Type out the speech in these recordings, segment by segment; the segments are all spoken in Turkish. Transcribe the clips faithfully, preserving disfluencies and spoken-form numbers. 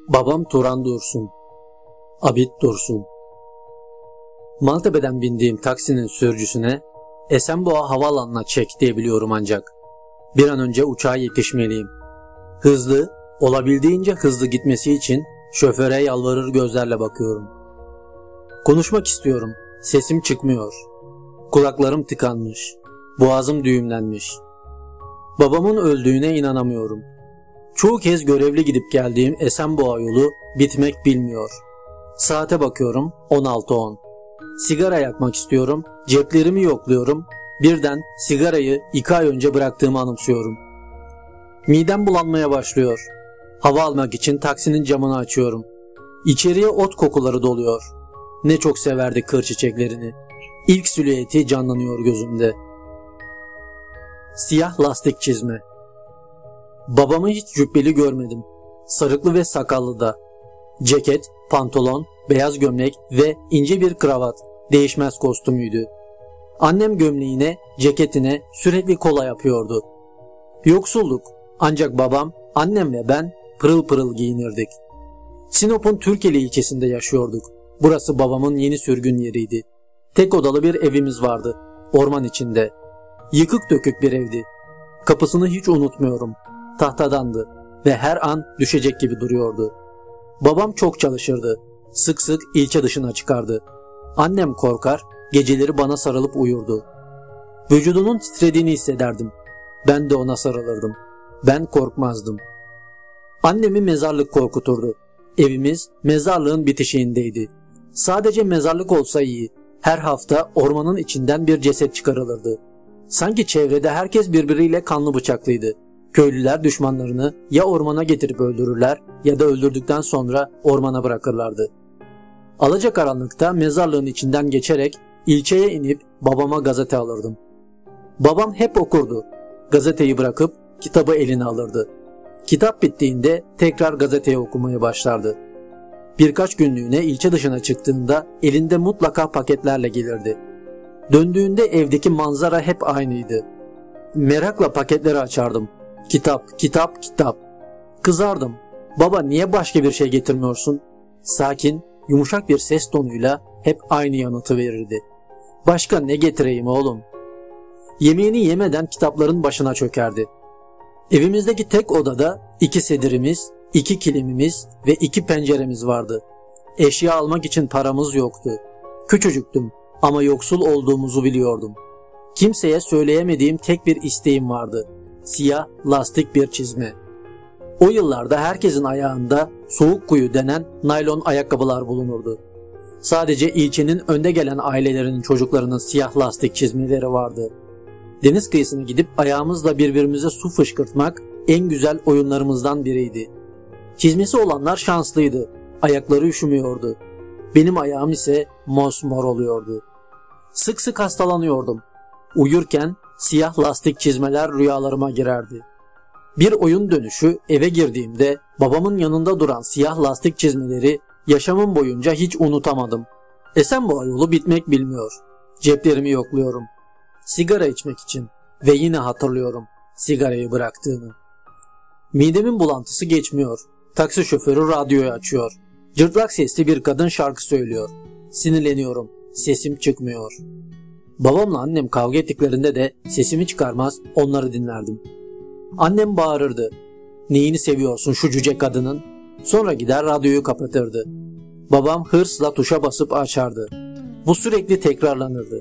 Babam Turan Dursun, Abid Dursun. Maltepe'den bindiğim taksinin sürücüsüne Esenboğa havaalanına çek diyebiliyorum ancak. Bir an önce uçağa yetişmeliyim. Hızlı, olabildiğince hızlı gitmesi için şoföre yalvarır gözlerle bakıyorum. Konuşmak istiyorum, sesim çıkmıyor. Kulaklarım tıkanmış, boğazım düğümlenmiş. Babamın öldüğüne inanamıyorum. Çoğu kez görevli gidip geldiğim Esenboğa yolu bitmek bilmiyor. Saate bakıyorum, on altı on. Sigara yakmak istiyorum, ceplerimi yokluyorum. Birden sigarayı iki ay önce bıraktığımı anımsıyorum. Midem bulanmaya başlıyor. Hava almak için taksinin camını açıyorum. İçeriye ot kokuları doluyor. Ne çok severdi kır çiçeklerini. İlk silüeti canlanıyor gözümde. Siyah lastik çizme. Babamı hiç cübbeli görmedim. Sarıklı ve sakallı da. Ceket, pantolon, beyaz gömlek ve ince bir kravat değişmez kostümüydü. Annem gömleğine, ceketine sürekli kola yapıyordu. Yoksulduk ancak babam, annem ve ben pırıl pırıl giyinirdik. Sinop'un Türkeli ilçesinde yaşıyorduk. Burası babamın yeni sürgün yeriydi. Tek odalı bir evimiz vardı. Orman içinde. Yıkık dökük bir evdi. Kapısını hiç unutmuyorum. Tahtadandı ve her an düşecek gibi duruyordu. Babam çok çalışırdı. Sık sık ilçe dışına çıkardı. Annem korkar, geceleri bana sarılıp uyurdu. Vücudunun titrediğini hissederdim. Ben de ona sarılırdım. Ben korkmazdım. Annemi mezarlık korkuturdu. Evimiz mezarlığın bitişiğindeydi. Sadece mezarlık olsa iyi. Her hafta ormanın içinden bir ceset çıkarılırdı. Sanki çevrede herkes birbiriyle kanlı bıçaklıydı. Köylüler düşmanlarını ya ormana getirip öldürürler ya da öldürdükten sonra ormana bırakırlardı. Alacakaranlıkta mezarlığın içinden geçerek ilçeye inip babama gazete alırdım. Babam hep okurdu. Gazeteyi bırakıp kitabı eline alırdı. Kitap bittiğinde tekrar gazeteyi okumaya başlardı. Birkaç günlüğüne ilçe dışına çıktığında elinde mutlaka paketlerle gelirdi. Döndüğünde evdeki manzara hep aynıydı. Merakla paketleri açardım. Kitap, kitap, kitap. Kızardım. Baba niye başka bir şey getirmiyorsun? Sakin, yumuşak bir ses tonuyla hep aynı yanıtı verirdi. Başka ne getireyim oğlum? Yemeğini yemeden kitapların başına çökerdi. Evimizdeki tek odada iki sedirimiz, iki kilimimiz ve iki penceremiz vardı. Eşya almak için paramız yoktu. Küçücüktüm ama yoksul olduğumuzu biliyordum. Kimseye söyleyemediğim tek bir isteğim vardı. Siyah lastik bir çizme. O yıllarda herkesin ayağında soğuk kuyu denen naylon ayakkabılar bulunurdu. Sadece ilçenin önde gelen ailelerinin çocuklarının siyah lastik çizmeleri vardı. Deniz kıyısına gidip ayağımızla birbirimize su fışkırtmak en güzel oyunlarımızdan biriydi. Çizmesi olanlar şanslıydı. Ayakları üşümüyordu. Benim ayağım ise mosmor oluyordu. Sık sık hastalanıyordum. Uyurken siyah lastik çizmeler rüyalarıma girerdi. Bir oyun dönüşü eve girdiğimde babamın yanında duran siyah lastik çizmeleri yaşamım boyunca hiç unutamadım. Esenboğa yolu bitmek bilmiyor. Ceplerimi yokluyorum. Sigara içmek için ve yine hatırlıyorum sigarayı bıraktığımı. Midemin bulantısı geçmiyor. Taksi şoförü radyoyu açıyor. Cırtlak sesli bir kadın şarkı söylüyor. Sinirleniyorum. Sesim çıkmıyor. Babamla annem kavga ettiklerinde de sesimi çıkarmaz onları dinlerdim. Annem bağırırdı. Neyini seviyorsun şu cüce kadının? Sonra gider radyoyu kapatırdı. Babam hırsla tuşa basıp açardı. Bu sürekli tekrarlanırdı.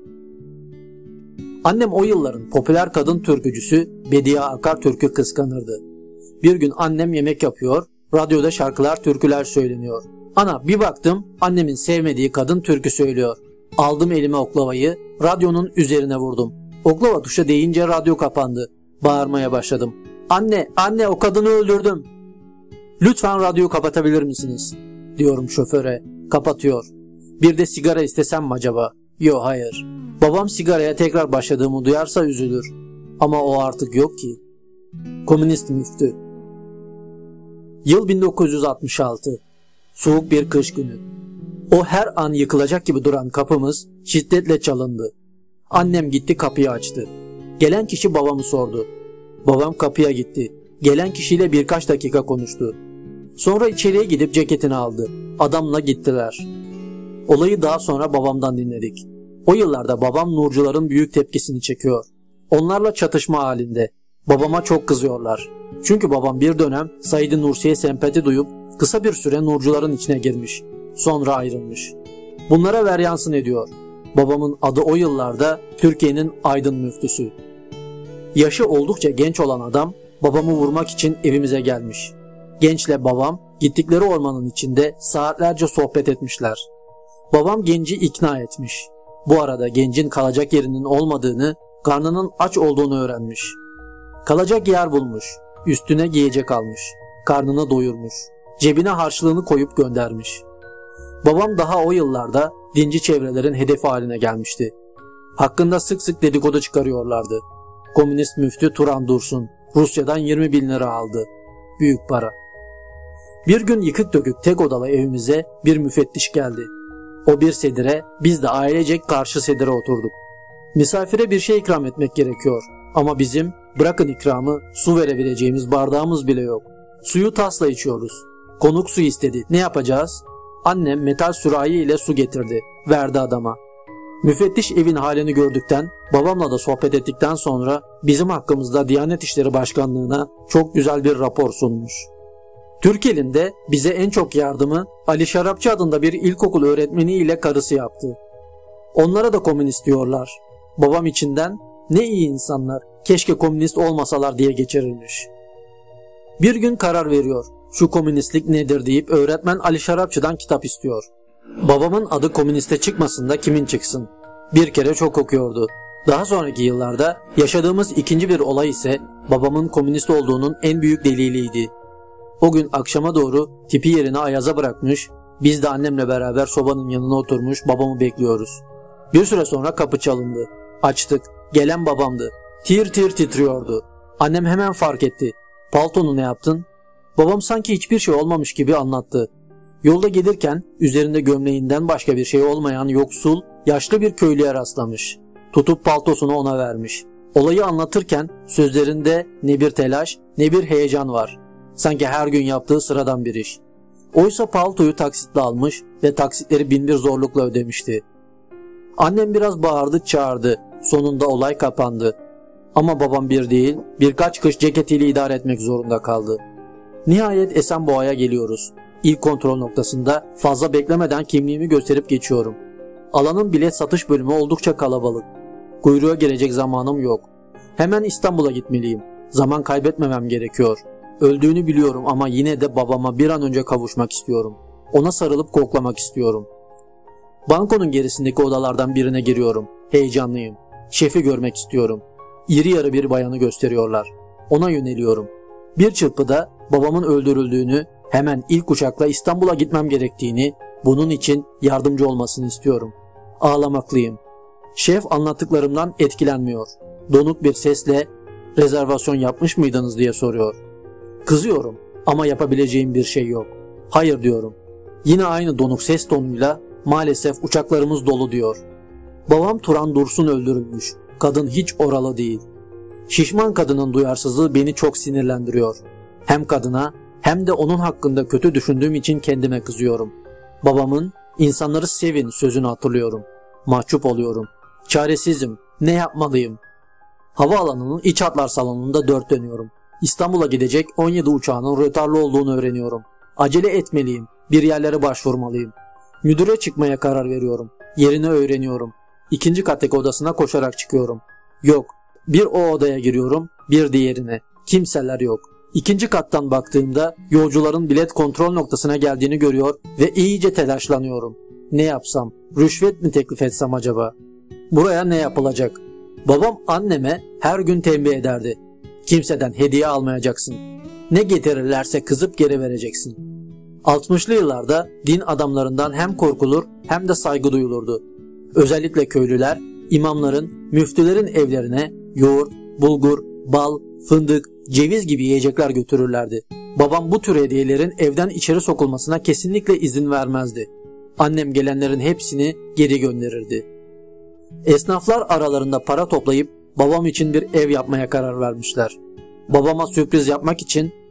Annem o yılların popüler kadın türkücüsü Bediye Akartürk'ü kıskanırdı. Bir gün annem yemek yapıyor, radyoda şarkılar, türküler söyleniyor. Ana bir baktım annemin sevmediği kadın türkü söylüyor. Aldım elime oklavayı, radyonun üzerine vurdum. Oklava tuşa değince radyo kapandı. Bağırmaya başladım. Anne, anne o kadını öldürdüm. Lütfen radyoyu kapatabilir misiniz? Diyorum şoföre. Kapatıyor. Bir de sigara istesem mi acaba? Yo hayır. Babam sigaraya tekrar başladığımı duyarsa üzülür. Ama o artık yok ki. Komünist müftü. Yıl bin dokuz yüz altmış altı. Soğuk bir kış günü. O her an yıkılacak gibi duran kapımız şiddetle çalındı. Annem gitti kapıyı açtı. Gelen kişi babamı sordu. Babam kapıya gitti. Gelen kişiyle birkaç dakika konuştu. Sonra içeriye gidip ceketini aldı. Adamla gittiler. Olayı daha sonra babamdan dinledik. O yıllarda babam Nurcuların büyük tepkisini çekiyor. Onlarla çatışma halinde. Babama çok kızıyorlar. Çünkü babam bir dönem Said Nursi'ye sempati duyup kısa bir süre Nurcuların içine girmiş. Sonra ayrılmış. Bunlara veryansın ediyor. Babamın adı o yıllarda Türkiye'nin aydın müftüsü. Yaşı oldukça genç olan adam babamı vurmak için evimize gelmiş. Gençle babam gittikleri ormanın içinde saatlerce sohbet etmişler. Babam genci ikna etmiş. Bu arada gencin kalacak yerinin olmadığını, karnının aç olduğunu öğrenmiş. Kalacak yer bulmuş, üstüne giyecek almış, karnını doyurmuş, cebine harçlığını koyup göndermiş. Babam daha o yıllarda dinci çevrelerin hedefi haline gelmişti. Hakkında sık sık dedikodu çıkarıyorlardı. Komünist müftü Turan Dursun Rusya'dan yirmi bin lira aldı. Büyük para. Bir gün yıkık dökük tek odalı evimize bir müfettiş geldi. O bir sedire, biz de ailecek karşı sedire oturduk. Misafire bir şey ikram etmek gerekiyor. Ama bizim bırakın ikramı, su verebileceğimiz bardağımız bile yok. Suyu tasla içiyoruz. Konuk su istedi. Ne yapacağız? Annem metal sürahi ile su getirdi. Verdi adama. Müfettiş evin halini gördükten, babamla da sohbet ettikten sonra bizim hakkımızda Diyanet İşleri Başkanlığı'na çok güzel bir rapor sunmuş. Türkiye'nin bize en çok yardımı Ali Şarapçı adında bir ilkokul öğretmeni ile karısı yaptı. Onlara da komünist diyorlar. Babam içinden ne iyi insanlar, keşke komünist olmasalar diye geçirilmiş. Bir gün karar veriyor. Şu komünistlik nedir deyip öğretmen Ali Şarapçı'dan kitap istiyor. Babamın adı komüniste çıkmasın da kimin çıksın? Bir kere çok okuyordu. Daha sonraki yıllarda yaşadığımız ikinci bir olay ise babamın komünist olduğunun en büyük deliliydi. O gün akşama doğru tipi yerine ayaza bırakmış, biz de annemle beraber sobanın yanına oturmuş babamı bekliyoruz. Bir süre sonra kapı çalındı. Açtık. Gelen babamdı. Tir tir titriyordu. Annem hemen fark etti. Paltonu ne yaptın? Babam sanki hiçbir şey olmamış gibi anlattı. Yolda gelirken üzerinde gömleğinden başka bir şey olmayan yoksul, yaşlı bir köylüye rastlamış. Tutup paltosunu ona vermiş. Olayı anlatırken sözlerinde ne bir telaş ne bir heyecan var. Sanki her gün yaptığı sıradan bir iş. Oysa paltoyu taksitle almış ve taksitleri bin bir zorlukla ödemişti. Annem biraz bağırdı çağırdı. Sonunda olay kapandı. Ama babam bir değil birkaç kış ceketiyle idare etmek zorunda kaldı. Nihayet Esenboğa'ya geliyoruz. İlk kontrol noktasında fazla beklemeden kimliğimi gösterip geçiyorum. Alanın bilet satış bölümü oldukça kalabalık. Kuyruğa girecek zamanım yok. Hemen İstanbul'a gitmeliyim. Zaman kaybetmemem gerekiyor. Öldüğünü biliyorum ama yine de babama bir an önce kavuşmak istiyorum. Ona sarılıp koklamak istiyorum. Bankonun gerisindeki odalardan birine giriyorum. Heyecanlıyım. Şefi görmek istiyorum. İri yarı bir bayanı gösteriyorlar. Ona yöneliyorum. Bir çırpıda babamın öldürüldüğünü, hemen ilk uçakla İstanbul'a gitmem gerektiğini, bunun için yardımcı olmasını istiyorum. Ağlamaklıyım. Şef anlattıklarımdan etkilenmiyor. Donuk bir sesle rezervasyon yapmış mıydınız diye soruyor. Kızıyorum ama yapabileceğim bir şey yok. Hayır diyorum. Yine aynı donuk ses tonuyla maalesef uçaklarımız dolu diyor. Babam Turan Dursun öldürülmüş. Kadın hiç oralı değil. Şişman kadının duyarsızlığı beni çok sinirlendiriyor. Hem kadına hem de onun hakkında kötü düşündüğüm için kendime kızıyorum. Babamın insanları sevin sözünü hatırlıyorum. Mahcup oluyorum. Çaresizim. Ne yapmalıyım? Havaalanının iç hatlar salonunda dört dönüyorum. İstanbul'a gidecek on yedi uçağının rötarlı olduğunu öğreniyorum. Acele etmeliyim. Bir yerlere başvurmalıyım. Müdüre çıkmaya karar veriyorum. Yerini öğreniyorum. İkinci kattaki odasına koşarak çıkıyorum. Yok. Bir o odaya giriyorum, bir diğerine. Kimseler yok. İkinci kattan baktığımda yolcuların bilet kontrol noktasına geldiğini görüyor ve iyice telaşlanıyorum. Ne yapsam? Rüşvet mi teklif etsem acaba? Buraya ne yapılacak? Babam anneme her gün tembih ederdi. Kimseden hediye almayacaksın. Ne getirirlerse kızıp geri vereceksin. altmışlı yıllarda din adamlarından hem korkulur hem de saygı duyulurdu. Özellikle köylüler, imamların, müftülerin evlerine yoğurt, bulgur, bal, fındık, ceviz gibi yiyecekler götürürlerdi. Babam bu tür hediyelerin evden içeri sokulmasına kesinlikle izin vermezdi. Annem gelenlerin hepsini geri gönderirdi. Esnaflar aralarında para toplayıp babam için bir ev yapmaya karar vermişler. Babama sürpriz yapmak için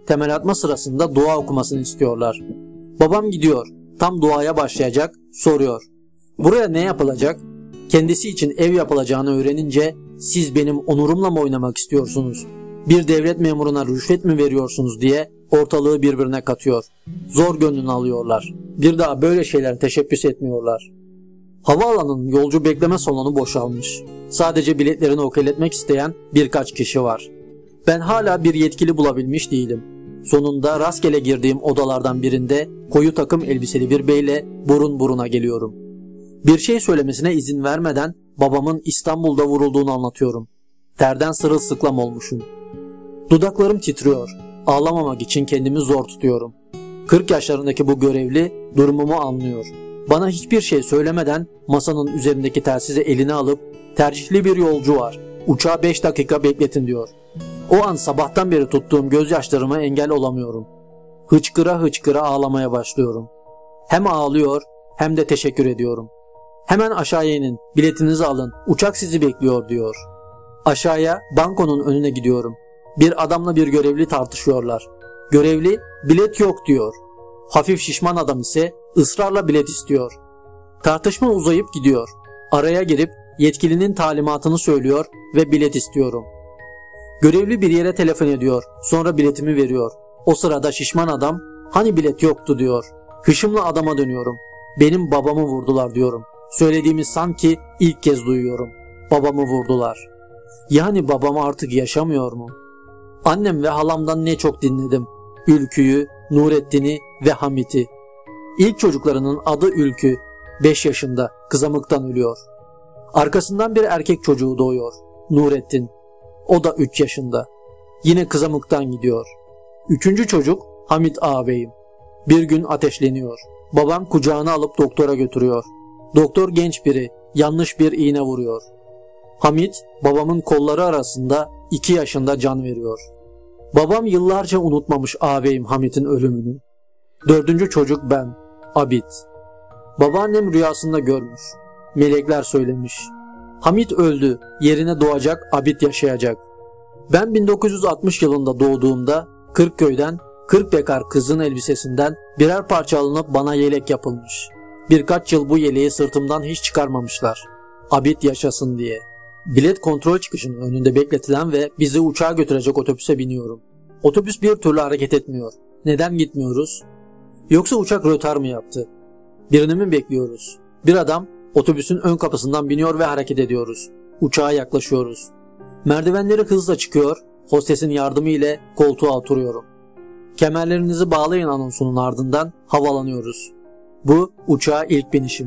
temel atma sırasında dua okumasını istiyorlar. Babam gidiyor. Tam duaya başlayacak, soruyor. Buraya ne yapılacak? Kendisi için ev yapılacağını öğrenince siz benim onurumla mı oynamak istiyorsunuz? Bir devlet memuruna rüşvet mi veriyorsunuz diye ortalığı birbirine katıyor. Zor gönlünü alıyorlar. Bir daha böyle şeyler teşebbüs etmiyorlar. Havaalanının yolcu bekleme salonu boşalmış. Sadece biletlerini okeyletmek isteyen birkaç kişi var. Ben hala bir yetkili bulabilmiş değilim. Sonunda rastgele girdiğim odalardan birinde koyu takım elbiseli bir beyle burun buruna geliyorum. Bir şey söylemesine izin vermeden babamın İstanbul'da vurulduğunu anlatıyorum. Terden sırılsıklam olmuşum. Dudaklarım titriyor. Ağlamamak için kendimi zor tutuyorum. kırk yaşlarındaki bu görevli durumumu anlıyor. Bana hiçbir şey söylemeden masanın üzerindeki telsizi eline alıp tercihli bir yolcu var. Uçağı beş dakika bekletin diyor. O an sabahtan beri tuttuğum gözyaşlarıma engel olamıyorum. Hıçkıra hıçkıra ağlamaya başlıyorum. Hem ağlıyor hem de teşekkür ediyorum. Hemen aşağıya inin, biletinizi alın, uçak sizi bekliyor diyor. Aşağıya bankonun önüne gidiyorum. Bir adamla bir görevli tartışıyorlar. Görevli bilet yok diyor. Hafif şişman adam ise ısrarla bilet istiyor. Tartışma uzayıp gidiyor. Araya girip yetkilinin talimatını söylüyor ve bilet istiyorum. Görevli bir yere telefon ediyor. Sonra biletimi veriyor. O sırada şişman adam hani bilet yoktu diyor. Hışımla adama dönüyorum. Benim babamı vurdular diyorum. Söylediğimi sanki ilk kez duyuyorum. Babamı vurdular. Yani babam artık yaşamıyor mu? Annem ve halamdan ne çok dinledim. Ülkü'yü, Nurettin'i ve Hamit'i. İlk çocuklarının adı Ülkü. beş yaşında kızamıktan ölüyor. Arkasından bir erkek çocuğu doğuyor. Nurettin. O da üç yaşında. Yine kızamıktan gidiyor. Üçüncü çocuk Hamit ağabeyim. Bir gün ateşleniyor. Babam kucağına alıp doktora götürüyor. Doktor genç biri, yanlış bir iğne vuruyor. Hamit babamın kolları arasında iki yaşında can veriyor. Babam yıllarca unutmamış ağabeyim Hamit'in ölümünü. Dördüncü çocuk ben, Abid. Babaannem rüyasında görmüş. Melekler söylemiş. Hamit öldü, yerine doğacak, Abid yaşayacak. Ben bin dokuz yüz altmış yılında doğduğumda Kırkköy'den kırk bekar kızın elbisesinden birer parça alınıp bana yelek yapılmış. Birkaç yıl bu yeleği sırtımdan hiç çıkarmamışlar. Abid yaşasın diye. Bilet kontrol çıkışının önünde bekletilen ve bizi uçağa götürecek otobüse biniyorum. Otobüs bir türlü hareket etmiyor. Neden gitmiyoruz? Yoksa uçak rötar mı yaptı? Birini mi bekliyoruz? Bir adam otobüsün ön kapısından biniyor ve hareket ediyoruz. Uçağa yaklaşıyoruz. Merdivenleri hızla çıkıyor, hostesin yardımı ile koltuğa oturuyorum. Kemerlerinizi bağlayın anonsunun ardından havalanıyoruz. Bu uçağa ilk binişim.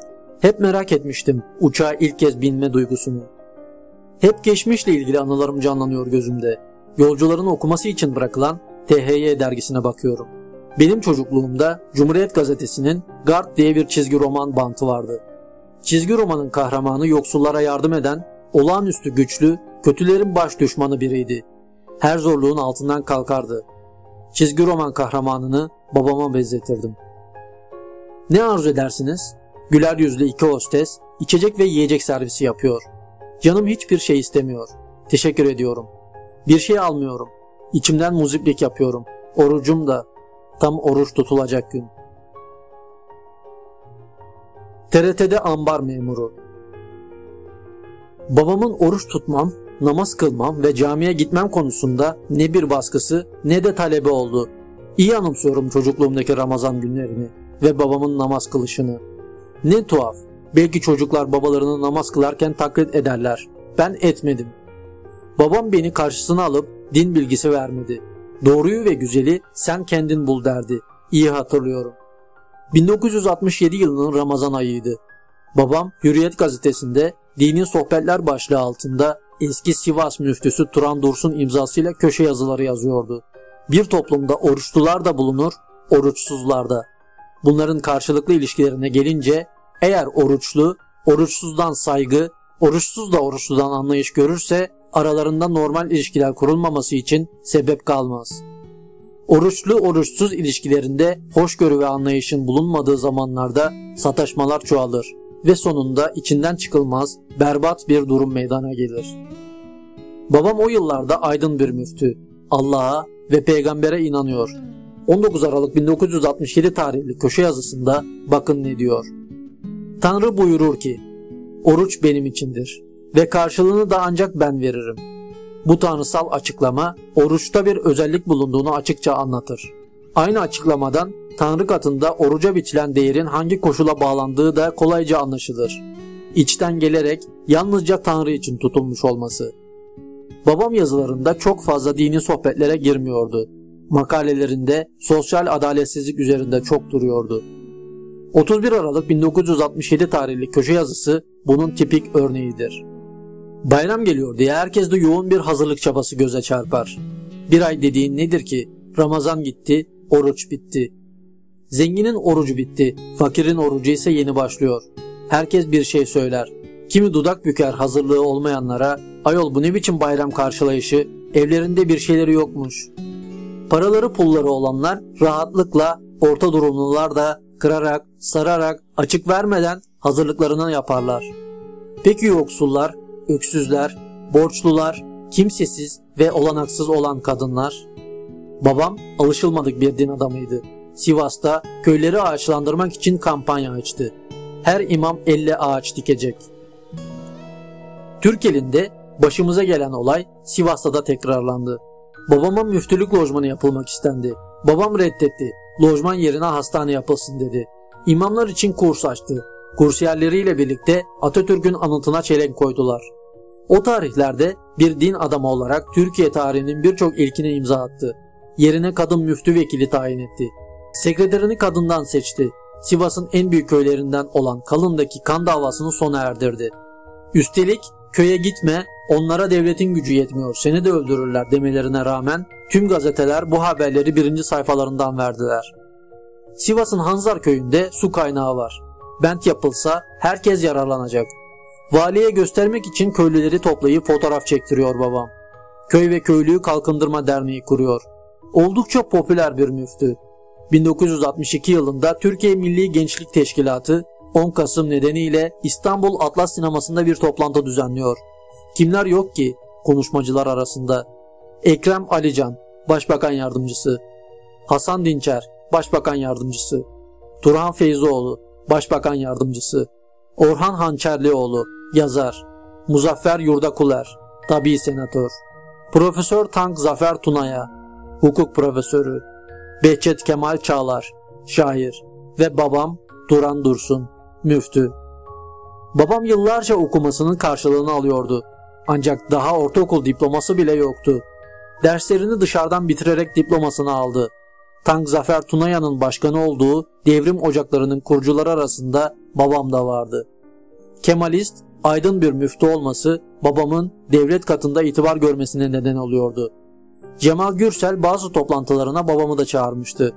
Hep merak etmiştim uçağa ilk kez binme duygusunu. Hep geçmişle ilgili anılarım canlanıyor gözümde. Yolcuların okuması için bırakılan T H Y dergisine bakıyorum. Benim çocukluğumda Cumhuriyet Gazetesi'nin Gard diye bir çizgi roman bantı vardı. Çizgi romanın kahramanı yoksullara yardım eden, olağanüstü güçlü, kötülerin baş düşmanı biriydi. Her zorluğun altından kalkardı. Çizgi roman kahramanını babama benzetirdim. Ne arzu edersiniz? Güler yüzlü iki hostes, içecek ve yiyecek servisi yapıyor. Canım hiçbir şey istemiyor. Teşekkür ediyorum. Bir şey almıyorum. İçimden muziplik yapıyorum. Orucum da tam oruç tutulacak gün. T R T'de ambar memuru. Babamın oruç tutmam, namaz kılmam ve camiye gitmem konusunda ne bir baskısı ne de talebi oldu. İyi anımsıyorum çocukluğumdaki Ramazan günlerini ve babamın namaz kılışını. Ne tuhaf. Belki çocuklar babalarını namaz kılarken taklit ederler. Ben etmedim. Babam beni karşısına alıp din bilgisi vermedi. Doğruyu ve güzeli sen kendin bul derdi. İyi hatırlıyorum. bin dokuz yüz altmış yedi yılının Ramazan ayıydı. Babam Hürriyet gazetesinde dini sohbetler başlığı altında eski Sivas müftüsü Turan Dursun imzasıyla köşe yazıları yazıyordu. Bir toplumda oruçlular da bulunur, oruçsuzlar da. Bunların karşılıklı ilişkilerine gelince eğer oruçlu, oruçsuzdan saygı, oruçsuz da oruçludan anlayış görürse aralarında normal ilişkiler kurulmaması için sebep kalmaz. Oruçlu oruçsuz ilişkilerinde hoşgörü ve anlayışın bulunmadığı zamanlarda sataşmalar çoğalır ve sonunda içinden çıkılmaz, berbat bir durum meydana gelir. Babam o yıllarda aydın bir müftü. Allah'a ve peygambere inanıyor. on dokuz Aralık bin dokuz yüz altmış yedi tarihli köşe yazısında bakın ne diyor. Tanrı buyurur ki, oruç benim içindir ve karşılığını da ancak ben veririm. Bu tanrısal açıklama oruçta bir özellik bulunduğunu açıkça anlatır. Aynı açıklamadan Tanrı katında oruca biçilen değerin hangi koşula bağlandığı da kolayca anlaşılır. İçten gelerek yalnızca Tanrı için tutulmuş olması. Babam yazılarında çok fazla dini sohbetlere girmiyordu. Makalelerinde sosyal adaletsizlik üzerinde çok duruyordu. otuz bir Aralık bin dokuz yüz altmış yedi tarihli köşe yazısı bunun tipik örneğidir. Bayram geliyor diye herkeste yoğun bir hazırlık çabası göze çarpar. Bir ay dediğin nedir ki? Ramazan gitti, oruç bitti. Zenginin orucu bitti, fakirin orucu ise yeni başlıyor. Herkes bir şey söyler. Kimi dudak büker hazırlığı olmayanlara, ayol bu ne biçim bayram karşılayışı, evlerinde bir şeyleri yokmuş. Paraları pulları olanlar rahatlıkla, orta durumlular da kırarak, sararak, açık vermeden hazırlıklarını yaparlar. Peki yoksullar, öksüzler, borçlular, kimsesiz ve olanaksız olan kadınlar? Babam alışılmadık bir din adamıydı. Sivas'ta köyleri ağaçlandırmak için kampanya açtı. Her imam elli ağaç dikecek. Türkel'inde başımıza gelen olay Sivas'ta da tekrarlandı. Babama müftülük lojmanı yapılmak istendi. Babam reddetti. Lojman yerine hastane yapılsın dedi. İmamlar için kurs açtı. Kursiyerleriyle birlikte Atatürk'ün anıtına çelenk koydular. O tarihlerde bir din adamı olarak Türkiye tarihinin birçok ilkine imza attı. Yerine kadın müftü vekili tayin etti. Sekreterini kadından seçti. Sivas'ın en büyük köylerinden olan Kalın'daki kan davasını sona erdirdi. Üstelik köye gitme, onlara devletin gücü yetmiyor, seni de öldürürler demelerine rağmen tüm gazeteler bu haberleri birinci sayfalarından verdiler. Sivas'ın Hanzar köyünde su kaynağı var. Bent yapılsa herkes yararlanacak. Valiye göstermek için köylüleri toplayıp fotoğraf çektiriyor babam. Köy ve Köylüyü Kalkındırma Derneği kuruyor. Oldukça popüler bir müftü. bin dokuz yüz altmış iki yılında Türkiye Milli Gençlik Teşkilatı on Kasım nedeniyle İstanbul Atlas Sineması'nda bir toplantı düzenliyor. Kimler yok ki konuşmacılar arasında? Ekrem Alican, Başbakan Yardımcısı. Hasan Dinçer, Başbakan Yardımcısı. Turhan Feyzioğlu, Başbakan Yardımcısı. Orhan Hançerlioğlu, yazar. Muzaffer Yurdakuler, tabii senatör. Profesör Tank Zafer Tunaya, hukuk profesörü. Behçet Kemal Çağlar, şair. Ve babam Duran Dursun, müftü. Babam yıllarca okumasının karşılığını alıyordu. Ancak daha ortaokul diploması bile yoktu. Derslerini dışarıdan bitirerek diplomasını aldı. Tank Zafer Tunaya'nın başkanı olduğu devrim ocaklarının kurucuları arasında babam da vardı. Kemalist, aydın bir müftü olması babamın devlet katında itibar görmesine neden oluyordu. Cemal Gürsel bazı toplantılarına babamı da çağırmıştı.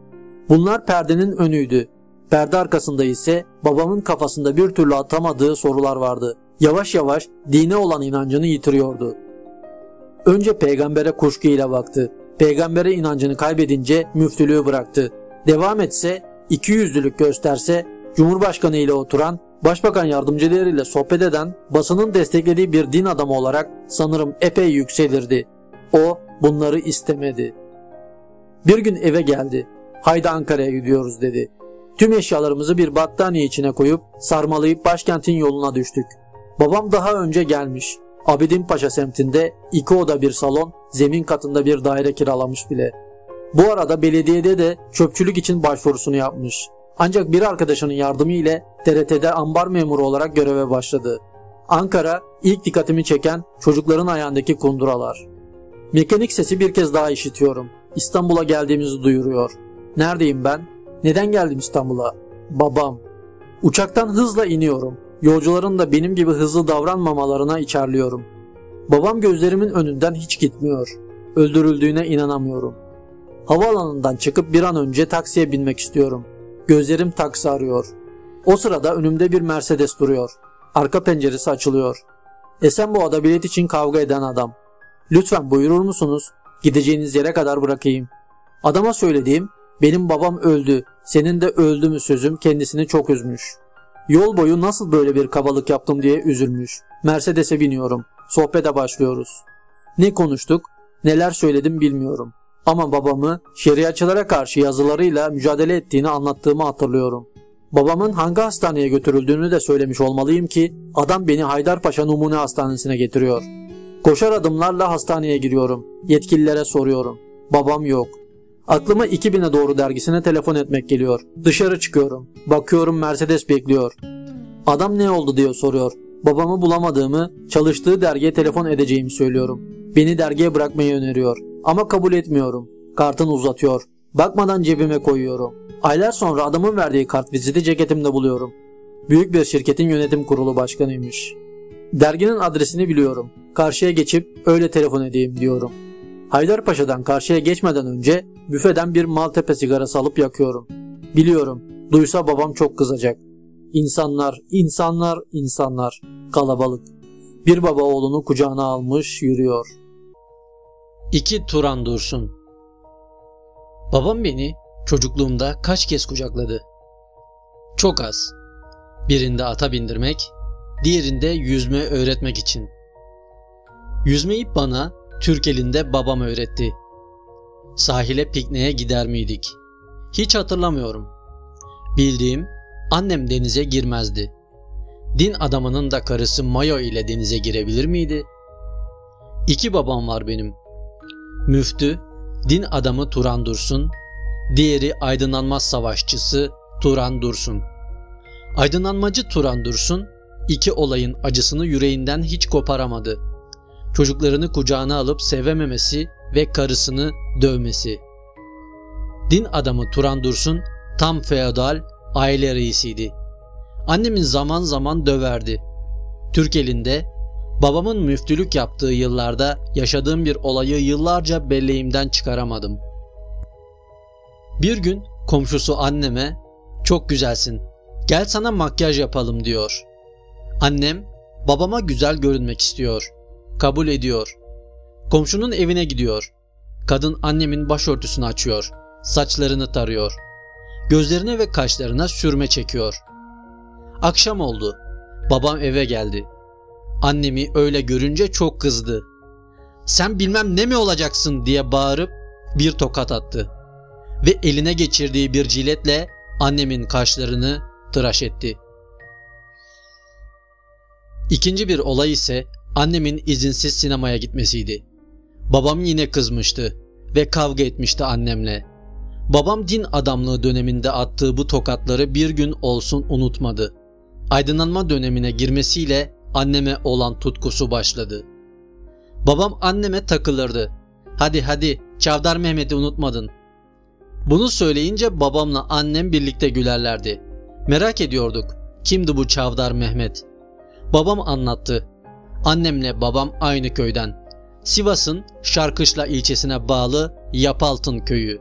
Bunlar perdenin önüydü. Perde arkasında ise babamın kafasında bir türlü atamadığı sorular vardı. Yavaş yavaş dine olan inancını yitiriyordu. Önce peygambere kuşkuyla baktı. Peygambere inancını kaybedince müftülüğü bıraktı. Devam etse, ikiyüzlülük gösterse, Cumhurbaşkanı ile oturan, Başbakan yardımcılarıyla sohbet eden, basının desteklediği bir din adamı olarak sanırım epey yükselirdi. O bunları istemedi. Bir gün eve geldi. Haydi Ankara'ya gidiyoruz dedi. Tüm eşyalarımızı bir battaniye içine koyup sarmalayıp başkentin yoluna düştük. Babam daha önce gelmiş. Abidinpaşa semtinde iki oda bir salon, zemin katında bir daire kiralamış bile. Bu arada belediyede de çöpçülük için başvurusunu yapmış. Ancak bir arkadaşının yardımı ile T R T'de ambar memuru olarak göreve başladı. Ankara, ilk dikkatimi çeken çocukların ayağındaki kunduralar. Mekanik sesi bir kez daha işitiyorum. İstanbul'a geldiğimizi duyuruyor. Neredeyim ben? Neden geldim İstanbul'a? Babam. Uçaktan hızla iniyorum. Yolcuların da benim gibi hızlı davranmamalarına içerliyorum. Babam gözlerimin önünden hiç gitmiyor. Öldürüldüğüne inanamıyorum. Havaalanından çıkıp bir an önce taksiye binmek istiyorum. Gözlerim taksi arıyor. O sırada önümde bir Mercedes duruyor. Arka penceresi açılıyor. Esenboğa'da bilet için kavga eden adam. Lütfen buyurur musunuz? Gideceğiniz yere kadar bırakayım. Adama söylediğim, benim babam öldü, senin de öldü mü sözüm kendisini çok üzmüş. Yol boyu nasıl böyle bir kabalık yaptım diye üzülmüş. Mercedes'e biniyorum. Sohbete başlıyoruz. Ne konuştuk, neler söyledim bilmiyorum. Ama babamı şeriatçılara karşı yazılarıyla mücadele ettiğini anlattığımı hatırlıyorum. Babamın hangi hastaneye götürüldüğünü de söylemiş olmalıyım ki adam beni Haydarpaşa Numune Hastanesi'ne getiriyor. Koşar adımlarla hastaneye giriyorum. Yetkililere soruyorum. Babam yok. Aklıma iki bine doğru dergisine telefon etmek geliyor. Dışarı çıkıyorum. Bakıyorum Mercedes bekliyor. Adam ne oldu diye soruyor. Babamı bulamadığımı, çalıştığı dergiye telefon edeceğimi söylüyorum. Beni dergiye bırakmayı öneriyor. Ama kabul etmiyorum. Kartını uzatıyor. Bakmadan cebime koyuyorum. Aylar sonra adamın verdiği kart viziti ceketimde buluyorum. Büyük bir şirketin yönetim kurulu başkanıymış. Derginin adresini biliyorum. Karşıya geçip öyle telefon edeyim diyorum. Haydarpaşa'dan karşıya geçmeden önce büfeden bir Maltepe sigarası alıp yakıyorum. Biliyorum, duysa babam çok kızacak. İnsanlar, insanlar, insanlar. Kalabalık. Bir baba oğlunu kucağına almış yürüyor. İki Turan Dursun. Babam beni çocukluğumda kaç kez kucakladı? Çok az. Birinde ata bindirmek, diğerinde yüzme öğretmek için. Yüzmeyi bana Türk elinde babam öğretti. Sahile pikniğe gider miydik? Hiç hatırlamıyorum. Bildiğim, annem denize girmezdi. Din adamının da karısı mayo ile denize girebilir miydi? İki babam var benim. Müftü, din adamı Turan Dursun, diğeri aydınlanma savaşçısı Turan Dursun. Aydınlanmacı Turan Dursun, iki olayın acısını yüreğinden hiç koparamadı. Çocuklarını kucağına alıp sevememesi ve karısını dövmesi. Din adamı Turan Dursun tam feodal aile reisiydi. Annemin zaman zaman döverdi. Türk elinde, babamın müftülük yaptığı yıllarda yaşadığım bir olayı yıllarca belleğimden çıkaramadım. Bir gün komşusu anneme, "Çok güzelsin, gel sana makyaj yapalım." diyor. Annem, babama güzel görünmek istiyor. Kabul ediyor. Komşunun evine gidiyor. Kadın annemin başörtüsünü açıyor. Saçlarını tarıyor. Gözlerine ve kaşlarına sürme çekiyor. Akşam oldu. Babam eve geldi. Annemi öyle görünce çok kızdı. "Sen bilmem ne mi olacaksın?" diye bağırıp bir tokat attı. Ve eline geçirdiği bir ciletle annemin kaşlarını tıraş etti. İkinci bir olay ise annemin izinsiz sinemaya gitmesiydi. Babam yine kızmıştı ve kavga etmişti annemle. Babam din adamlığı döneminde attığı bu tokatları bir gün olsun unutmadı. Aydınlanma dönemine girmesiyle anneme olan tutkusu başladı. Babam anneme takılırdı. "Hadi hadi, Çavdar Mehmet'i unutmadın." Bunu söyleyince babamla annem birlikte gülerlerdi. Merak ediyorduk, kimdi bu Çavdar Mehmet? Babam anlattı. Annemle babam aynı köyden. Sivas'ın Şarkışla ilçesine bağlı Yapaltın köyü.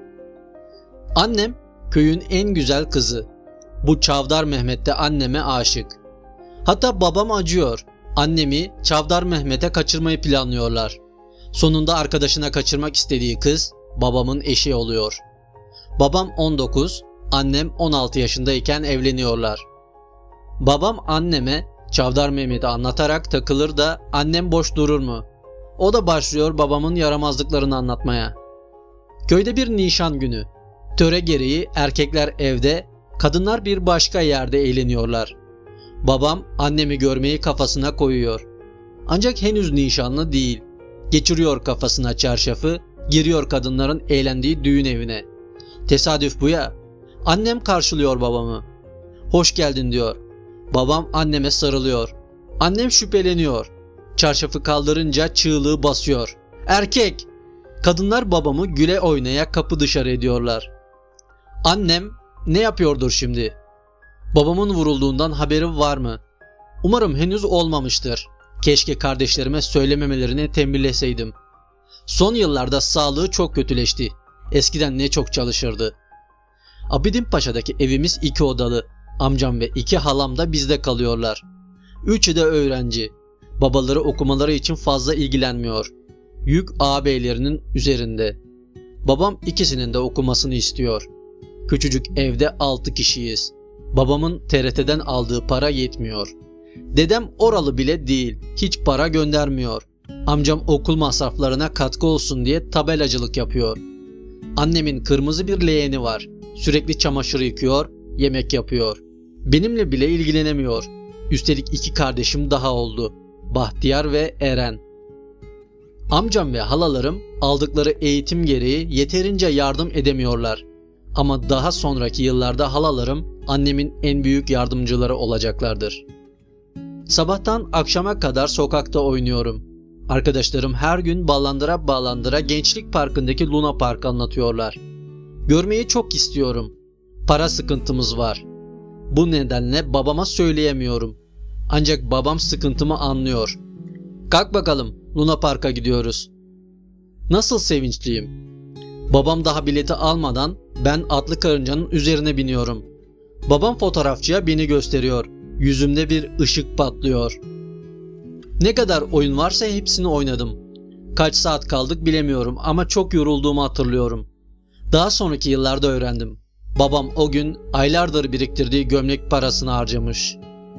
Annem köyün en güzel kızı. Bu Çavdar Mehmet de anneme aşık. Hatta babam acıyor. Annemi Çavdar Mehmet'e kaçırmayı planlıyorlar. Sonunda arkadaşına kaçırmak istediği kız babamın eşi oluyor. Babam on dokuz, annem on altı yaşındayken evleniyorlar. Babam anneme Çavdar Mehmet'i anlatarak takılır da annem boş durur mu? O da başlıyor babamın yaramazlıklarını anlatmaya. Köyde bir nişan günü. Töre gereği erkekler evde, kadınlar bir başka yerde eğleniyorlar. Babam annemi görmeyi kafasına koyuyor. Ancak henüz nişanlı değil. Geçiriyor kafasına çarşafı, giriyor kadınların eğlendiği düğün evine. Tesadüf bu ya. Annem karşılıyor babamı. "Hoş geldin." diyor. Babam anneme sarılıyor. Annem şüpheleniyor. Çarşafı kaldırınca çığlığı basıyor. "Erkek!" Kadınlar babamı güle oynaya kapı dışarı ediyorlar. Annem ne yapıyordur şimdi? Babamın vurulduğundan haberi var mı? Umarım henüz olmamıştır. Keşke kardeşlerime söylememelerini tembihleseydim. Son yıllarda sağlığı çok kötüleşti. Eskiden ne çok çalışırdı. Abidinpaşa'daki evimiz iki odalı. Amcam ve iki halam da bizde kalıyorlar. Üçü de öğrenci. Babaları okumaları için fazla ilgilenmiyor. Yük ağabeylerinin üzerinde. Babam ikisinin de okumasını istiyor. Küçücük evde altı kişiyiz. Babamın T R T'den aldığı para yetmiyor. Dedem oralı bile değil, hiç para göndermiyor. Amcam okul masraflarına katkı olsun diye tabelacılık yapıyor. Annemin kırmızı bir leğeni var. Sürekli çamaşır yıkıyor, yemek yapıyor. Benimle bile ilgilenemiyor. Üstelik iki kardeşim daha oldu. Bahtiyar ve Eren. Amcam ve halalarım aldıkları eğitim gereği yeterince yardım edemiyorlar. Ama daha sonraki yıllarda halalarım annemin en büyük yardımcıları olacaklardır. Sabahtan akşama kadar sokakta oynuyorum. Arkadaşlarım her gün ballandıra ballandıra Gençlik Parkı'ndaki Luna Park anlatıyorlar. Görmeyi çok istiyorum. Para sıkıntımız var. Bu nedenle babama söyleyemiyorum. Ancak babam sıkıntımı anlıyor. Kalk bakalım, Luna Park'a gidiyoruz. Nasıl sevinçliyim. Babam daha bileti almadan ben atlı karıncanın üzerine biniyorum. Babam fotoğrafçıya beni gösteriyor. Yüzümde bir ışık patlıyor. Ne kadar oyun varsa hepsini oynadım. Kaç saat kaldık bilemiyorum ama çok yorulduğumu hatırlıyorum. Daha sonraki yıllarda öğrendim. Babam o gün aylardır biriktirdiği gömlek parasını harcamış.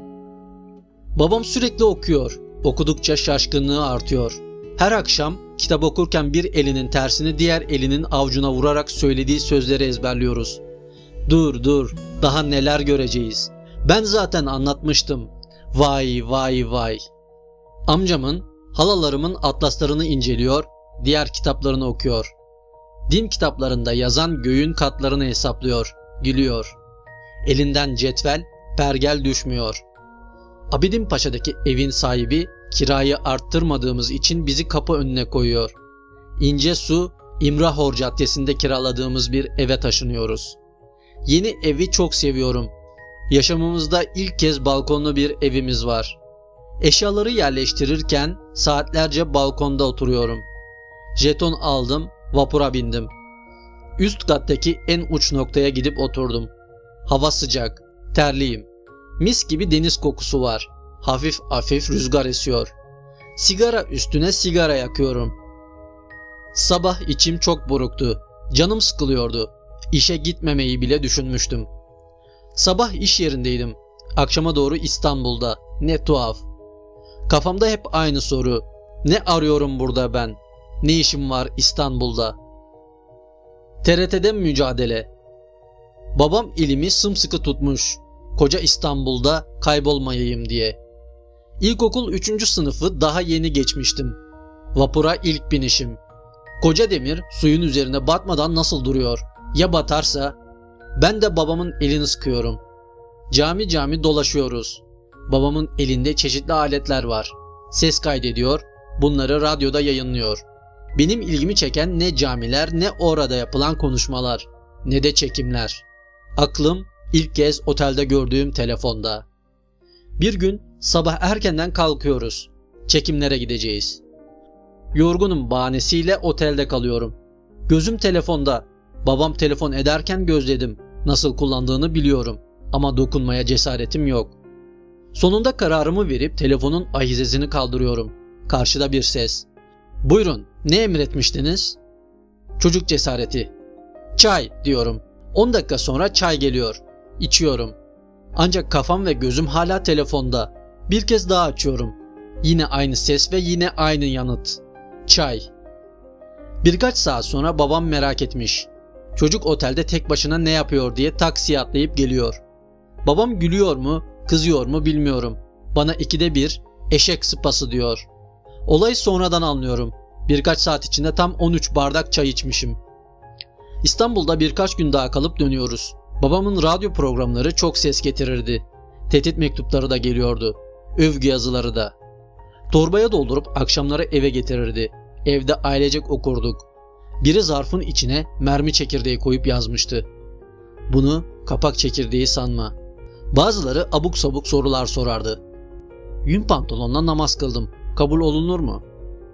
Babam sürekli okuyor. Okudukça şaşkınlığı artıyor. Her akşam kitap okurken bir elinin tersini diğer elinin avucuna vurarak söylediği sözleri ezberliyoruz. Dur dur, daha neler göreceğiz. Ben zaten anlatmıştım. Vay vay vay. Amcamın, halalarımın atlaslarını inceliyor, diğer kitaplarını okuyor. Din kitaplarında yazan göğün katlarını hesaplıyor, gülüyor. Elinden cetvel, pergel düşmüyor. Abidin Paşa'daki evin sahibi kirayı arttırmadığımız için bizi kapı önüne koyuyor. İncesu, İmrahor Caddesi'nde kiraladığımız bir eve taşınıyoruz. Yeni evi çok seviyorum. Yaşamımızda ilk kez balkonlu bir evimiz var. Eşyaları yerleştirirken saatlerce balkonda oturuyorum. Jeton aldım, vapura bindim. Üst kattaki en uç noktaya gidip oturdum. Hava sıcak, terliyim. Mis gibi deniz kokusu var. Hafif hafif rüzgar esiyor. Sigara üstüne sigara yakıyorum. Sabah içim çok buruktu. Canım sıkılıyordu. İşe gitmemeyi bile düşünmüştüm. Sabah iş yerindeydim. Akşama doğru İstanbul'da. Ne tuhaf. Kafamda hep aynı soru. Ne arıyorum burada ben? Ne işim var İstanbul'da? T R T'de mücadele. Babam elimi sımsıkı tutmuş. Koca İstanbul'da kaybolmayayım diye. İlkokul üçüncü sınıfı daha yeni geçmiştim. Vapura ilk binişim. Koca demir suyun üzerine batmadan nasıl duruyor? Ya batarsa? Ben de babamın elini sıkıyorum. Cami cami dolaşıyoruz. Babamın elinde çeşitli aletler var. Ses kaydediyor, bunları radyoda yayınlıyor. Benim ilgimi çeken ne camiler ne orada yapılan konuşmalar, ne de çekimler. Aklım ilk kez otelde gördüğüm telefonda. Bir gün sabah erkenden kalkıyoruz. Çekimlere gideceğiz. Yorgunum bahanesiyle otelde kalıyorum. Gözüm telefonda. Babam telefon ederken gözledim. Nasıl kullandığını biliyorum ama dokunmaya cesaretim yok. Sonunda kararımı verip telefonun ahizesini kaldırıyorum. Karşıda bir ses. Buyurun, ne emretmiştiniz? Çocuk cesareti. Çay diyorum. on dakika sonra çay geliyor. İçiyorum. Ancak kafam ve gözüm hala telefonda. Bir kez daha açıyorum. Yine aynı ses ve yine aynı yanıt. Çay. Birkaç saat sonra babam merak etmiş. Çocuk otelde tek başına ne yapıyor diye taksiye atlayıp geliyor. Babam gülüyor mu, kızıyor mu bilmiyorum. Bana ikide bir eşek sıpası diyor. Olayı sonradan anlıyorum. Birkaç saat içinde tam on üç bardak çay içmişim. İstanbul'da birkaç gün daha kalıp dönüyoruz. Babamın radyo programları çok ses getirirdi. Tehdit mektupları da geliyordu. Övgü yazıları da. Torbaya doldurup akşamları eve getirirdi. Evde ailecek okurduk. Biri zarfın içine mermi çekirdeği koyup yazmıştı. Bunu kapak çekirdeği sanma. Bazıları abuk sabuk sorular sorardı. Yün pantolonla namaz kıldım. Kabul olunur mu?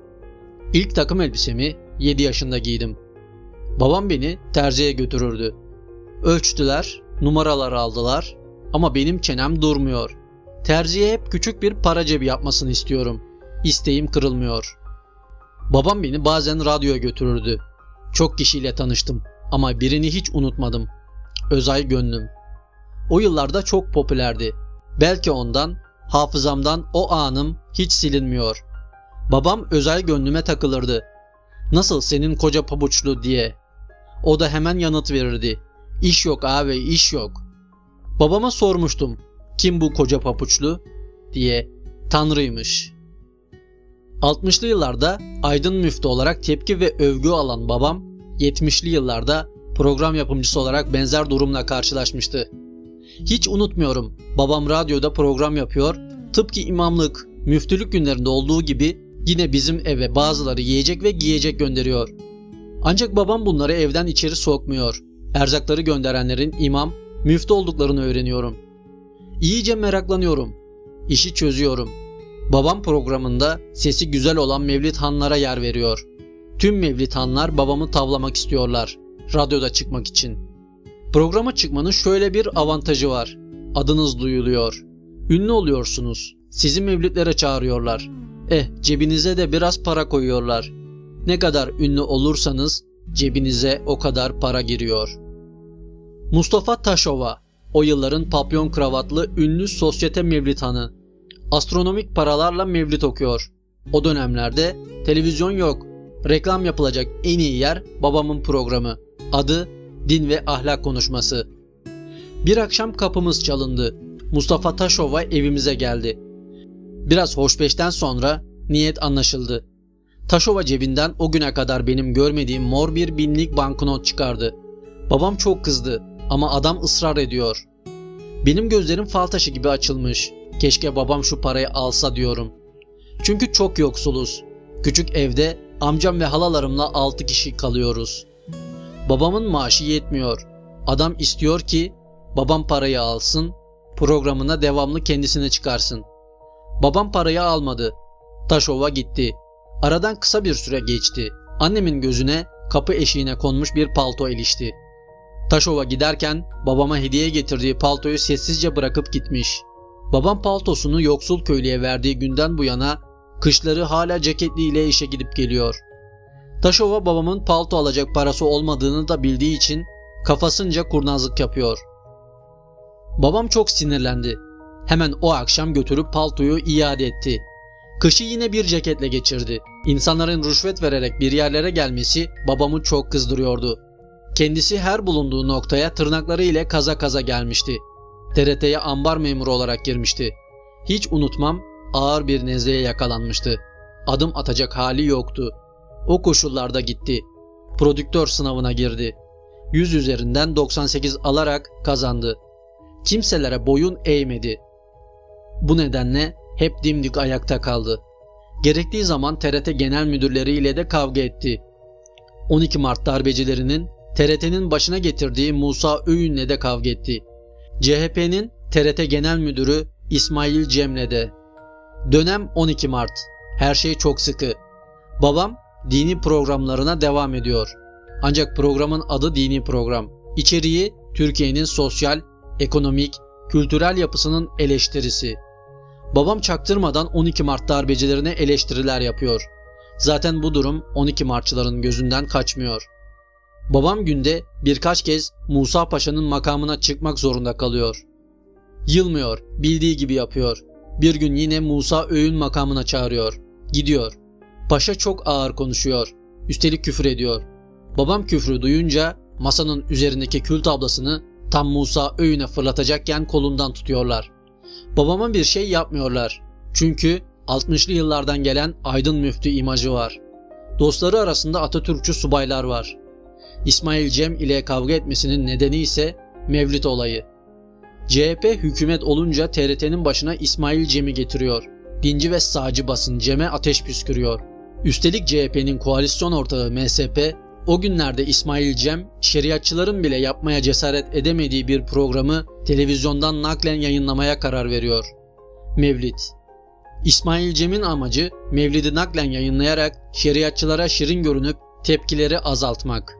İlk takım elbisemi yedi yaşında giydim. Babam beni terziye götürürdü. Ölçtüler, numaralar aldılar ama benim çenem durmuyor. Terziye hep küçük bir para cebi yapmasını istiyorum. İsteğim kırılmıyor. Babam beni bazen radyoya götürürdü. Çok kişiyle tanıştım ama birini hiç unutmadım. Özay Gönlüm. O yıllarda çok popülerdi. Belki ondan, hafızamdan o anım hiç silinmiyor. Babam özel gönlüme takılırdı. Nasıl senin koca pabuçlu diye. O da hemen yanıt verirdi. İş yok abi, iş yok. Babama sormuştum. Kim bu koca pabuçlu diye. Tanrıymış. altmışlı yıllarda aydın müftü olarak tepki ve övgü alan babam, yetmişli yıllarda program yapımcısı olarak benzer durumla karşılaşmıştı. Hiç unutmuyorum, babam radyoda program yapıyor, tıpkı imamlık, müftülük günlerinde olduğu gibi yine bizim eve bazıları yiyecek ve giyecek gönderiyor. Ancak babam bunları evden içeri sokmuyor. Erzakları gönderenlerin imam, müftü olduklarını öğreniyorum. İyice meraklanıyorum. İşi çözüyorum. Babam programında sesi güzel olan Mevlid Hanlara yer veriyor. Tüm Mevlid Hanlar babamı tavlamak istiyorlar. Radyoda çıkmak için. Programa çıkmanın şöyle bir avantajı var. Adınız duyuluyor. Ünlü oluyorsunuz. Sizi mevlidlere çağırıyorlar. Eh, cebinize de biraz para koyuyorlar. Ne kadar ünlü olursanız cebinize o kadar para giriyor. Mustafa Taşova, o yılların papyon kravatlı ünlü sosyete Mevlid Hanı. Astronomik paralarla mevlid okuyor. O dönemlerde televizyon yok. Reklam yapılacak en iyi yer babamın programı. Adı Din ve Ahlak Konuşması. Bir akşam kapımız çalındı. Mustafa Taşova evimize geldi. Biraz hoşbeşten sonra niyet anlaşıldı. Taşova cebinden o güne kadar benim görmediğim mor bir binlik banknot çıkardı. Babam çok kızdı ama adam ısrar ediyor. Benim gözlerim fal taşı gibi açılmış. Keşke babam şu parayı alsa diyorum. Çünkü çok yoksuluz. Küçük evde amcam ve halalarımla altı kişi kalıyoruz. Babamın maaşı yetmiyor. Adam istiyor ki babam parayı alsın, programına devamlı kendisine çıkarsın. Babam parayı almadı. Taşova gitti. Aradan kısa bir süre geçti. Annemin gözüne kapı eşiğine konmuş bir palto ilişti. Taşova giderken babama hediye getirdiği paltoyu sessizce bırakıp gitmiş. Babam paltosunu yoksul köylüye verdiği günden bu yana kışları hala ceketliyle işe gidip geliyor. Taşova babamın palto alacak parası olmadığını da bildiği için kafasınca kurnazlık yapıyor. Babam çok sinirlendi. Hemen o akşam götürüp paltoyu iade etti. Kışı yine bir ceketle geçirdi. İnsanların rüşvet vererek bir yerlere gelmesi babamı çok kızdırıyordu. Kendisi her bulunduğu noktaya tırnakları ile kaza kaza gelmişti. T R T'ye ambar memuru olarak girmişti. Hiç unutmam, ağır bir nezleye yakalanmıştı. Adım atacak hali yoktu. O koşullarda gitti. Prodüktör sınavına girdi. yüz üzerinden doksan sekiz alarak kazandı. Kimselere boyun eğmedi. Bu nedenle hep dimdik ayakta kaldı. Gerektiği zaman T R T genel müdürleriyle de kavga etti. on iki Mart darbecilerinin T R T'nin başına getirdiği Musa Öğün'le de kavga etti. C H P'nin T R T Genel Müdürü İsmail Cem'le de. Dönem on iki Mart. Her şey çok sıkı. Babam dini programlarına devam ediyor. Ancak programın adı dini program. İçeriği Türkiye'nin sosyal, ekonomik, kültürel yapısının eleştirisi. Babam çaktırmadan on iki Mart darbecilerine eleştiriler yapıyor. Zaten bu durum on iki Martçıların gözünden kaçmıyor. Babam günde birkaç kez Musa Paşa'nın makamına çıkmak zorunda kalıyor. Yılmıyor, bildiği gibi yapıyor. Bir gün yine Musa Öğün makamına çağırıyor. Gidiyor. Paşa çok ağır konuşuyor. Üstelik küfür ediyor. Babam küfrü duyunca masanın üzerindeki kül tablasını tam Musa Öğün'e fırlatacakken kolundan tutuyorlar. Babama bir şey yapmıyorlar. Çünkü altmışlı yıllardan gelen aydın müftü imajı var. Dostları arasında Atatürkçü subaylar var. İsmail Cem ile kavga etmesinin nedeni ise Mevlid olayı. C H P hükümet olunca T R T'nin başına İsmail Cem'i getiriyor. Dinci ve sağcı basın Cem'e ateş püskürüyor. Üstelik C H P'nin koalisyon ortağı M S P o günlerde İsmail Cem şeriatçıların bile yapmaya cesaret edemediği bir programı televizyondan naklen yayınlamaya karar veriyor. Mevlid. İsmail Cem'in amacı Mevlid'i naklen yayınlayarak şeriatçılara şirin görünüp tepkileri azaltmak.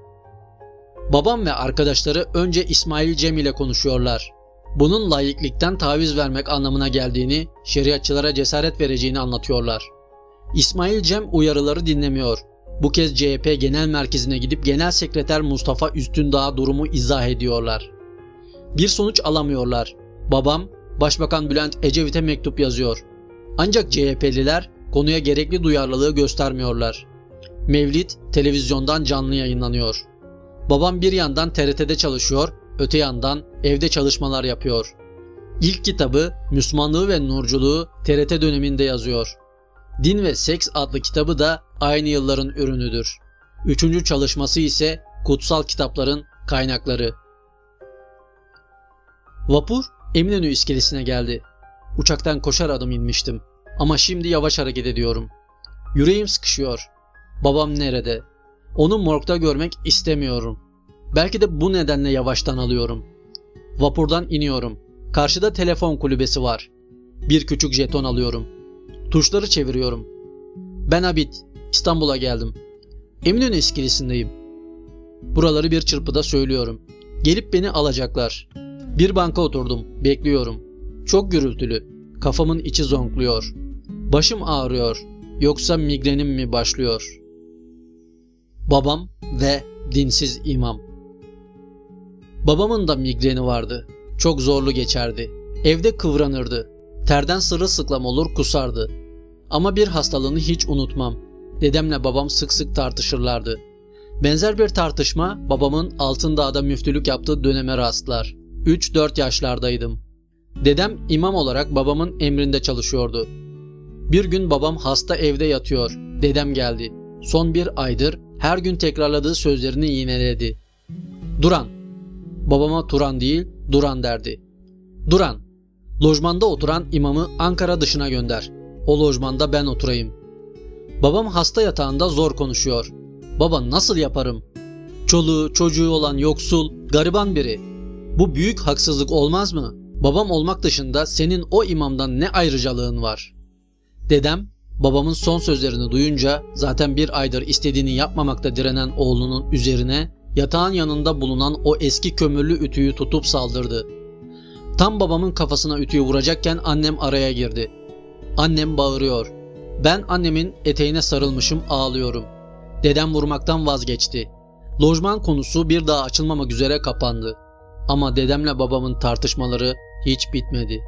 Babam ve arkadaşları önce İsmail Cem ile konuşuyorlar. Bunun laiklikten taviz vermek anlamına geldiğini, şeriatçılara cesaret vereceğini anlatıyorlar. İsmail Cem uyarıları dinlemiyor. Bu kez C H P Genel Merkezi'ne gidip Genel Sekreter Mustafa Üstündağ'a durumu izah ediyorlar. Bir sonuç alamıyorlar. Babam, Başbakan Bülent Ecevit'e mektup yazıyor. Ancak C H P'liler konuya gerekli duyarlılığı göstermiyorlar. Mevlid televizyondan canlı yayınlanıyor. Babam bir yandan T R T'de çalışıyor, öte yandan evde çalışmalar yapıyor. İlk kitabı Müslümanlığı ve Nurculuğu T R T döneminde yazıyor. Din ve Seks adlı kitabı da aynı yılların ürünüdür. Üçüncü çalışması ise Kutsal Kitapların Kaynakları. Vapur Eminönü iskelesine geldi. Uçaktan koşar adım inmiştim. Ama şimdi yavaş hareket ediyorum. Yüreğim sıkışıyor. Babam nerede? Onu morgda görmek istemiyorum. Belki de bu nedenle yavaştan alıyorum. Vapurdan iniyorum. Karşıda telefon kulübesi var. Bir küçük jeton alıyorum. Tuşları çeviriyorum. Ben Abid. İstanbul'a geldim. Eminönü iskelesindeyim. Buraları bir çırpıda söylüyorum. Gelip beni alacaklar. Bir banka oturdum. Bekliyorum. Çok gürültülü. Kafamın içi zonkluyor. Başım ağrıyor. Yoksa migrenim mi başlıyor? Babam ve dinsiz imam. Babamın da migreni vardı. Çok zorlu geçerdi. Evde kıvranırdı. Terden sırılsıklam olur kusardı. Ama bir hastalığını hiç unutmam. Dedemle babam sık sık tartışırlardı. Benzer bir tartışma babamın Altındağ'da müftülük yaptığı döneme rastlar. üç dört yaşlardaydım. Dedem imam olarak babamın emrinde çalışıyordu. Bir gün babam hasta evde yatıyor. Dedem geldi. Son bir aydır her gün tekrarladığı sözlerini yineledi. Duran. Babama Turan değil, Duran derdi. Duran. Lojmanda oturan imamı Ankara dışına gönder. O lojmanda ben oturayım. Babam hasta yatağında zor konuşuyor. Baba nasıl yaparım? Çoluğu, çocuğu olan yoksul, gariban biri. Bu büyük haksızlık olmaz mı? Babam olmak dışında senin o imamdan ne ayrıcalığın var? Dedem, babamın son sözlerini duyunca zaten bir aydır istediğini yapmamakta direnen oğlunun üzerine yatağın yanında bulunan o eski kömürlü ütüyü tutup saldırdı. Tam babamın kafasına ütüyü vuracakken annem araya girdi. Annem bağırıyor. Ben annemin eteğine sarılmışım, ağlıyorum. Dedem vurmaktan vazgeçti. Lojman konusu bir daha açılmamak üzere kapandı. Ama dedemle babamın tartışmaları hiç bitmedi.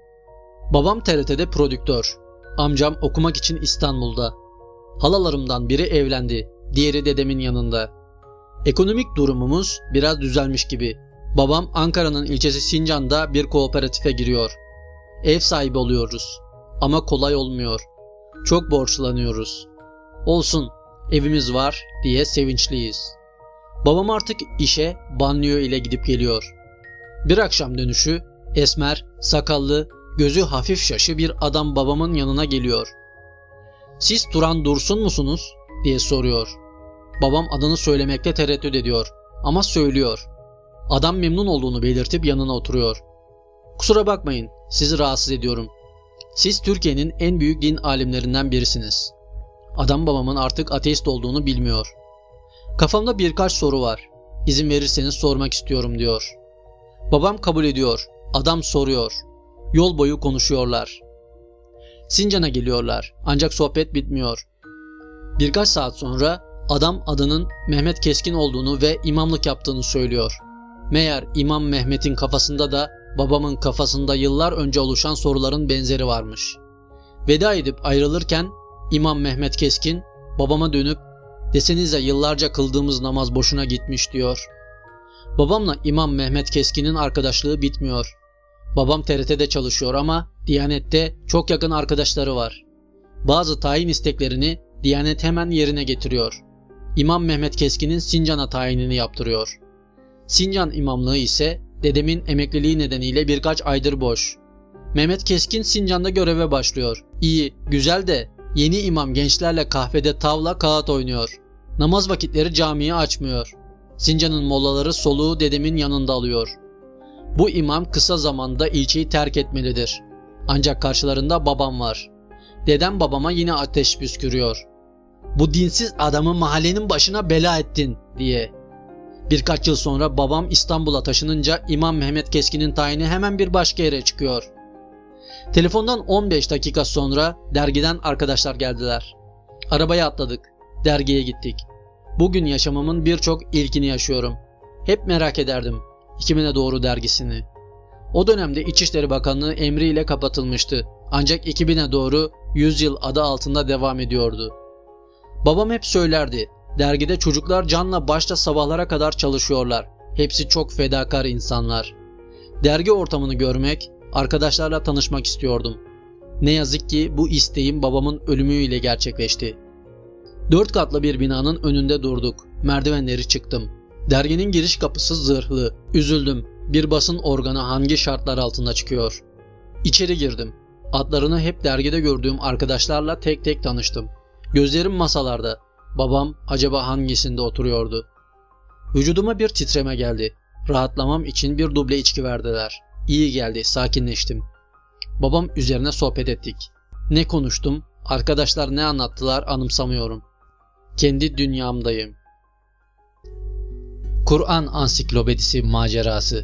Babam T R T'de prodüktör. Amcam okumak için İstanbul'da. Halalarımdan biri evlendi. Diğeri dedemin yanında. Ekonomik durumumuz biraz düzelmiş gibi. Babam Ankara'nın ilçesi Sincan'da bir kooperatife giriyor. Ev sahibi oluyoruz. Ama kolay olmuyor. Çok borçlanıyoruz. Olsun, evimiz var diye sevinçliyiz. Babam artık işe banliyö ile gidip geliyor. Bir akşam dönüşü esmer, sakallı, gözü hafif şaşı bir adam babamın yanına geliyor. Siz Turan Dursun musunuz diye soruyor. Babam adını söylemekte tereddüt ediyor ama söylüyor. Adam memnun olduğunu belirtip yanına oturuyor. Kusura bakmayın, sizi rahatsız ediyorum. Siz Türkiye'nin en büyük din alimlerinden birisiniz. Adam babamın artık ateist olduğunu bilmiyor. Kafamda birkaç soru var. İzin verirseniz sormak istiyorum diyor. Babam kabul ediyor. Adam soruyor. Yol boyu konuşuyorlar. Sincan'a geliyorlar. Ancak sohbet bitmiyor. Birkaç saat sonra adam adının Mehmet Keskin olduğunu ve imamlık yaptığını söylüyor. Meğer İmam Mehmet'in kafasında da babamın kafasında yıllar önce oluşan soruların benzeri varmış. Veda edip ayrılırken İmam Mehmet Keskin babama dönüp "Desenize yıllarca kıldığımız namaz boşuna gitmiş" diyor. Babamla İmam Mehmet Keskin'in arkadaşlığı bitmiyor. Babam T R T'de çalışıyor ama Diyanet'te çok yakın arkadaşları var. Bazı tayin isteklerini Diyanet hemen yerine getiriyor. İmam Mehmet Keskin'in Sincan'a tayinini yaptırıyor. Sincan imamlığı ise dedemin emekliliği nedeniyle birkaç aydır boş. Mehmet Keskin Sincan'da göreve başlıyor. İyi, güzel de yeni imam gençlerle kahvede tavla kağıt oynuyor. Namaz vakitleri camiyi açmıyor. Sincan'ın mollaları soluğu dedemin yanında alıyor. Bu imam kısa zamanda ilçeyi terk etmelidir. Ancak karşılarında babam var. Dedem babama yine ateş püskürüyor. "Bu dinsiz adamı mahallenin başına bela ettin" diye. Birkaç yıl sonra babam İstanbul'a taşınınca İmam Mehmet Keskin'in tayini hemen bir başka yere çıkıyor. Telefondan on beş dakika sonra dergiden arkadaşlar geldiler. Arabaya atladık. Dergiye gittik. Bugün yaşamımın birçok ilkini yaşıyorum. Hep merak ederdim "İkimine Doğru" dergisini. O dönemde İçişleri Bakanlığı emriyle kapatılmıştı. ancak iki bine doğru yüz yıl adı altında devam ediyordu. Babam hep söylerdi, dergide çocuklar canla başla sabahlara kadar çalışıyorlar. Hepsi çok fedakar insanlar. Dergi ortamını görmek, arkadaşlarla tanışmak istiyordum. Ne yazık ki bu isteğim babamın ölümüyle gerçekleşti. Dört katlı bir binanın önünde durduk. Merdivenleri çıktım. Derginin giriş kapısı zırhlı. Üzüldüm. Bir basın organı hangi şartlar altında çıkıyor? İçeri girdim. Adlarını hep dergide gördüğüm arkadaşlarla tek tek tanıştım. Gözlerim masalarda. Babam acaba hangisinde oturuyordu? Vücuduma bir titreme geldi. Rahatlamam için bir duble içki verdiler. İyi geldi, sakinleştim. Babam üzerine sohbet ettik. Ne konuştum, arkadaşlar ne anlattılar anımsamıyorum. Kendi dünyamdayım. Kur'an Ansiklopedisi macerası.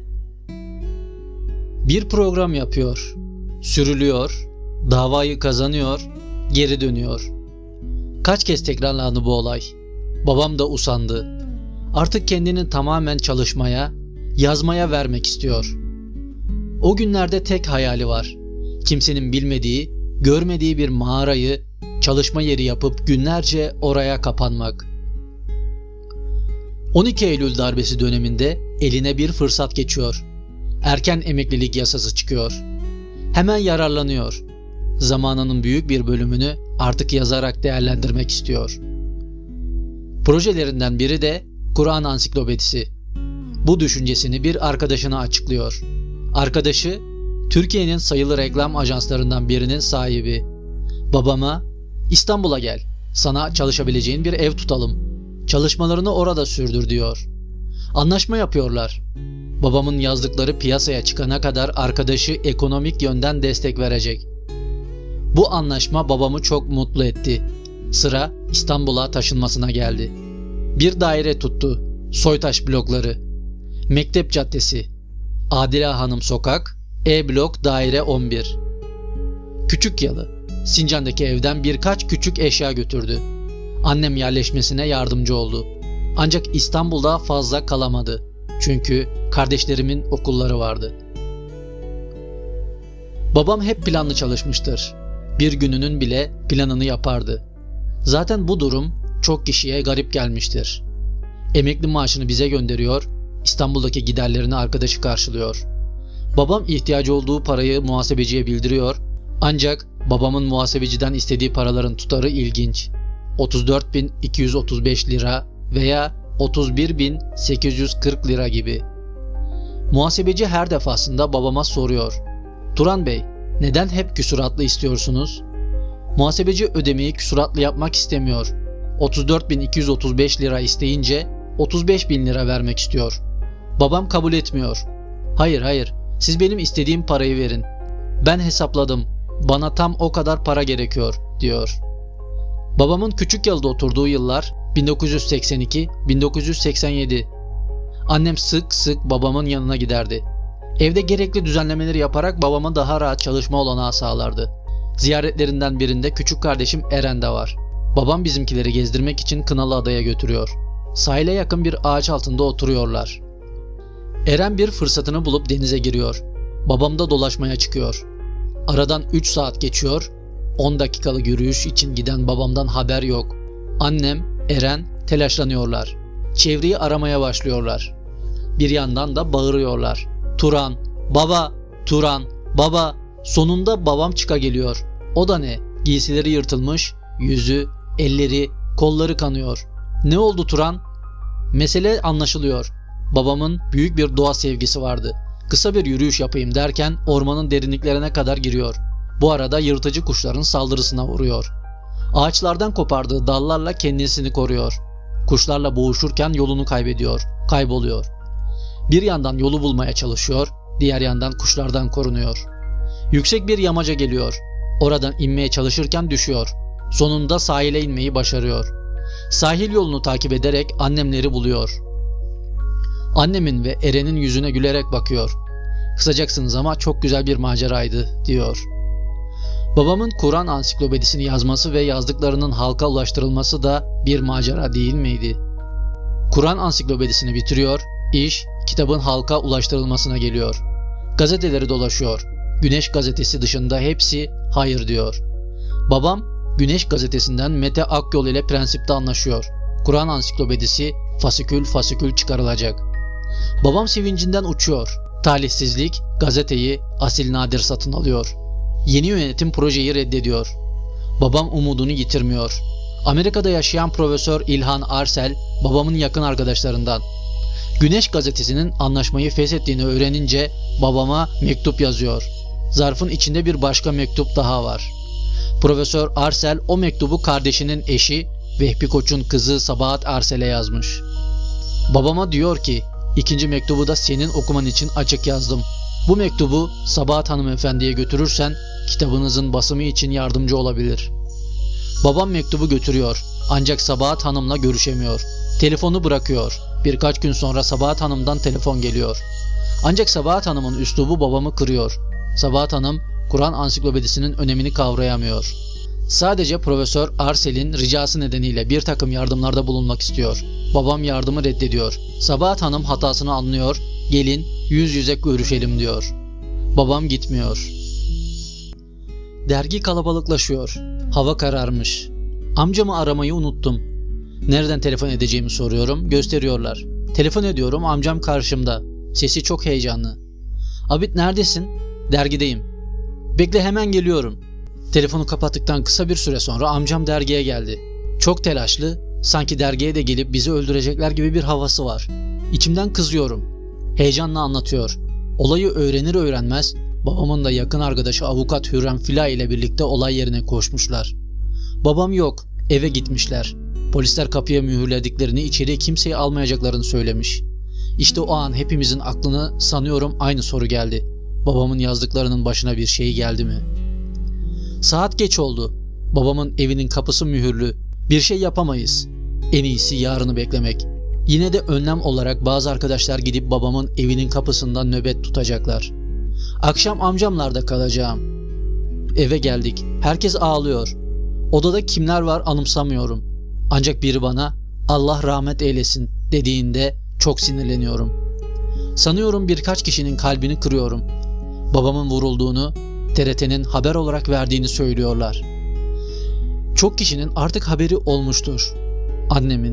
Bir program yapıyor, sürülüyor, davayı kazanıyor, geri dönüyor. Kaç kez tekrarlandı bu olay. Babam da usandı. Artık kendini tamamen çalışmaya, yazmaya vermek istiyor. O günlerde tek hayali var. Kimsenin bilmediği, görmediği bir mağarayı, çalışma yeri yapıp günlerce oraya kapanmak. on iki Eylül darbesi döneminde eline bir fırsat geçiyor. Erken emeklilik yasası çıkıyor. Hemen yararlanıyor. Zamanının büyük bir bölümünü artık yazarak değerlendirmek istiyor. Projelerinden biri de Kur'an Ansiklopedisi. Bu düşüncesini bir arkadaşına açıklıyor. Arkadaşı, Türkiye'nin sayılı reklam ajanslarından birinin sahibi. Babama, İstanbul'a gel, sana çalışabileceğin bir ev tutalım. Çalışmalarını orada sürdür diyor. Anlaşma yapıyorlar. Babamın yazdıkları piyasaya çıkana kadar arkadaşı ekonomik yönden destek verecek. Bu anlaşma babamı çok mutlu etti. Sıra İstanbul'a taşınmasına geldi. Bir daire tuttu. Soytaş blokları. Mektep Caddesi. Adile Hanım Sokak. E blok daire on bir. Küçük Yalı. Sincan'daki evden birkaç küçük eşya götürdü. Annem yerleşmesine yardımcı oldu. Ancak İstanbul'da fazla kalamadı. Çünkü kardeşlerimin okulları vardı. Babam hep planlı çalışmıştır. Bir gününün bile planını yapardı. Zaten bu durum çok kişiye garip gelmiştir. Emekli maaşını bize gönderiyor, İstanbul'daki giderlerini arkadaşı karşılıyor. Babam ihtiyacı olduğu parayı muhasebeciye bildiriyor, ancak babamın muhasebeciden istediği paraların tutarı ilginç. otuz dört bin iki yüz otuz beş lira veya otuz bir bin sekiz yüz kırk lira gibi. Muhasebeci her defasında babama soruyor. Turan Bey, neden hep küsuratlı istiyorsunuz? Muhasebeci ödemeyi küsuratlı yapmak istemiyor. otuz dört bin iki yüz otuz beş lira isteyince otuz beş bin lira vermek istiyor. Babam kabul etmiyor. Hayır hayır, siz benim istediğim parayı verin. Ben hesapladım, bana tam o kadar para gerekiyor diyor. Babamın Küçükyalı'da oturduğu yıllar bin dokuz yüz seksen iki bin dokuz yüz seksen yedi. Annem sık sık babamın yanına giderdi. Evde gerekli düzenlemeleri yaparak babama daha rahat çalışma olanağı sağlardı. Ziyaretlerinden birinde küçük kardeşim Eren de var. Babam bizimkileri gezdirmek için Kınalıada'ya götürüyor. Sahile yakın bir ağaç altında oturuyorlar. Eren bir fırsatını bulup denize giriyor. Babam da dolaşmaya çıkıyor. Aradan üç saat geçiyor. on dakikalık yürüyüş için giden babamdan haber yok. Annem, Eren telaşlanıyorlar. Çevreyi aramaya başlıyorlar. Bir yandan da bağırıyorlar. Turan, baba, Turan, baba. Sonunda babam çıka geliyor. O da ne? Giysileri yırtılmış, yüzü, elleri, kolları kanıyor. Ne oldu Turan? Mesele anlaşılıyor. Babamın büyük bir doğa sevgisi vardı. Kısa bir yürüyüş yapayım derken ormanın derinliklerine kadar giriyor. Bu arada yırtıcı kuşların saldırısına uğruyor. Ağaçlardan kopardığı dallarla kendisini koruyor. Kuşlarla boğuşurken yolunu kaybediyor, kayboluyor. Bir yandan yolu bulmaya çalışıyor, diğer yandan kuşlardan korunuyor. Yüksek bir yamaca geliyor. Oradan inmeye çalışırken düşüyor. Sonunda sahile inmeyi başarıyor. Sahil yolunu takip ederek annemleri buluyor. Annemin ve Eren'in yüzüne gülerek bakıyor. Kısacaksınız ama çok güzel bir maceraydı diyor. Babamın Kur'an Ansiklopedisini yazması ve yazdıklarının halka ulaştırılması da bir macera değil miydi? Kur'an Ansiklopedisini bitiriyor, iş kitabın halka ulaştırılmasına geliyor. Gazeteleri dolaşıyor. Güneş gazetesi dışında hepsi hayır diyor. Babam Güneş gazetesinden Mete Akyol ile prensipte anlaşıyor. Kur'an ansiklopedisi fasikül fasikül çıkarılacak. Babam sevincinden uçuyor. Talihsizlik gazeteyi Asil Nadir satın alıyor. Yeni yönetim projeyi reddediyor. Babam umudunu yitirmiyor. Amerika'da yaşayan Profesör İlhan Arsel babamın yakın arkadaşlarından. Güneş gazetesinin anlaşmayı feshettiğini öğrenince babama mektup yazıyor. Zarfın içinde bir başka mektup daha var. Profesör Arsel o mektubu kardeşinin eşi Vehbi Koç'un kızı Sabahat Arsel'e yazmış. Babama diyor ki, ikinci mektubu da senin okuman için açık yazdım. Bu mektubu Sabahat hanımefendiye götürürsen kitabınızın basımı için yardımcı olabilir. Babam mektubu götürüyor ancak Sabahat hanımla görüşemiyor. Telefonu bırakıyor. Birkaç gün sonra Sabahat hanımdan telefon geliyor. Ancak Sabahat hanımın üslubu babamı kırıyor. Sabahat hanım Kur'an ansiklopedisinin önemini kavrayamıyor. Sadece Profesör Arsel'in ricası nedeniyle bir takım yardımlarda bulunmak istiyor. Babam yardımı reddediyor. Sabahat hanım hatasını anlıyor. Gelin yüz yüze görüşelim diyor. Babam gitmiyor. Dergi kalabalıklaşıyor. Hava kararmış. Amcamı aramayı unuttum. Nereden telefon edeceğimi soruyorum. Gösteriyorlar. Telefon ediyorum. Amcam karşımda. Sesi çok heyecanlı. Abid neredesin? Dergideyim. Bekle hemen geliyorum. Telefonu kapattıktan kısa bir süre sonra amcam dergiye geldi. Çok telaşlı, sanki dergiye de gelip bizi öldürecekler gibi bir havası var. İçimden kızıyorum. Heyecanla anlatıyor. Olayı öğrenir öğrenmez babamın da yakın arkadaşı avukat Hürrem Fila ile birlikte olay yerine koşmuşlar. Babam yok, eve gitmişler. Polisler kapıya mühürlediklerini, içeriye kimseyi almayacaklarını söylemiş. İşte o an hepimizin aklına sanıyorum aynı soru geldi. Babamın yazdıklarının başına bir şey geldi mi? Saat geç oldu. Babamın evinin kapısı mühürlü. Bir şey yapamayız. En iyisi yarını beklemek. Yine de önlem olarak bazı arkadaşlar gidip babamın evinin kapısından nöbet tutacaklar. Akşam amcamlarda kalacağım. Eve geldik. Herkes ağlıyor. Odada kimler var anımsamıyorum. Ancak biri bana Allah rahmet eylesin dediğinde çok sinirleniyorum. Sanıyorum birkaç kişinin kalbini kırıyorum. Babamın vurulduğunu T R T'nin haber olarak verdiğini söylüyorlar. Çok kişinin artık haberi olmuştur. Annemin.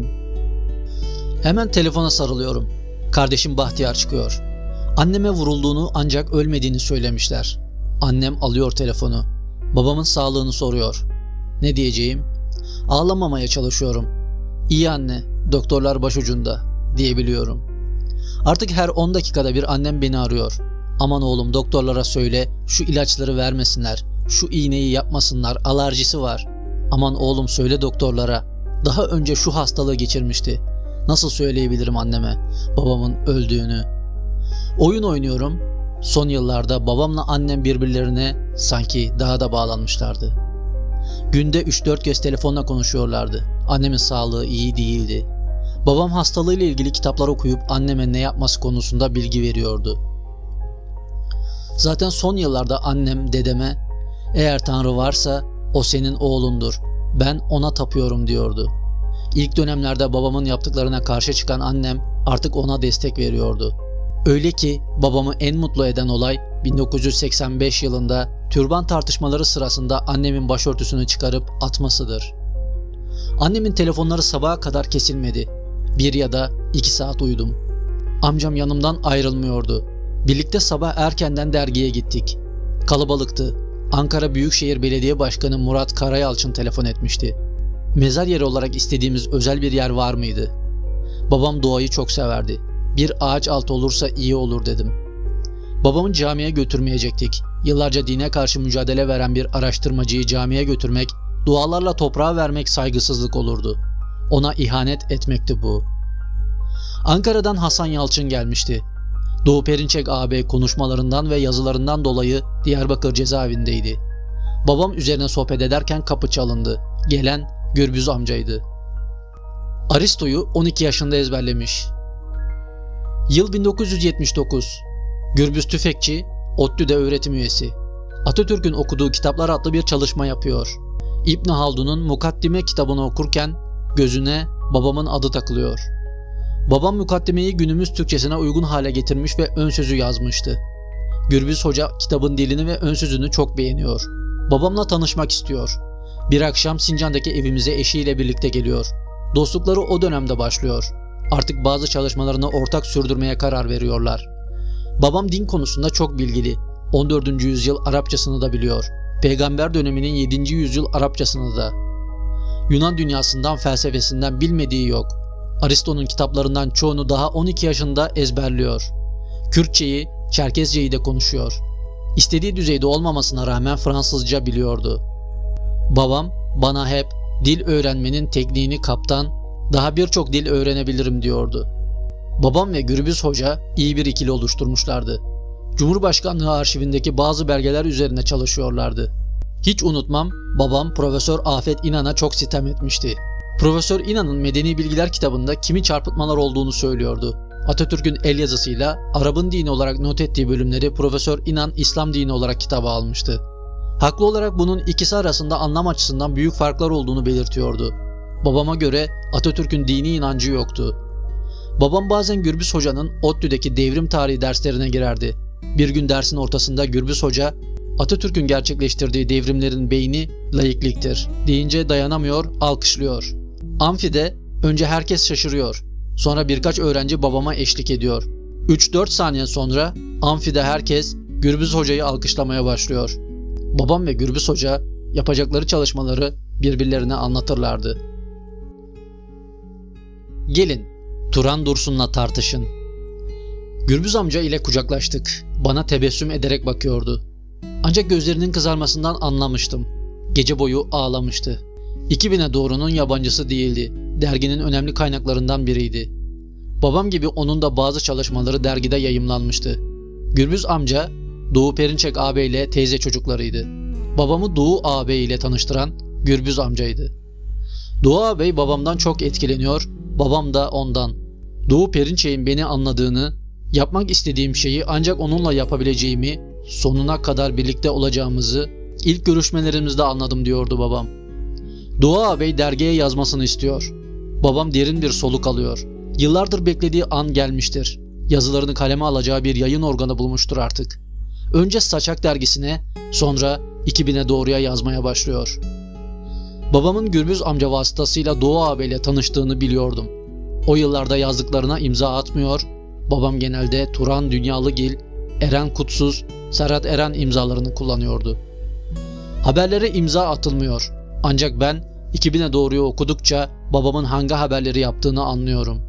Hemen telefona sarılıyorum. Kardeşim Bahtiyar çıkıyor. Anneme vurulduğunu ancak ölmediğini söylemişler. Annem alıyor telefonu. Babamın sağlığını soruyor. Ne diyeceğim? Ağlamamaya çalışıyorum. İyi anne, doktorlar başucunda diyebiliyorum. Artık her on dakikada bir annem beni arıyor. Aman oğlum doktorlara söyle şu ilaçları vermesinler, şu iğneyi yapmasınlar, alerjisi var. Aman oğlum söyle doktorlara, daha önce şu hastalığı geçirmişti. Nasıl söyleyebilirim anneme babamın öldüğünü? Oyun oynuyorum. Son yıllarda babamla annem birbirlerine sanki daha da bağlanmışlardı. Günde üç dört kez telefonla konuşuyorlardı. Annemin sağlığı iyi değildi. Babam hastalığıyla ilgili kitaplar okuyup anneme ne yapması konusunda bilgi veriyordu. Zaten son yıllarda annem dedeme eğer Tanrı varsa o senin oğlundur, ben ona tapıyorum diyordu. İlk dönemlerde babamın yaptıklarına karşı çıkan annem artık ona destek veriyordu. Öyle ki babamı en mutlu eden olay bin dokuz yüz seksen beş yılında türban tartışmaları sırasında annemin başörtüsünü çıkarıp atmasıdır. Annemin telefonları sabaha kadar kesilmedi. Bir ya da iki saat uyudum. Amcam yanımdan ayrılmıyordu. Birlikte sabah erkenden dergiye gittik. Kalabalıktı. Ankara Büyükşehir Belediye Başkanı Murat Karayalçın telefon etmişti. Mezar yeri olarak istediğimiz özel bir yer var mıydı? Babam doğayı çok severdi. Bir ağaç altı olursa iyi olur dedim. Babamı camiye götürmeyecektik. Yıllarca dine karşı mücadele veren bir araştırmacıyı camiye götürmek, dualarla toprağa vermek saygısızlık olurdu. Ona ihanet etmekti bu. Ankara'dan Hasan Yalçın gelmişti. Doğu Perinçek ağabey konuşmalarından ve yazılarından dolayı Diyarbakır cezaevindeydi. Babam üzerine sohbet ederken kapı çalındı. Gelen Gürbüz amcaydı. Aristo'yu on iki yaşında ezberlemiş. Yıl bin dokuz yüz yetmiş dokuz. Gürbüz Tüfekçi, ODTÜ'de öğretim üyesi. Atatürk'ün okuduğu kitaplar adlı bir çalışma yapıyor. İbn Haldun'un Mukaddime kitabını okurken gözüne babamın adı takılıyor. Babam mukaddimeyi günümüz Türkçesine uygun hale getirmiş ve ön sözü yazmıştı. Gürbüz Hoca kitabın dilini ve ön sözünü çok beğeniyor. Babamla tanışmak istiyor. Bir akşam Sincan'daki evimize eşiyle birlikte geliyor. Dostlukları o dönemde başlıyor. Artık bazı çalışmalarını ortak sürdürmeye karar veriyorlar. Babam din konusunda çok bilgili. on dördüncü yüzyıl Arapçasını da biliyor. Peygamber döneminin yedinci yüzyıl Arapçasını da. Yunan dünyasından, felsefesinden bilmediği yok. Aristo'nun kitaplarından çoğunu daha on iki yaşında ezberliyor. Kürtçeyi, Çerkezceyi de konuşuyor. İstediği düzeyde olmamasına rağmen Fransızca biliyordu. Babam bana hep dil öğrenmenin tekniğini kaptan, daha birçok dil öğrenebilirim diyordu. Babam ve Gürbüz Hoca iyi bir ikili oluşturmuşlardı. Cumhurbaşkanlığı arşivindeki bazı belgeler üzerine çalışıyorlardı. Hiç unutmam, babam Profesör Afet İnan'a çok sitem etmişti. Profesör İnan'ın Medeni Bilgiler kitabında kimi çarpıtmalar olduğunu söylüyordu. Atatürk'ün el yazısıyla Arap'ın dini olarak not ettiği bölümleri Profesör İnan İslam dini olarak kitaba almıştı. Haklı olarak bunun ikisi arasında anlam açısından büyük farklar olduğunu belirtiyordu. Babama göre Atatürk'ün dini inancı yoktu. Babam bazen Gürbüz Hoca'nın ODTÜ'deki devrim tarihi derslerine girerdi. Bir gün dersin ortasında Gürbüz Hoca, Atatürk'ün gerçekleştirdiği devrimlerin beyni laikliktir deyince dayanamıyor, alkışlıyor. Amfide önce herkes şaşırıyor. Sonra birkaç öğrenci babama eşlik ediyor. üç dört saniye sonra amfide herkes Gürbüz Hoca'yı alkışlamaya başlıyor. Babam ve Gürbüz Hoca yapacakları çalışmaları birbirlerine anlatırlardı. Gelin, Turan Dursun'la tartışın. Gürbüz amca ile kucaklaştık. Bana tebessüm ederek bakıyordu. Ancak gözlerinin kızarmasından anlamıştım. Gece boyu ağlamıştı. iki bine doğrunun yabancısı değildi. Derginin önemli kaynaklarından biriydi. Babam gibi onun da bazı çalışmaları dergide yayımlanmıştı. Gürbüz amca Doğu Perinçek ağabey ile teyze çocuklarıydı. Babamı Doğu ağabey ile tanıştıran Gürbüz amcaydı. Doğu ağabey babamdan çok etkileniyor, babam da ondan. Doğu Perinçek'in beni anladığını, yapmak istediğim şeyi ancak onunla yapabileceğimi, sonuna kadar birlikte olacağımızı ilk görüşmelerimizde anladım diyordu babam. Doğu ağabey dergiye yazmasını istiyor. Babam derin bir soluk alıyor. Yıllardır beklediği an gelmiştir. Yazılarını kaleme alacağı bir yayın organı bulmuştur artık. Önce Saçak dergisine, sonra iki bine doğruya yazmaya başlıyor. Babamın Gürbüz amca vasıtasıyla Doğu ağabeyle tanıştığını biliyordum. O yıllarda yazdıklarına imza atmıyor, babam genelde Turan Dünyalıgil, Eren Kutsuz, Serhat Eren imzalarını kullanıyordu. Haberlere imza atılmıyor. Ancak ben iki bine doğruyu okudukça babamın hangi haberleri yaptığını anlıyorum.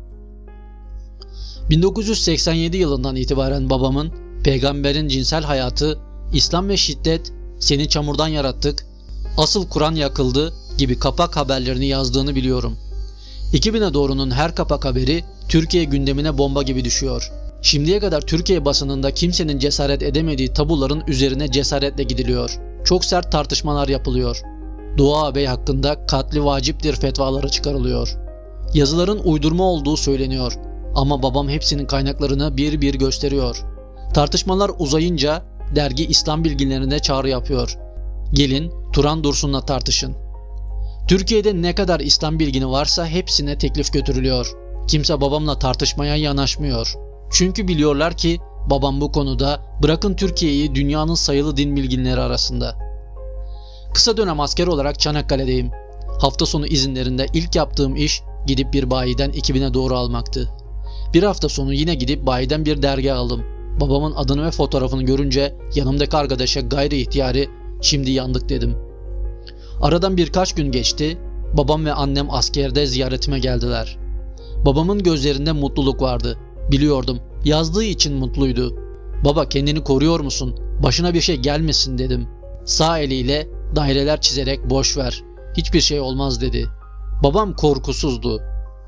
bin dokuz yüz seksen yedi yılından itibaren babamın Peygamberin cinsel hayatı, İslam ve şiddet, seni çamurdan yarattık, asıl Kur'an yakıldı gibi kapak haberlerini yazdığını biliyorum. iki bine doğrunun her kapak haberi Türkiye gündemine bomba gibi düşüyor. Şimdiye kadar Türkiye basınında kimsenin cesaret edemediği tabuların üzerine cesaretle gidiliyor. Çok sert tartışmalar yapılıyor. Doğu ağabey hakkında katli vaciptir fetvaları çıkarılıyor. Yazıların uydurma olduğu söyleniyor. Ama babam hepsinin kaynaklarını bir bir gösteriyor. Tartışmalar uzayınca dergi İslam bilginlerine çağrı yapıyor. Gelin Turan Dursun'la tartışın. Türkiye'de ne kadar İslam bilgini varsa hepsine teklif götürülüyor. Kimse babamla tartışmaya yanaşmıyor. Çünkü biliyorlar ki babam bu konuda bırakın Türkiye'yi dünyanın sayılı din bilginleri arasında. Kısa dönem asker olarak Çanakkale'deyim. Hafta sonu izinlerinde ilk yaptığım iş gidip bir bayiden iki bine doğru almaktı. Bir hafta sonu yine gidip bayiden bir dergi aldım. Babamın adını ve fotoğrafını görünce yanımdaki arkadaşa gayri ihtiyari şimdi yandık dedim. Aradan birkaç gün geçti. Babam ve annem askerde ziyaretime geldiler. Babamın gözlerinde mutluluk vardı. Biliyordum. Yazdığı için mutluydu. Baba kendini koruyor musun? Başına bir şey gelmesin dedim. Sağ eliyle daireler çizerek boş ver. Hiçbir şey olmaz dedi. Babam korkusuzdu.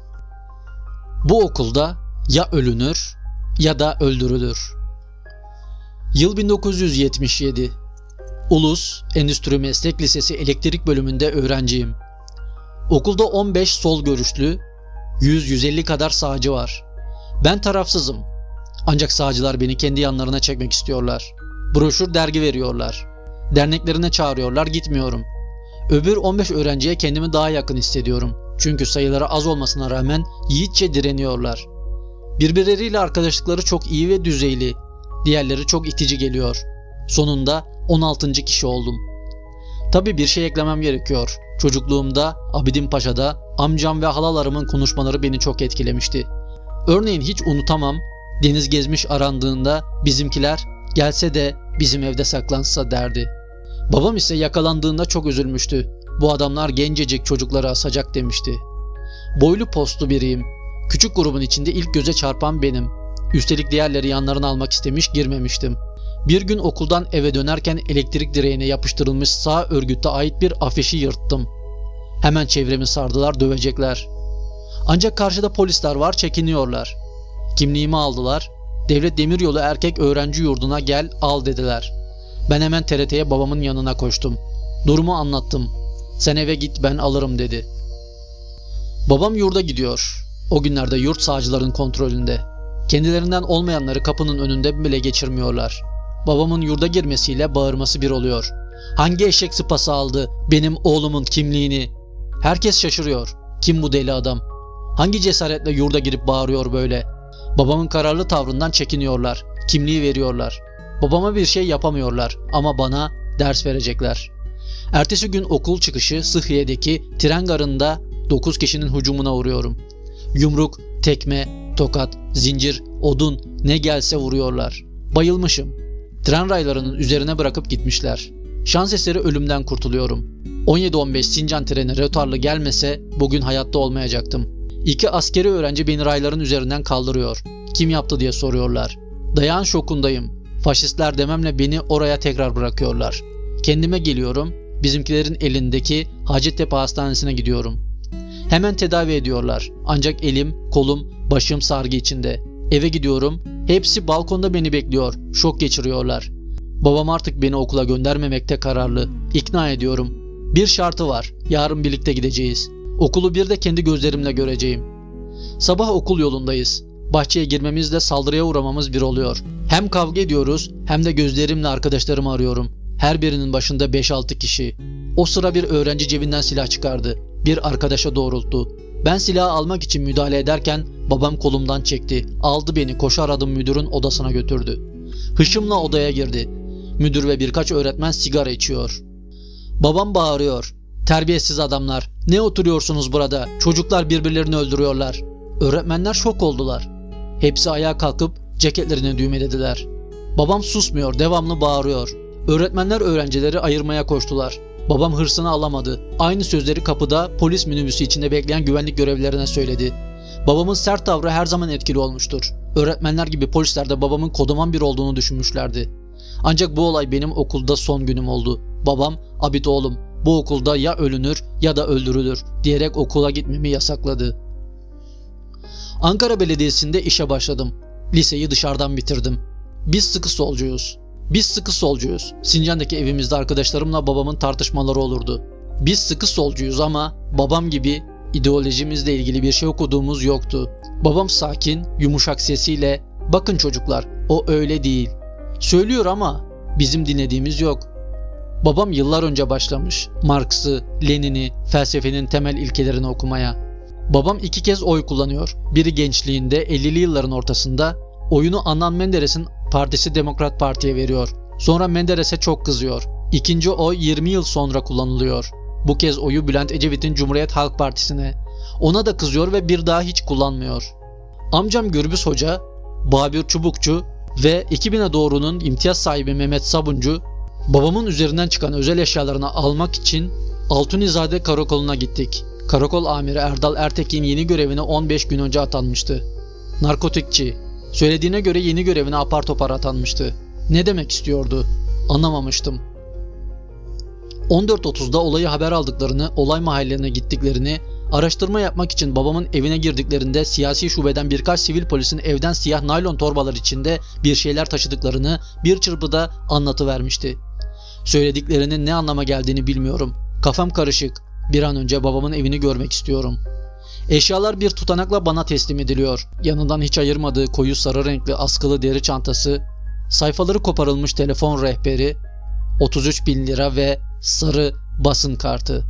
Bu okulda ya ölünür ya da öldürülür. Yıl bin dokuz yüz yetmiş yedi. Ulus Endüstri Meslek Lisesi Elektrik bölümünde öğrenciyim. Okulda on beş sol görüşlü, yüz yüz elli kadar sağcı var. Ben tarafsızım. Ancak sağcılar beni kendi yanlarına çekmek istiyorlar. Broşür, dergi veriyorlar. Derneklerine çağırıyorlar, gitmiyorum. Öbür on beş öğrenciye kendimi daha yakın hissediyorum. Çünkü sayıları az olmasına rağmen yiğitçe direniyorlar. Birbirleriyle arkadaşlıkları çok iyi ve düzeyli. Diğerleri çok itici geliyor. Sonunda on altıncı kişi oldum. Tabii bir şey eklemem gerekiyor. Çocukluğumda Abidin Paşa'da amcam ve halalarımın konuşmaları beni çok etkilemişti. Örneğin hiç unutamam, deniz gezmiş arandığında bizimkiler gelse de bizim evde saklansa derdi. Babam ise yakalandığında çok üzülmüştü. Bu adamlar gencecik çocukları asacak demişti. Boylu postlu biriyim. Küçük grubun içinde ilk göze çarpan benim. Üstelik diğerleri yanlarına almak istemiş, girmemiştim. Bir gün okuldan eve dönerken elektrik direğine yapıştırılmış sağ örgüte ait bir afişi yırttım. Hemen çevremi sardılar, dövecekler. Ancak karşıda polisler var, çekiniyorlar. Kimliğimi aldılar. Devlet Demiryolu Erkek Öğrenci Yurdu'na gel al dediler. Ben hemen T R T'ye babamın yanına koştum. Durumu anlattım. Sen eve git, ben alırım dedi. Babam yurda gidiyor. O günlerde yurt sağcıların kontrolünde. Kendilerinden olmayanları kapının önünde bile geçirmiyorlar. Babamın yurda girmesiyle bağırması bir oluyor. Hangi eşek sıpası aldı benim oğlumun kimliğini? Herkes şaşırıyor. Kim bu deli adam? Hangi cesaretle yurda girip bağırıyor böyle? Babamın kararlı tavrından çekiniyorlar. Kimliği veriyorlar. Babama bir şey yapamıyorlar ama bana ders verecekler. Ertesi gün okul çıkışı Sıhhiye'deki tren garında dokuz kişinin hücumuna uğruyorum. Yumruk, tekme, tokat, zincir, odun ne gelse vuruyorlar. Bayılmışım. Tren raylarının üzerine bırakıp gitmişler. Şans eseri ölümden kurtuluyorum. on yedi on beş Sincan treni rötarlı gelmese bugün hayatta olmayacaktım. İki askeri öğrenci beni rayların üzerinden kaldırıyor. Kim yaptı diye soruyorlar. Dayağın şokundayım. Faşistler dememle beni oraya tekrar bırakıyorlar. Kendime geliyorum. Bizimkilerin elindeki Hacettepe Hastanesi'ne gidiyorum. Hemen tedavi ediyorlar. Ancak elim, kolum, başım sargı içinde. Eve gidiyorum. Hepsi balkonda beni bekliyor. Şok geçiriyorlar. Babam artık beni okula göndermemekte kararlı. İkna ediyorum. Bir şartı var. Yarın birlikte gideceğiz. Okulu bir de kendi gözlerimle göreceğim. Sabah okul yolundayız. Bahçeye girmemizle saldırıya uğramamız bir oluyor. Hem kavga ediyoruz hem de gözlerimle arkadaşlarımı arıyorum. Her birinin başında beş altı kişi. O sıra bir öğrenci cebinden silah çıkardı. Bir arkadaşa doğrulttu. Ben silahı almak için müdahale ederken babam kolumdan çekti. Aldı beni, koşar adım müdürün odasına götürdü. Hışımla odaya girdi. Müdür ve birkaç öğretmen sigara içiyor. Babam bağırıyor. Terbiyesiz adamlar. Ne oturuyorsunuz burada? Çocuklar birbirlerini öldürüyorlar. Öğretmenler şok oldular. Hepsi ayağa kalkıp ceketlerini düğmelediler. Babam susmuyor, devamlı bağırıyor. Öğretmenler öğrencileri ayırmaya koştular. Babam hırsını alamadı. Aynı sözleri kapıda polis minibüsü içinde bekleyen güvenlik görevlilerine söyledi. Babamın sert tavrı her zaman etkili olmuştur. Öğretmenler gibi polisler de babamın kodoman bir olduğunu düşünmüşlerdi. Ancak bu olay benim okulda son günüm oldu. Babam, Abid oğlum, bu okulda ya ölünür ya da öldürülür diyerek okula gitmemi yasakladı. Ankara Belediyesi'nde işe başladım. Liseyi dışarıdan bitirdim. Biz sıkı solcuyuz. Biz sıkı solcuyuz. Sincan'daki evimizde arkadaşlarımla babamın tartışmaları olurdu. Biz sıkı solcuyuz ama babam gibi ideolojimizle ilgili bir şey okuduğumuz yoktu. Babam sakin, yumuşak sesiyle "Bakın çocuklar, o öyle değil. Söylüyor ama bizim dinlediğimiz yok." Babam yıllar önce başlamış Marx'ı, Lenin'i, felsefenin temel ilkelerini okumaya. Babam iki kez oy kullanıyor. Biri gençliğinde ellili yılların ortasında oyunu Adnan Menderes'in partisi Demokrat Parti'ye veriyor. Sonra Menderes'e çok kızıyor. İkinci oy yirmi yıl sonra kullanılıyor. Bu kez oyu Bülent Ecevit'in Cumhuriyet Halk Partisi'ne. Ona da kızıyor ve bir daha hiç kullanmıyor. Amcam Gürbüz Hoca, Babür Çubukçu ve iki bine doğrunun imtiyaz sahibi Mehmet Sabuncu, babamın üzerinden çıkan özel eşyalarını almak için Altunizade Karakolu'na gittik. Karakol amiri Erdal Ertekin yeni görevine on beş gün önce atanmıştı. Narkotikçi. Söylediğine göre yeni görevine apar topar atanmıştı. Ne demek istiyordu? Anlamamıştım. on dört otuzda olayı haber aldıklarını, olay mahallelerine gittiklerini, araştırma yapmak için babamın evine girdiklerinde siyasi şubeden birkaç sivil polisin evden siyah naylon torbalar içinde bir şeyler taşıdıklarını bir çırpıda anlatıvermişti. Söylediklerinin ne anlama geldiğini bilmiyorum. Kafam karışık. Bir an önce babamın evini görmek istiyorum. Eşyalar bir tutanakla bana teslim ediliyor. Yanından hiç ayırmadığı koyu sarı renkli askılı deri çantası, sayfaları koparılmış telefon rehberi, otuz üç bin lira ve sarı basın kartı.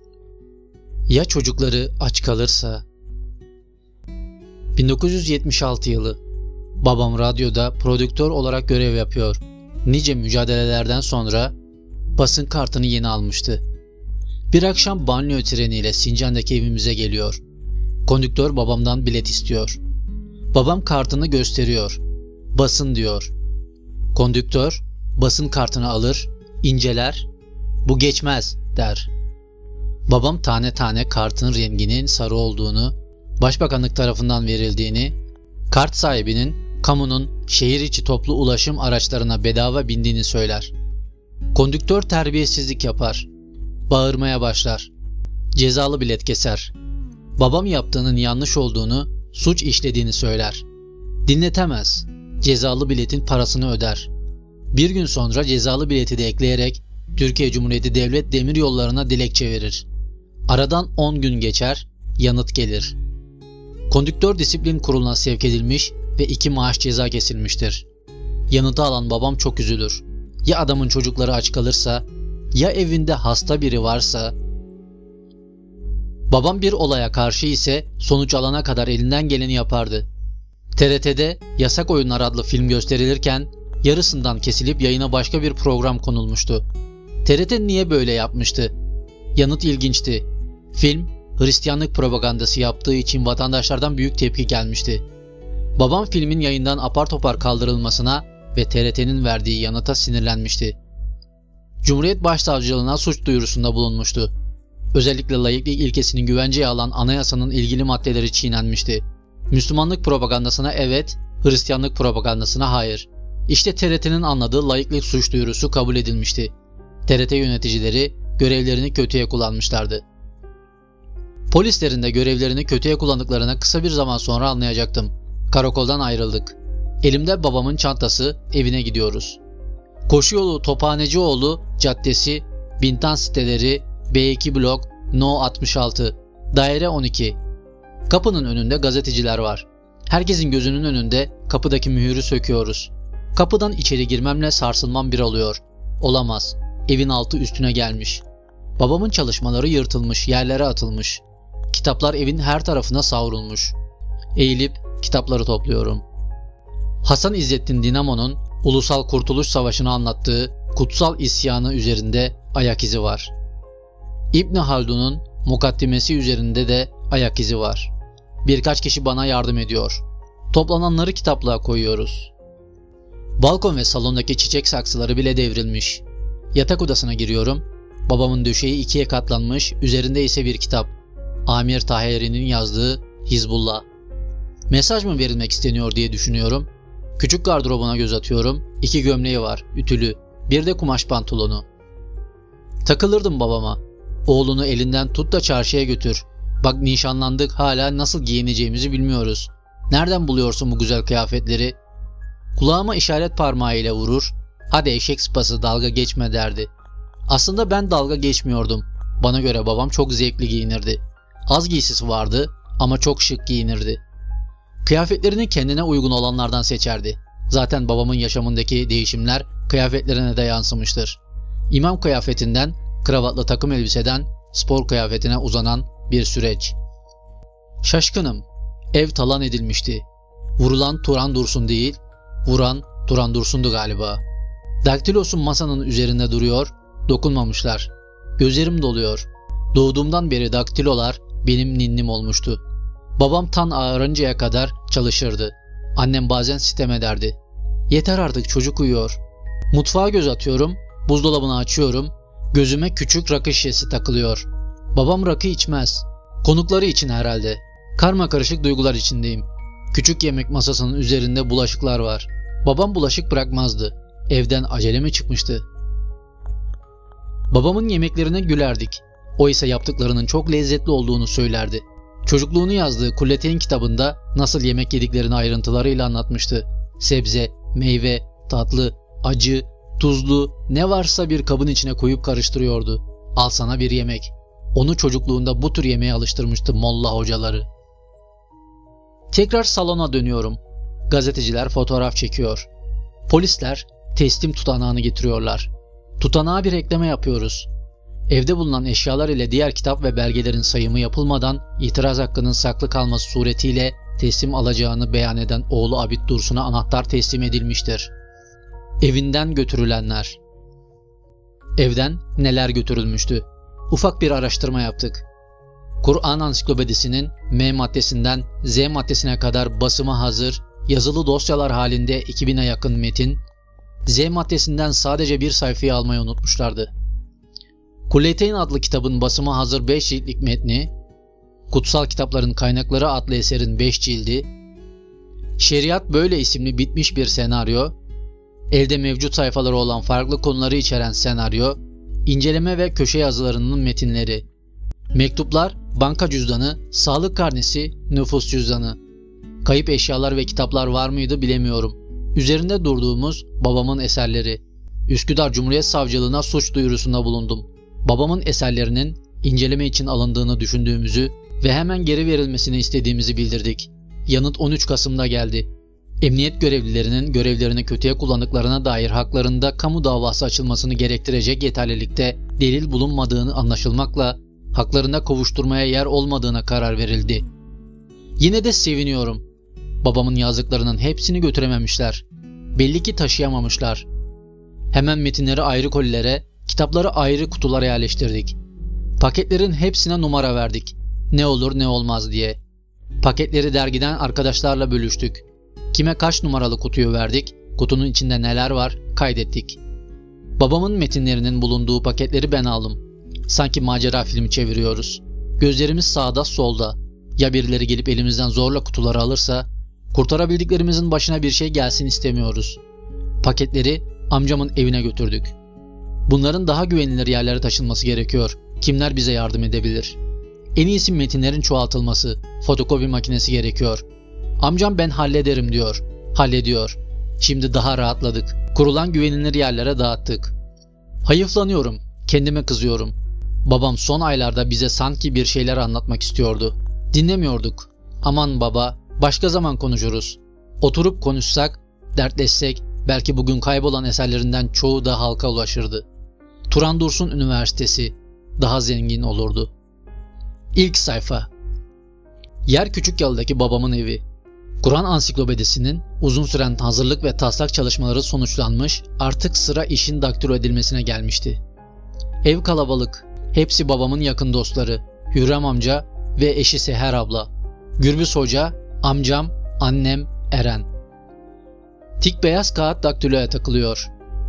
Ya çocukları aç kalırsa? bin dokuz yüz yetmiş altı yılı. Babam radyoda prodüktör olarak görev yapıyor. Nice mücadelelerden sonra basın kartını yeni almıştı. Bir akşam banliyö treniyle Sincan'daki evimize geliyor. Kondüktör babamdan bilet istiyor. Babam kartını gösteriyor. Basın diyor. Kondüktör basın kartını alır, inceler, bu geçmez der. Babam tane tane kartın renginin sarı olduğunu, Başbakanlık tarafından verildiğini, kart sahibinin kamunun şehir içi toplu ulaşım araçlarına bedava bindiğini söyler. Kondüktör terbiyesizlik yapar. Bağırmaya başlar. Cezalı bilet keser. Babam yaptığının yanlış olduğunu, suç işlediğini söyler. Dinletemez. Cezalı biletin parasını öder. Bir gün sonra cezalı bileti de ekleyerek Türkiye Cumhuriyeti Devlet Demiryolları'na dilekçe verir. Aradan on gün geçer, yanıt gelir. Kondüktör disiplin kuruluna sevk edilmiş ve iki maaş ceza kesilmiştir. Yanıtı alan babam çok üzülür. Ya adamın çocukları aç kalırsa, ya evinde hasta biri varsa. Babam bir olaya karşı ise sonuç alana kadar elinden geleni yapardı. T R T'de Yasak Oyunlar adlı film gösterilirken yarısından kesilip yayına başka bir program konulmuştu. T R T niye böyle yapmıştı? Yanıt ilginçti. Film, Hristiyanlık propagandası yaptığı için vatandaşlardan büyük tepki gelmişti. Babam filmin yayından apar topar kaldırılmasına ve T R T'nin verdiği yanıta sinirlenmişti. Cumhuriyet Başsavcılığına suç duyurusunda bulunmuştu. Özellikle laiklik ilkesini güvenceye alan anayasanın ilgili maddeleri çiğnenmişti. Müslümanlık propagandasına evet, Hristiyanlık propagandasına hayır. İşte T R T'nin anladığı laiklik suç duyurusu kabul edilmişti. T R T yöneticileri görevlerini kötüye kullanmışlardı. Polislerin de görevlerini kötüye kullandıklarını kısa bir zaman sonra anlayacaktım. Karakoldan ayrıldık. Elimde babamın çantası, evine gidiyoruz. Koşuyolu Tophanecioğlu Caddesi, Bintan siteleri, B iki blok, No altmış altı, daire on iki. Kapının önünde gazeteciler var. Herkesin gözünün önünde kapıdaki mühürü söküyoruz. Kapıdan içeri girmemle sarsılmam bir oluyor. Olamaz. Evin altı üstüne gelmiş. Babamın çalışmaları yırtılmış, yerlere atılmış. Kitaplar evin her tarafına savrulmuş. Eğilip kitapları topluyorum. Hasan İzzettin Dinamo'nun Ulusal Kurtuluş Savaşı'nı anlattığı Kutsal İsyanı üzerinde ayak izi var. İbn Haldun'un mukaddimesi üzerinde de ayak izi var. Birkaç kişi bana yardım ediyor. Toplananları kitaplığa koyuyoruz. Balkon ve salondaki çiçek saksıları bile devrilmiş. Yatak odasına giriyorum. Babamın döşeği ikiye katlanmış, üzerinde ise bir kitap. Amir Taheri'nin yazdığı Hizbullah. Mesaj mı verilmek isteniyor diye düşünüyorum. Küçük gardırobuna göz atıyorum. İki gömleği var, ütülü. Bir de kumaş pantolonu. Takılırdım babama. Oğlunu elinden tut da çarşıya götür. Bak nişanlandık, hala nasıl giyineceğimizi bilmiyoruz. Nereden buluyorsun bu güzel kıyafetleri? Kulağıma işaret parmağıyla vurur. Hadi eşek sıpası, dalga geçme derdi. Aslında ben dalga geçmiyordum. Bana göre babam çok zevkli giyinirdi. Az giysisi vardı ama çok şık giyinirdi. Kıyafetlerini kendine uygun olanlardan seçerdi. Zaten babamın yaşamındaki değişimler kıyafetlerine de yansımıştır. İmam kıyafetinden, kravatlı takım elbiseden spor kıyafetine uzanan bir süreç. Şaşkınım. Ev talan edilmişti. Vurulan Turan Dursun değil, vuran Turan Dursun'du galiba. Daktilosum masanın üzerinde duruyor, dokunmamışlar. Gözlerim doluyor. Doğduğumdan beri daktilolar benim ninnim olmuştu. Babam tan ağarıncaya kadar çalışırdı. Annem bazen sitem ederdi. Yeter artık, çocuk uyuyor. Mutfağa göz atıyorum, buzdolabını açıyorum. Gözüme küçük rakı şişesi takılıyor. Babam rakı içmez. Konukları için herhalde. Karma karışık duygular içindeyim. Küçük yemek masasının üzerinde bulaşıklar var. Babam bulaşık bırakmazdı. Evden acele mi çıkmıştı? Babamın yemeklerine gülerdik. O ise yaptıklarının çok lezzetli olduğunu söylerdi. Çocukluğunu yazdığı Kulleteyn kitabında nasıl yemek yediklerini ayrıntılarıyla anlatmıştı. Sebze, meyve, tatlı, acı, tuzlu ne varsa bir kabın içine koyup karıştırıyordu. Al sana bir yemek. Onu çocukluğunda bu tür yemeğe alıştırmıştı molla hocaları. Tekrar salona dönüyorum. Gazeteciler fotoğraf çekiyor. Polisler teslim tutanağını getiriyorlar. Tutanağa bir ekleme yapıyoruz. Evde bulunan eşyalar ile diğer kitap ve belgelerin sayımı yapılmadan itiraz hakkının saklı kalması suretiyle teslim alacağını beyan eden oğlu Abid Dursun'a anahtar teslim edilmiştir. Evinden götürülenler. Evden neler götürülmüştü? Ufak bir araştırma yaptık. Kur'an Ansiklopedisi'nin M maddesinden Z maddesine kadar basımı hazır, yazılı dosyalar halinde iki bine yakın metin, Z maddesinden sadece bir sayfayı almayı unutmuşlardı. Kuleyteyn adlı kitabın basımı hazır beş ciltlik metni, Kutsal Kitapların Kaynakları adlı eserin beş cildi, Şeriat Böyle isimli bitmiş bir senaryo, elde mevcut sayfaları olan farklı konuları içeren senaryo, inceleme ve köşe yazılarının metinleri, mektuplar, banka cüzdanı, sağlık karnesi, nüfus cüzdanı, kayıp eşyalar ve kitaplar var mıydı bilemiyorum. Üzerinde durduğumuz babamın eserleri. Üsküdar Cumhuriyet Savcılığına suç duyurusunda bulundum. Babamın eserlerinin inceleme için alındığını düşündüğümüzü ve hemen geri verilmesini istediğimizi bildirdik. Yanıt on üç Kasım'da geldi. Emniyet görevlilerinin görevlerini kötüye kullandıklarına dair haklarında kamu davası açılmasını gerektirecek yeterlilikte delil bulunmadığını anlaşılmakla haklarında kovuşturmaya yer olmadığına karar verildi. Yine de seviniyorum. Babamın yazdıklarının hepsini götürememişler. Belli ki taşıyamamışlar. Hemen metinleri ayrı kolilere, kitapları ayrı kutulara yerleştirdik. Paketlerin hepsine numara verdik. Ne olur ne olmaz diye. Paketleri dergiden arkadaşlarla bölüştük. Kime kaç numaralı kutuyu verdik, kutunun içinde neler var kaydettik. Babamın metinlerinin bulunduğu paketleri ben aldım. Sanki macera filmi çeviriyoruz. Gözlerimiz sağda solda. Ya birileri gelip elimizden zorla kutuları alırsa, kurtarabildiklerimizin başına bir şey gelsin istemiyoruz. Paketleri amcamın evine götürdük. Bunların daha güvenilir yerlere taşınması gerekiyor. Kimler bize yardım edebilir? En iyisi metinlerin çoğaltılması, fotokopi makinesi gerekiyor. Amcam ben hallederim diyor. Hallediyor. Şimdi daha rahatladık. Kurulan güvenilir yerlere dağıttık. Hayıflanıyorum. Kendime kızıyorum. Babam son aylarda bize sanki bir şeyler anlatmak istiyordu. Dinlemiyorduk. Aman baba, başka zaman konuşuruz. Oturup konuşsak, dertleşsek belki bugün kaybolan eserlerinden çoğu da halka ulaşırdı. Turan Dursun Üniversitesi daha zengin olurdu. İlk sayfa. Yer Küçükyalı'daki babamın evi. Kur'an Ansiklopedisi'nin uzun süren hazırlık ve taslak çalışmaları sonuçlanmış, artık sıra işin daktilo edilmesine gelmişti. Ev kalabalık, hepsi babamın yakın dostları, Hürrem amca ve eşi Seher abla, Gürbüz hoca, amcam, annem, Eren. Tik beyaz kağıt daktiloya takılıyor.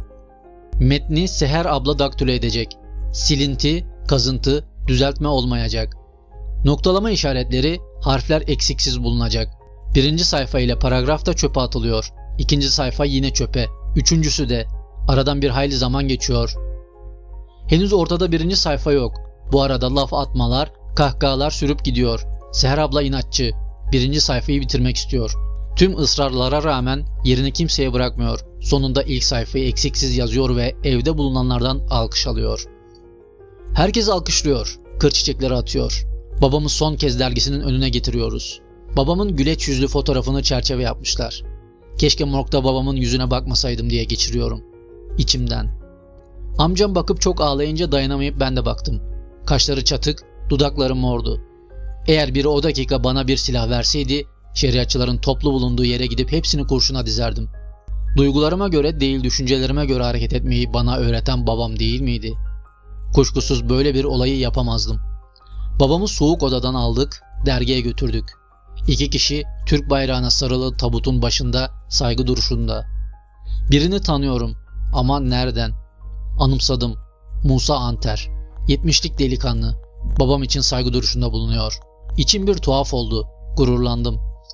Metni Seher abla daktilo edecek. Silinti, kazıntı, düzeltme olmayacak. Noktalama işaretleri, harfler eksiksiz bulunacak. Birinci sayfa ile paragraf da çöpe atılıyor. İkinci sayfa yine çöpe. Üçüncüsü de. Aradan bir hayli zaman geçiyor. Henüz ortada birinci sayfa yok. Bu arada laf atmalar, kahkahalar sürüp gidiyor. Seher abla inatçı. Birinci sayfayı bitirmek istiyor. Tüm ısrarlara rağmen yerini kimseye bırakmıyor. Sonunda ilk sayfayı eksiksiz yazıyor ve evde bulunanlardan alkış alıyor. Herkes alkışlıyor. Kır çiçekleri atıyor. Babamı son kez dergisinin önüne getiriyoruz. Babamın güleç yüzlü fotoğrafını çerçeve yapmışlar. Keşke morgda babamın yüzüne bakmasaydım diye geçiriyorum. İçimden. Amcam bakıp çok ağlayınca dayanamayıp ben de baktım. Kaşları çatık, dudakları mordu. Eğer biri o dakika bana bir silah verseydi, şeriatçıların toplu bulunduğu yere gidip hepsini kurşuna dizerdim. Duygularıma göre değil düşüncelerime göre hareket etmeyi bana öğreten babam değil miydi? Kuşkusuz böyle bir olayı yapamazdım. Babamı soğuk odadan aldık, dergiye götürdük. İki kişi Türk bayrağına sarılı tabutun başında saygı duruşunda. Birini tanıyorum ama nereden? Anımsadım. Musa Anter. Yetmişlik delikanlı. Babam için saygı duruşunda bulunuyor. İçim bir tuhaf oldu. Gururlandım.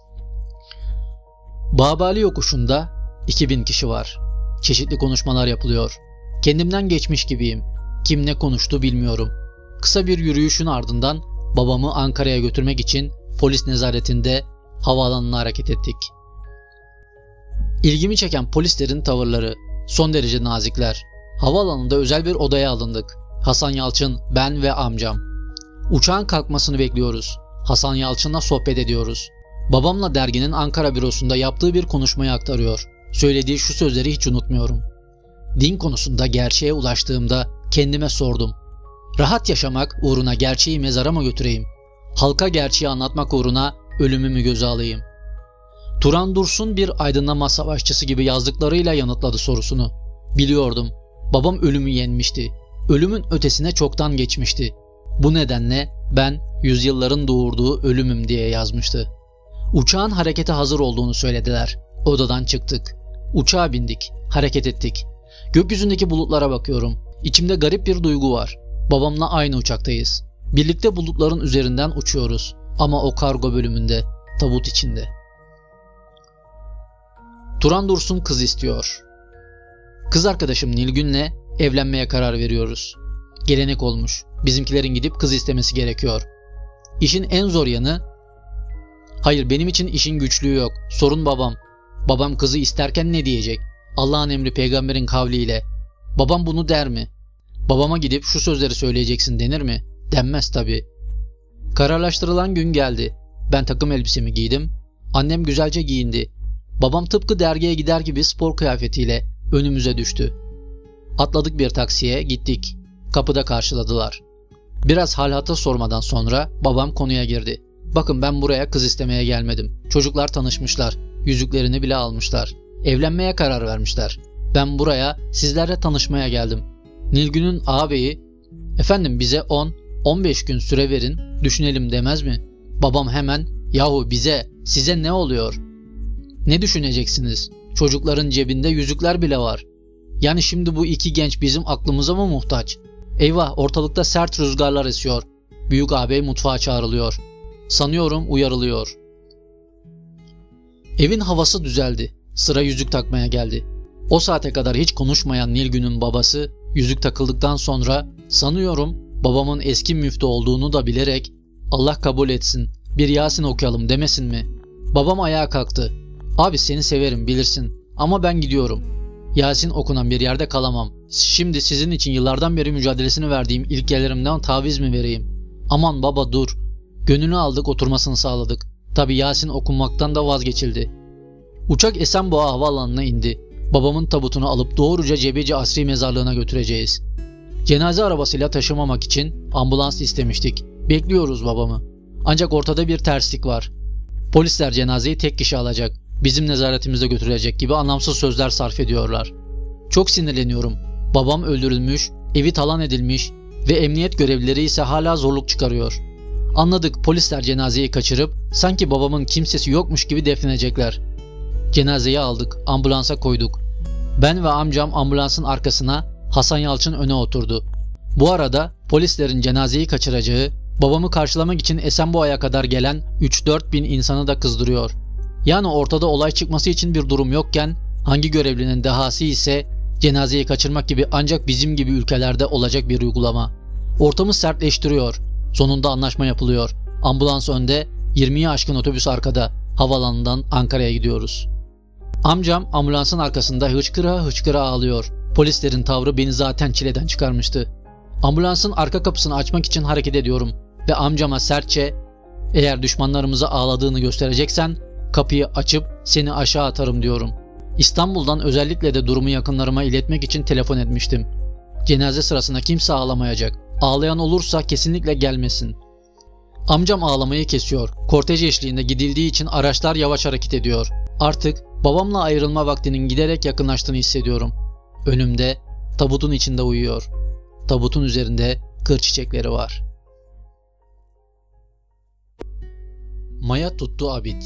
Babali yokuşunda iki bin kişi var. Çeşitli konuşmalar yapılıyor. Kendimden geçmiş gibiyim. Kim ne konuştu bilmiyorum. Kısa bir yürüyüşün ardından babamı Ankara'ya götürmek için polis nezaretinde havaalanına hareket ettik. İlgimi çeken polislerin tavırları son derece nazikler. Havaalanında özel bir odaya alındık. Hasan Yalçın, ben ve amcam. Uçağın kalkmasını bekliyoruz. Hasan Yalçın'la sohbet ediyoruz. Babamla derginin Ankara bürosunda yaptığı bir konuşmayı aktarıyor. Söylediği şu sözleri hiç unutmuyorum. Din konusunda gerçeğe ulaştığımda kendime sordum. Rahat yaşamak uğruna gerçeği mezara mı götüreyim? Halka gerçeği anlatmak uğruna ölümümü göze alayım? Turan Dursun bir aydınlanma savaşçısı gibi yazdıklarıyla yanıtladı sorusunu. Biliyordum. Babam ölümü yenmişti. Ölümün ötesine çoktan geçmişti. Bu nedenle ben yüzyılların doğurduğu ölümüm diye yazmıştı. Uçağın harekete hazır olduğunu söylediler. Odadan çıktık. Uçağa bindik. Hareket ettik. Gökyüzündeki bulutlara bakıyorum. İçimde garip bir duygu var. Babamla aynı uçaktayız. Birlikte bulutların üzerinden uçuyoruz. Ama o kargo bölümünde, tabut içinde. Turan Dursun kız istiyor. Kız arkadaşım Nilgün'le evlenmeye karar veriyoruz. Gelenek olmuş. Bizimkilerin gidip kız istemesi gerekiyor. İşin en zor yanı... Hayır, benim için işin güçlüğü yok. Sorun babam. Babam kızı isterken ne diyecek? Allah'ın emri peygamberin kavliyle. Babam bunu der mi? Babama gidip şu sözleri söyleyeceksin denir mi? Denmez tabii. Kararlaştırılan gün geldi. Ben takım elbisemi giydim. Annem güzelce giyindi. Babam tıpkı dergiye gider gibi spor kıyafetiyle önümüze düştü. Atladık bir taksiye, gittik. Kapıda karşıladılar. Biraz hal hatır sormadan sonra babam konuya girdi. Bakın, ben buraya kız istemeye gelmedim. Çocuklar tanışmışlar. Yüzüklerini bile almışlar. Evlenmeye karar vermişler. Ben buraya sizlerle tanışmaya geldim. Nilgün'ün ağabeyi, efendim bize on on beş gün süre verin, düşünelim demez mi? Babam hemen, yahu bize, size ne oluyor? Ne düşüneceksiniz? Çocukların cebinde yüzükler bile var. Yani şimdi bu iki genç bizim aklımıza mı muhtaç? Eyvah, ortalıkta sert rüzgarlar esiyor. Büyük ağabey mutfağa çağrılıyor. Sanıyorum uyarılıyor. Evin havası düzeldi. Sıra yüzük takmaya geldi. O saate kadar hiç konuşmayan Nilgün'ün babası yüzük takıldıktan sonra sanıyorum babamın eski müftü olduğunu da bilerek Allah kabul etsin, bir Yasin okuyalım demesin mi? Babam ayağa kalktı. Abi seni severim bilirsin ama ben gidiyorum. Yasin okunan bir yerde kalamam. Şimdi sizin için yıllardan beri mücadelesini verdiğim ilkelerimden taviz mi vereyim? Aman baba dur. Gönlünü aldık, oturmasını sağladık. Tabi Yasin okunmaktan da vazgeçildi. Uçak Esenboğa havaalanına indi. Babamın tabutunu alıp doğruca Cebeci Asri Mezarlığı'na götüreceğiz. Cenaze arabasıyla taşımamak için ambulans istemiştik. Bekliyoruz babamı. Ancak ortada bir terslik var. Polisler cenazeyi tek kişi alacak, bizim nezaretimizde götürecek gibi anlamsız sözler sarf ediyorlar. Çok sinirleniyorum. Babam öldürülmüş, evi talan edilmiş ve emniyet görevlileri ise hala zorluk çıkarıyor. Anladık, polisler cenazeyi kaçırıp sanki babamın kimsesi yokmuş gibi defnedecekler. Cenazeyi aldık, ambulansa koyduk. Ben ve amcam ambulansın arkasına, Hasan Yalçın öne oturdu. Bu arada polislerin cenazeyi kaçıracağı, babamı karşılamak için Esenboğa'ya kadar gelen üç dört bin insanı da kızdırıyor. Yani ortada olay çıkması için bir durum yokken hangi görevlinin dehası ise cenazeyi kaçırmak gibi ancak bizim gibi ülkelerde olacak bir uygulama. Ortamı sertleştiriyor. Sonunda anlaşma yapılıyor. Ambulans önde, yirmiyi aşkın otobüs arkada. Havaalanından Ankara'ya gidiyoruz. Amcam ambulansın arkasında hıçkıra hıçkıra ağlıyor. Polislerin tavrı beni zaten çileden çıkarmıştı. Ambulansın arka kapısını açmak için hareket ediyorum ve amcama sertçe, eğer düşmanlarımıza ağladığını göstereceksen kapıyı açıp seni aşağı atarım diyorum. İstanbul'dan özellikle de durumu yakınlarıma iletmek için telefon etmiştim. Cenaze sırasında kimse ağlamayacak. Ağlayan olursa kesinlikle gelmesin. Amcam ağlamayı kesiyor. Kortej eşliğinde gidildiği için araçlar yavaş hareket ediyor. Artık babamla ayrılma vaktinin giderek yakınlaştığını hissediyorum. Önümde, tabutun içinde uyuyor. Tabutun üzerinde kır çiçekleri var. Maya tuttu Abid.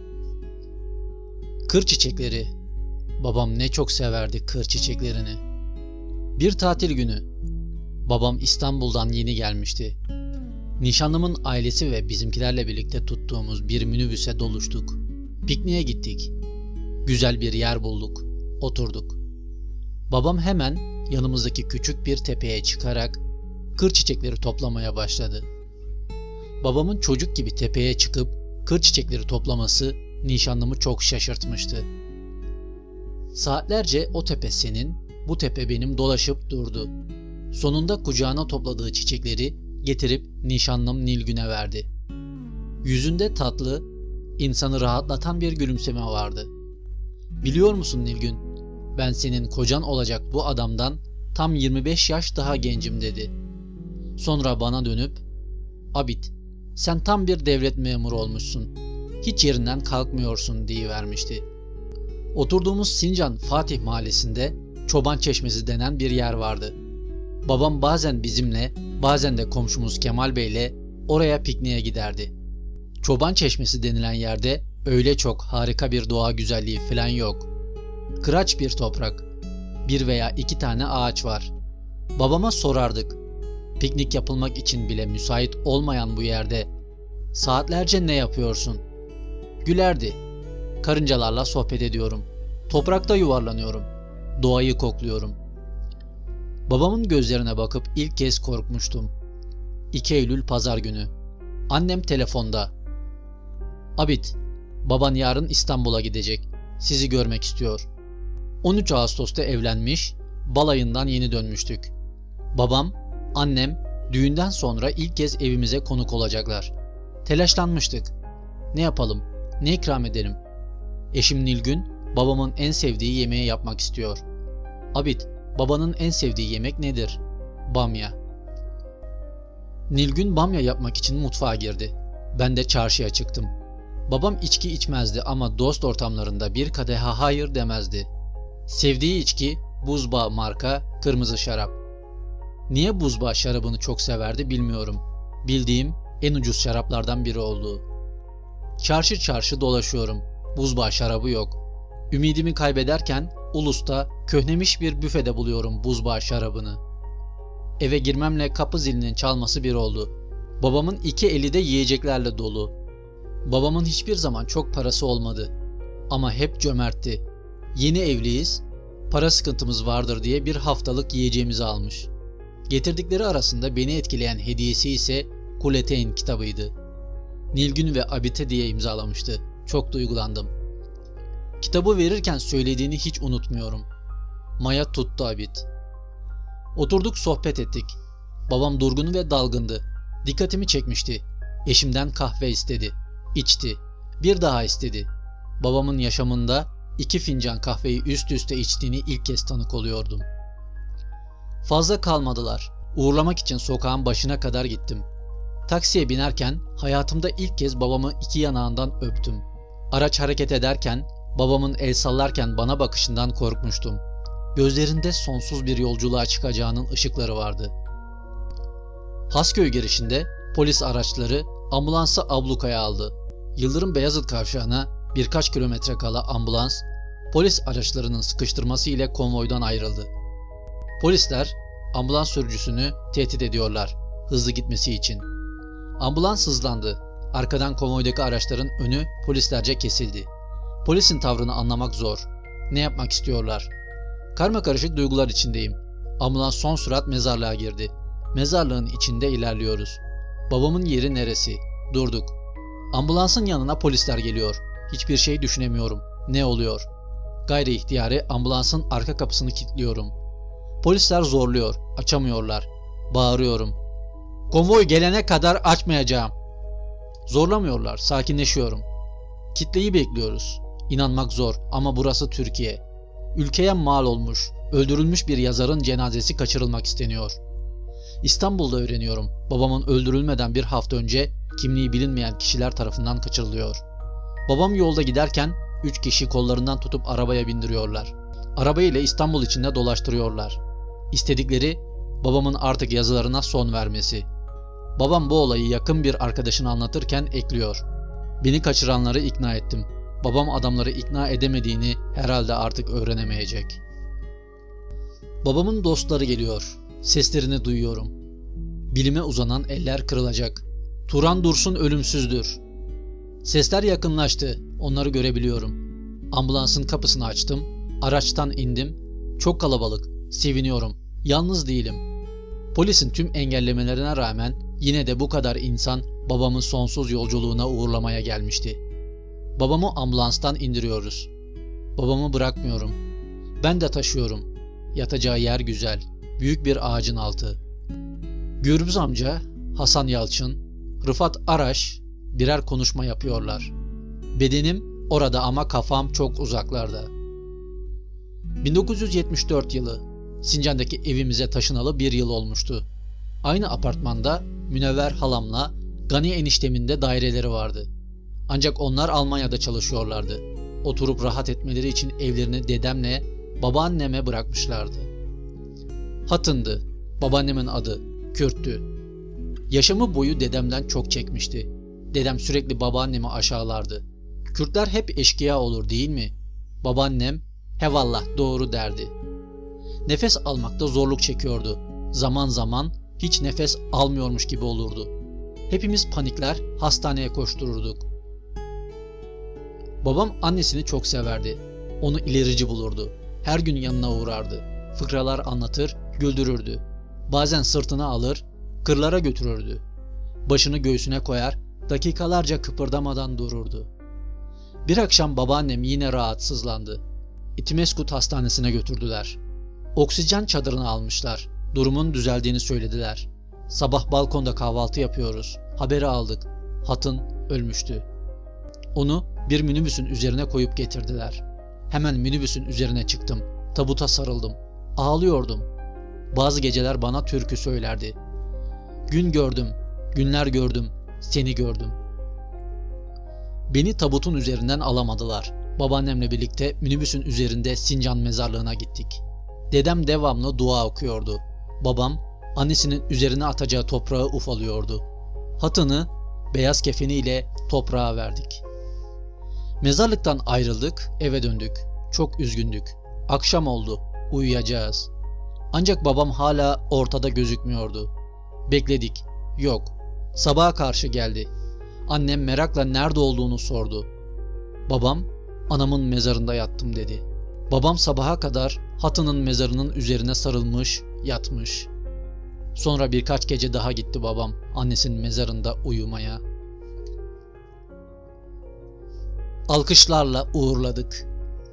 Kır çiçekleri. Babam ne çok severdi kır çiçeklerini. Bir tatil günü. Babam İstanbul'dan yeni gelmişti. Nişanlımın ailesi ve bizimkilerle birlikte tuttuğumuz bir minibüse doluştuk. Pikniğe gittik. Güzel bir yer bulduk. Oturduk. Babam hemen yanımızdaki küçük bir tepeye çıkarak kır çiçekleri toplamaya başladı. Babamın çocuk gibi tepeye çıkıp kır çiçekleri toplaması nişanlımı çok şaşırtmıştı. Saatlerce o tepe senin, bu tepe benim dolaşıp durdu. Sonunda kucağına topladığı çiçekleri getirip nişanlım Nilgün'e verdi. Yüzünde tatlı, insanı rahatlatan bir gülümseme vardı. Biliyor musun Nilgün, ben senin kocan olacak bu adamdan tam yirmi beş yaş daha gencim dedi. Sonra bana dönüp, Abid, sen tam bir devlet memuru olmuşsun. hiç yerinden kalkmıyorsun deyivermişti. Oturduğumuz Sincan Fatih Mahallesi'nde Çoban Çeşmesi denen bir yer vardı. Babam bazen bizimle, bazen de komşumuz Kemal Bey'le oraya pikniğe giderdi. Çoban Çeşmesi denilen yerde öyle çok harika bir doğa güzelliği falan yok. Kıraç bir toprak, bir veya iki tane ağaç var. Babama sorardık, piknik yapılmak için bile müsait olmayan bu yerde saatlerce ne yapıyorsun? Gülerdi. Karıncalarla sohbet ediyorum. Toprakta yuvarlanıyorum. Doğayı kokluyorum. Babamın gözlerine bakıp ilk kez korkmuştum. iki Eylül Pazar günü. Annem telefonda. Abit, baban yarın İstanbul'a gidecek. Sizi görmek istiyor. on üç Ağustos'ta evlenmiş, balayından yeni dönmüştük. Babam, annem düğünden sonra ilk kez evimize konuk olacaklar. Telaşlanmıştık. Ne yapalım? Ne ikram edelim? Eşim Nilgün, babamın en sevdiği yemeği yapmak istiyor. Abit, babanın en sevdiği yemek nedir? Bamya. Nilgün bamya yapmak için mutfağa girdi. Ben de çarşıya çıktım. Babam içki içmezdi ama dost ortamlarında bir kadeha hayır demezdi. Sevdiği içki Buzba marka kırmızı şarap. Niye Buzba şarabını çok severdi bilmiyorum. Bildiğim en ucuz şaraplardan biri oldu. Çarşı çarşı dolaşıyorum. Buzba şarabı yok. Ümidimi kaybederken Ulus'ta köhnemiş bir büfede buluyorum Buzba şarabını. Eve girmemle kapı zilinin çalması bir oldu. Babamın iki eli de yiyeceklerle dolu. Babamın hiçbir zaman çok parası olmadı. Ama hep cömertti. Yeni evliyiz, para sıkıntımız vardır diye bir haftalık yiyeceğimizi almış. Getirdikleri arasında beni etkileyen hediyesi ise Kuleteyn kitabıydı. Nilgün ve Abite diye imzalamıştı. Çok duygulandım. Kitabı verirken söylediğini hiç unutmuyorum. Maya tuttu Abit. Oturduk sohbet ettik. Babam durgun ve dalgındı. Dikkatimi çekmişti. Eşimden kahve istedi. İçti. Bir daha istedi. Babamın yaşamında iki fincan kahveyi üst üste içtiğini ilk kez tanık oluyordum. Fazla kalmadılar. Uğurlamak için sokağın başına kadar gittim. Taksiye binerken hayatımda ilk kez babamı iki yanağından öptüm. Araç hareket ederken babamın el sallarken bana bakışından korkmuştum. Gözlerinde sonsuz bir yolculuğa çıkacağının ışıkları vardı. Hasköy girişinde polis araçları ambulansı ablukaya aldı. Yıldırım Beyazıt kavşağına birkaç kilometre kala ambulans, polis araçlarının sıkıştırması ile konvoydan ayrıldı. Polisler ambulans sürücüsünü tehdit ediyorlar hızlı gitmesi için. Ambulans hızlandı. Arkadan konvoydaki araçların önü polislerce kesildi. Polisin tavrını anlamak zor. Ne yapmak istiyorlar? Karmakarışık duygular içindeyim. Ambulans son sürat mezarlığa girdi. Mezarlığın içinde ilerliyoruz. Babamın yeri neresi? Durduk. Ambulansın yanına polisler geliyor. Hiçbir şey düşünemiyorum. Ne oluyor? Gayri ihtiyari ambulansın arka kapısını kilitliyorum. Polisler zorluyor. Açamıyorlar. Bağırıyorum. Konvoy gelene kadar açmayacağım. Zorlamıyorlar. Sakinleşiyorum. Kitleyi bekliyoruz. İnanmak zor ama burası Türkiye. Ülkeye mal olmuş, öldürülmüş bir yazarın cenazesi kaçırılmak isteniyor. İstanbul'da öğreniyorum. Babamın öldürülmeden bir hafta önce kimliği bilinmeyen kişiler tarafından kaçırılıyor. Babam yolda giderken üç kişi kollarından tutup arabaya bindiriyorlar. Arabayla İstanbul içinde dolaştırıyorlar. İstedikleri babamın artık yazılarına son vermesi. Babam bu olayı yakın bir arkadaşına anlatırken ekliyor. Beni kaçıranları ikna ettim. Babam adamları ikna edemediğini herhalde artık öğrenemeyecek. Babamın dostları geliyor. Seslerini duyuyorum. Bilime uzanan eller kırılacak. Turan Dursun ölümsüzdür. Sesler yakınlaştı. Onları görebiliyorum. Ambulansın kapısını açtım. Araçtan indim. Çok kalabalık. Seviniyorum. Yalnız değilim. Polisin tüm engellemelerine rağmen yine de bu kadar insan babamın sonsuz yolculuğuna uğurlamaya gelmişti. Babamı ambulanstan indiriyoruz. Babamı bırakmıyorum. Ben de taşıyorum. Yatacağı yer güzel. Büyük bir ağacın altı. Gürbüz amca, Hasan Yalçın, Rıfat Araş birer konuşma yapıyorlar. Bedenim orada ama kafam çok uzaklarda. bin dokuz yüz yetmiş dört yılı. Sincan'daki evimize taşınalı bir yıl olmuştu. Aynı apartmanda Münevver halamla Gani eniştemin de daireleri vardı. Ancak onlar Almanya'da çalışıyorlardı. Oturup rahat etmeleri için evlerini dedemle babaanneme bırakmışlardı. Hatın'dı. Babaannemin adı. Kürttü. Yaşamı boyu dedemden çok çekmişti. Dedem sürekli babaannemi aşağılardı. Kürtler hep eşkıya olur değil mi? Babaannem hevallah doğru derdi. Nefes almakta zorluk çekiyordu. Zaman zaman hiç nefes almıyormuş gibi olurdu. Hepimiz panikler, hastaneye koştururduk. Babam annesini çok severdi. Onu ilerici bulurdu. Her gün yanına uğrardı. Fıkralar anlatır, güldürürdü. Bazen sırtına alır, kırlara götürürdü. Başını göğsüne koyar, dakikalarca kıpırdamadan dururdu. Bir akşam babaannem yine rahatsızlandı. İtimeskut Hastanesi'ne götürdüler. Oksijen çadırını almışlar. Durumun düzeldiğini söylediler. Sabah balkonda kahvaltı yapıyoruz. Haberi aldık. Hatın ölmüştü. Onu bir minibüsün üzerine koyup getirdiler. Hemen minibüsün üzerine çıktım. Tabuta sarıldım. Ağlıyordum. Bazı geceler bana türkü söylerdi. Gün gördüm, günler gördüm, seni gördüm. Beni tabutun üzerinden alamadılar. Babaannemle birlikte minibüsün üzerinde Sincan mezarlığına gittik. Dedem devamlı dua okuyordu. Babam annesinin üzerine atacağı toprağı ufalıyordu. Hatını beyaz kefeniyle toprağa verdik. Mezarlıktan ayrıldık, eve döndük. Çok üzgündük. Akşam oldu, uyuyacağız. Ancak babam hala ortada gözükmüyordu. Bekledik, yok. Sabaha karşı geldi. Annem merakla nerede olduğunu sordu. Babam, anamın mezarında yattım dedi. Babam sabaha kadar Hatının mezarının üzerine sarılmış, yatmış. Sonra birkaç gece daha gitti babam annesinin mezarında uyumaya. Alkışlarla uğurladık.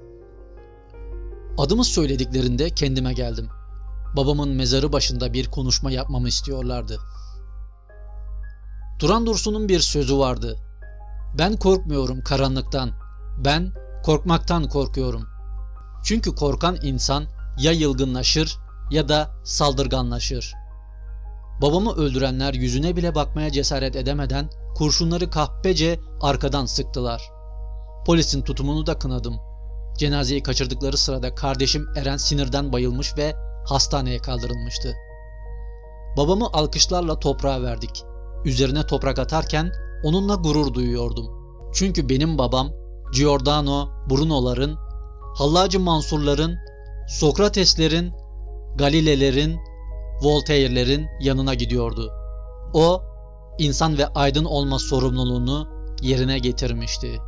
Adımı söylediklerinde kendime geldim. Babamın mezarı başında bir konuşma yapmamı istiyorlardı. Turan Dursun'un bir sözü vardı. Ben korkmuyorum karanlıktan. Ben korkmaktan korkuyorum. Çünkü korkan insan ya yılgınlaşır ya da saldırganlaşır. Babamı öldürenler yüzüne bile bakmaya cesaret edemeden kurşunları kahpece arkadan sıktılar. Polisin tutumunu da kınadım. Cenazeyi kaçırdıkları sırada kardeşim Eren sinirden bayılmış ve hastaneye kaldırılmıştı. Babamı alkışlarla toprağa verdik. Üzerine toprak atarken onunla gurur duyuyordum. Çünkü benim babam Giordano Bruno'ların, Hallacı Mansur'ların, Sokrates'lerin, Galilelerin, Voltaire'lerin yanına gidiyordu. O, insan ve aydın olma sorumluluğunu yerine getirmişti.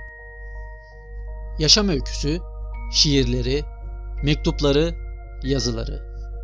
Yaşam öyküsü, şiirleri, mektupları, yazıları.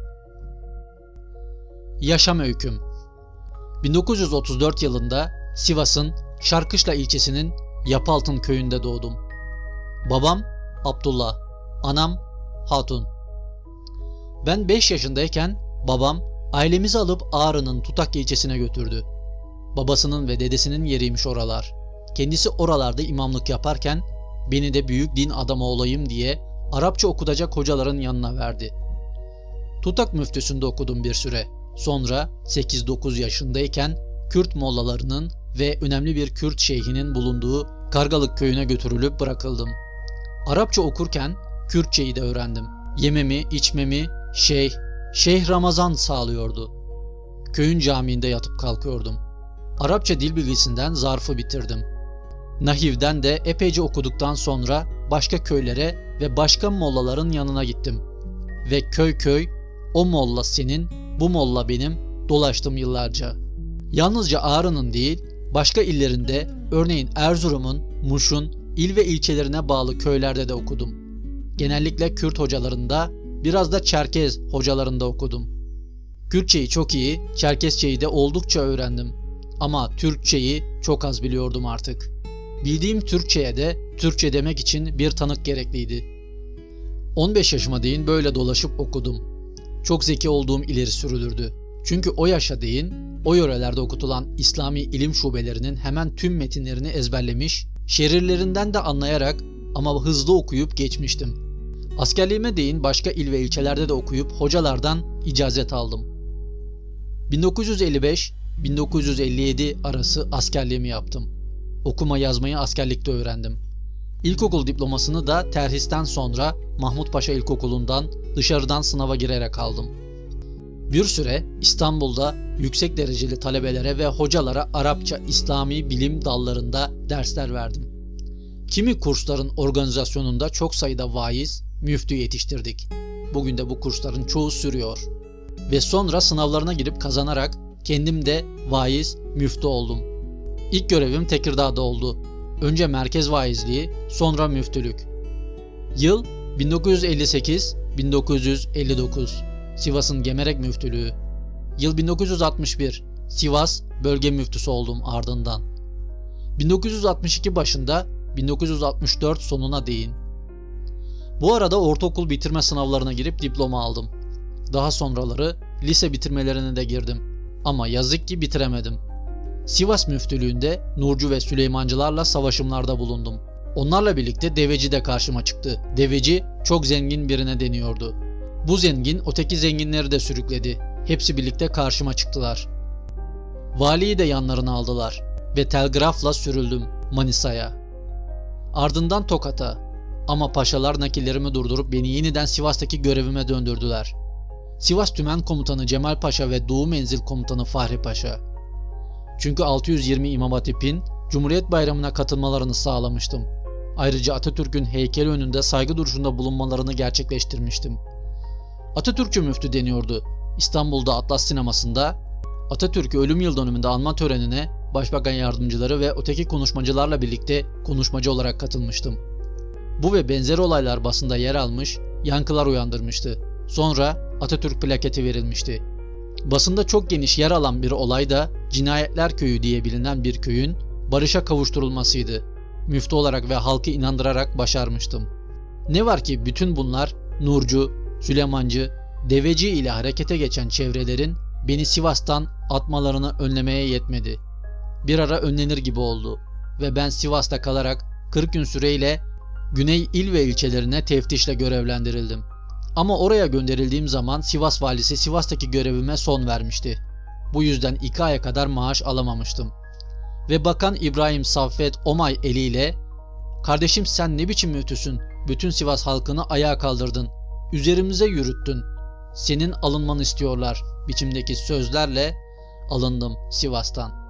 Yaşam öyküm. bin dokuz yüz otuz dört yılında Sivas'ın Şarkışla ilçesinin Yapaltın köyünde doğdum. Babam Abdullah, anam Hatun. Ben beş yaşındayken babam ailemizi alıp Ağrı'nın Tutak ilçesine götürdü. Babasının ve dedesinin yeriymiş oralar. Kendisi oralarda imamlık yaparken beni de büyük din adamı olayım diye Arapça okutacak hocaların yanına verdi. Tutak müftüsünde okudum bir süre. Sonra sekiz dokuz yaşındayken Kürt mollalarının ve önemli bir Kürt şeyhinin bulunduğu Kargalık köyüne götürülüp bırakıldım. Arapça okurken Kürtçeyi de öğrendim. Yememi, içmemi Şeyh, Şeyh Ramazan sağlıyordu. Köyün camiinde yatıp kalkıyordum. Arapça dil bilgisinden zarfı bitirdim. Nahiv'den de epeyce okuduktan sonra başka köylere ve başka mollaların yanına gittim. Ve köy köy, o molla senin, bu molla benim, dolaştım yıllarca. Yalnızca Ağrı'nın değil, başka illerinde, örneğin Erzurum'un, Muş'un, il ve ilçelerine bağlı köylerde de okudum. Genellikle Kürt hocalarında, biraz da Çerkez hocalarında okudum. Kürtçeyi çok iyi, Çerkezçeyi de oldukça öğrendim. Ama Türkçeyi çok az biliyordum artık. Bildiğim Türkçeye de Türkçe demek için bir tanık gerekliydi. on beş yaşıma değin böyle dolaşıp okudum. Çok zeki olduğum ileri sürülürdü. Çünkü o yaşa değin, o yörelerde okutulan İslami ilim şubelerinin hemen tüm metinlerini ezberlemiş, şerirlerinden de anlayarak ama hızlı okuyup geçmiştim. Askerliğime değin başka il ve ilçelerde de okuyup hocalardan icazet aldım. bin dokuz yüz elli beş bin dokuz yüz elli yedi arası askerliğimi yaptım. Okuma yazmayı askerlikte öğrendim. İlkokul diplomasını da terhisten sonra Mahmut Paşa İlkokulu'ndan dışarıdan sınava girerek aldım. Bir süre İstanbul'da yüksek dereceli talebelere ve hocalara Arapça, İslami bilim dallarında dersler verdim. Kimi kursların organizasyonunda çok sayıda vaiz, müftü yetiştirdik. Bugün de bu kursların çoğu sürüyor. Ve sonra sınavlarına girip kazanarak kendim de vaiz, müftü oldum. İlk görevim Tekirdağ'da oldu. Önce merkez vaizliği, sonra müftülük. Yıl bin dokuz yüz elli sekiz bin dokuz yüz elli dokuz. Sivas'ın Gemerek müftülüğü. Yıl bin dokuz yüz altmış bir. Sivas bölge müftüsü oldum ardından. bin dokuz yüz altmış iki başında bin dokuz yüz altmış dört sonuna değin. Bu arada ortaokul bitirme sınavlarına girip diploma aldım. Daha sonraları lise bitirmelerine de girdim. Ama yazık ki bitiremedim. Sivas müftülüğünde Nurcu ve Süleymancılarla savaşımlarda bulundum. Onlarla birlikte deveci de karşıma çıktı. Deveci çok zengin birine deniyordu. Bu zengin öteki zenginleri de sürükledi. Hepsi birlikte karşıma çıktılar. Valiyi de yanlarına aldılar ve telgrafla sürüldüm Manisa'ya. Ardından Tokat'a. Ama paşalar nakillerimi durdurup beni yeniden Sivas'taki görevime döndürdüler. Sivas Tümen Komutanı Cemal Paşa ve Doğu Menzil Komutanı Fahri Paşa. Çünkü altı yüz yirmi İmam Hatip'in Cumhuriyet Bayramı'na katılmalarını sağlamıştım. Ayrıca Atatürk'ün heykeli önünde saygı duruşunda bulunmalarını gerçekleştirmiştim. Atatürkçü müftü deniyordu. İstanbul'da Atlas Sineması'nda Atatürk'ü ölüm yıl dönümünde anma törenine Başbakan yardımcıları ve öteki konuşmacılarla birlikte konuşmacı olarak katılmıştım. Bu ve benzeri olaylar basında yer almış, yankılar uyandırmıştı. Sonra Atatürk plaketi verilmişti. Basında çok geniş yer alan bir olay da Cinayetler Köyü diye bilinen bir köyün barışa kavuşturulmasıydı. Müftü olarak ve halkı inandırarak başarmıştım. Ne var ki bütün bunlar Nurcu, Süleymancı, Deveci ile harekete geçen çevrelerin beni Sivas'tan atmalarını önlemeye yetmedi. Bir ara önlenir gibi oldu ve ben Sivas'ta kalarak kırk gün süreyle Güney il ve ilçelerine teftişle görevlendirildim. Ama oraya gönderildiğim zaman Sivas valisi Sivas'taki görevime son vermişti. Bu yüzden iki aya kadar maaş alamamıştım. Ve Bakan İbrahim Saffet Omay eliyle "Kardeşim sen ne biçim müftüsün? Bütün Sivas halkını ayağa kaldırdın. Üzerimize yürüttün. Senin alınmanı istiyorlar" biçimdeki sözlerle alındım Sivas'tan.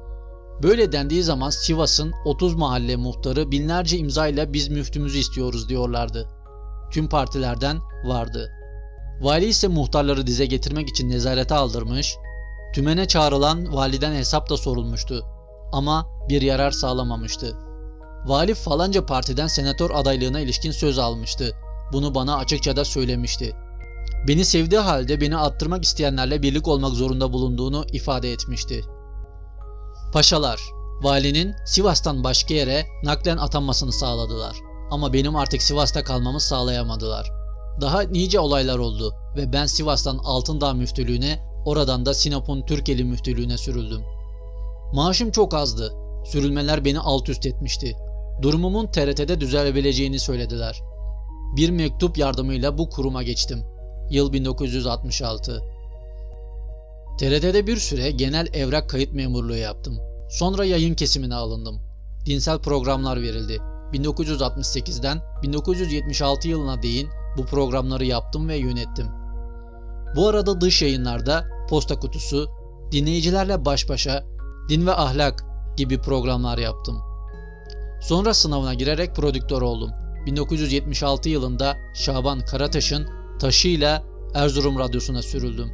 Böyle dendiği zaman Sivas'ın otuz mahalle muhtarı binlerce imzayla "Biz müftümüzü istiyoruz" diyorlardı. Tüm partilerden vardı. Vali ise muhtarları dize getirmek için nezarete aldırmış, tümene çağrılan validen hesap da sorulmuştu ama bir yarar sağlamamıştı. Vali falanca partiden senatör adaylığına ilişkin söz almıştı. Bunu bana açıkça da söylemişti. Beni sevdiği halde beni attırmak isteyenlerle birlik olmak zorunda bulunduğunu ifade etmişti. Paşalar, valinin Sivas'tan başka yere naklen atanmasını sağladılar. Ama benim artık Sivas'ta kalmamı sağlayamadılar. Daha nice olaylar oldu ve ben Sivas'tan Altındağ müftülüğüne, oradan da Sinop'un Türkeli müftülüğüne sürüldüm. Maaşım çok azdı. Sürülmeler beni alt üst etmişti. Durumumun T R T'de düzelebileceğini söylediler. Bir mektup yardımıyla bu kuruma geçtim. Yıl bin dokuz yüz altmış altı. T R T'de bir süre genel evrak kayıt memurluğu yaptım. Sonra yayın kesimine alındım. Dinsel programlar verildi. bin dokuz yüz altmış sekizden bin dokuz yüz yetmiş altı yılına değin bu programları yaptım ve yönettim. Bu arada dış yayınlarda Posta Kutusu, Dinleyicilerle Baş Başa, Din ve Ahlak gibi programlar yaptım. Sonra sınavına girerek prodüktör oldum. bin dokuz yüz yetmiş altı yılında Şaban Karataş'ın taşıyla Erzurum Radyosu'na sürüldüm.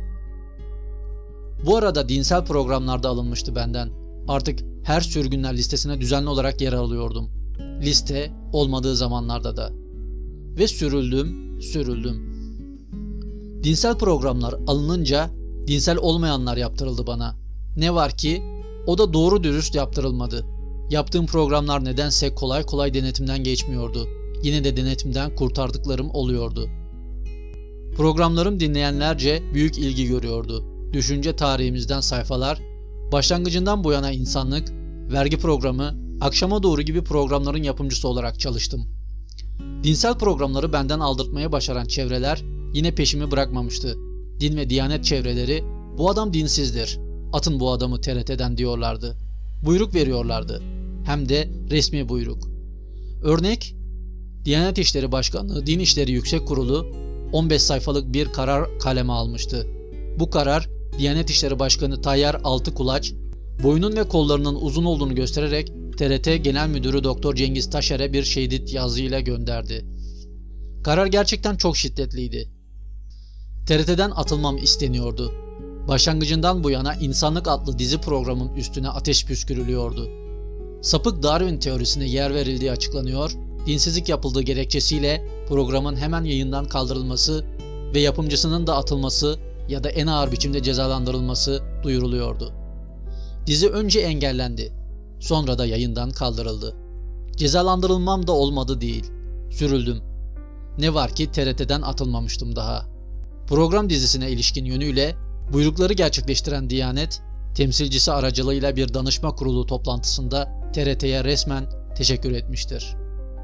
Bu arada dinsel programlarda alınmıştı benden. Artık her sürgünler listesine düzenli olarak yer alıyordum. Liste olmadığı zamanlarda da. Ve sürüldüm, sürüldüm. Dinsel programlar alınınca dinsel olmayanlar yaptırıldı bana. Ne var ki o da doğru dürüst yaptırılmadı. Yaptığım programlar nedense kolay kolay denetimden geçmiyordu. Yine de denetimden kurtardıklarım oluyordu. Programlarım dinleyenlerce büyük ilgi görüyordu. Düşünce tarihimizden sayfalar, başlangıcından bu yana insanlık, vergi programı, akşama doğru gibi programların yapımcısı olarak çalıştım. Dinsel programları benden aldırtmaya başaran çevreler yine peşimi bırakmamıştı. Din ve Diyanet çevreleri "Bu adam dinsizdir, atın bu adamı T R T'den" diyorlardı. Buyruk veriyorlardı. hem de resmi buyruk. Örnek, Diyanet İşleri Başkanlığı Din İşleri Yüksek Kurulu on beş sayfalık bir karar kaleme almıştı. Bu karar, Diyanet İşleri Başkanı Tayyar Altıkulaç, boyunun ve kollarının uzun olduğunu göstererek T R T Genel Müdürü Doktor Cengiz Taşer'e bir şiddet yazıyla gönderdi. Karar gerçekten çok şiddetliydi. T R T'den atılmam isteniyordu. Başlangıcından bu yana İnsanlık adlı dizi programın üstüne ateş püskürülüyordu. Sapık Darwin teorisine yer verildiği açıklanıyor, dinsizlik yapıldığı gerekçesiyle programın hemen yayından kaldırılması ve yapımcısının da atılması ya da en ağır biçimde cezalandırılması duyuruluyordu. Dizi önce engellendi, sonra da yayından kaldırıldı. Cezalandırılmam da olmadı değil, sürüldüm. Ne var ki T R T'den atılmamıştım daha. Program dizisine ilişkin yönüyle buyrukları gerçekleştiren Diyanet, temsilcisi aracılığıyla bir danışma kurulu toplantısında T R T'ye resmen teşekkür etmiştir.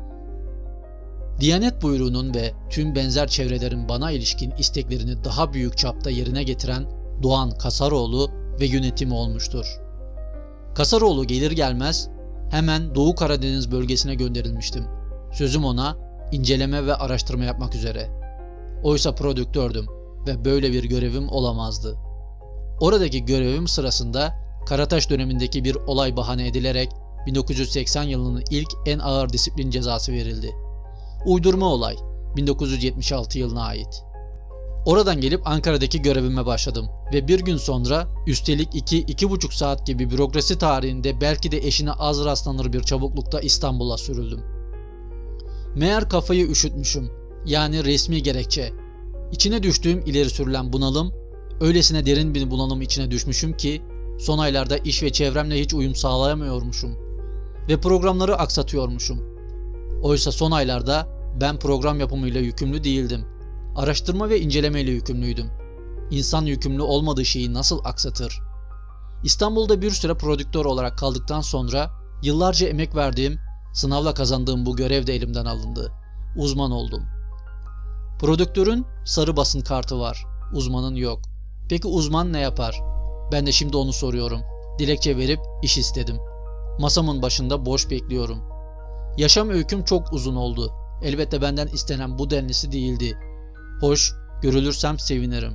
Diyanet buyruğunun ve tüm benzer çevrelerin bana ilişkin isteklerini daha büyük çapta yerine getiren Doğan Kasaroğlu ve yönetimi olmuştur. Kasaroğlu gelir gelmez hemen Doğu Karadeniz bölgesine gönderilmiştim. Sözüm ona inceleme ve araştırma yapmak üzere. Oysa prodüktördüm ve böyle bir görevim olamazdı. Oradaki görevim sırasında Karataş dönemindeki bir olay bahane edilerek bin dokuz yüz seksen yılının ilk en ağır disiplin cezası verildi. Uydurma olay, bin dokuz yüz yetmiş altı yılına ait. Oradan gelip Ankara'daki görevime başladım ve bir gün sonra üstelik iki iki buçuk saat gibi bürokrasi tarihinde belki de eşine az rastlanır bir çabuklukta İstanbul'a sürüldüm. Meğer kafayı üşütmüşüm, yani resmi gerekçe. İçine düştüğüm ileri sürülen bunalım, öylesine derin bir bunalım içine düşmüşüm ki son aylarda iş ve çevremle hiç uyum sağlayamıyormuşum ve programları aksatıyormuşum. Oysa son aylarda ben program yapımıyla yükümlü değildim. Araştırma ve incelemeyle yükümlüydüm. İnsan yükümlü olmadığı şeyi nasıl aksatır? İstanbul'da bir süre prodüktör olarak kaldıktan sonra yıllarca emek verdiğim, sınavla kazandığım bu görev de elimden alındı. Uzman oldum. Prodüktörün sarı basın kartı var, uzmanın yok. Peki uzman ne yapar? Ben de şimdi onu soruyorum. Dilekçe verip iş istedim. Masamın başında boş bekliyorum. Yaşam öyküm çok uzun oldu. Elbette benden istenen bu denlisi değildi. Hoş, görülürsem sevinirim.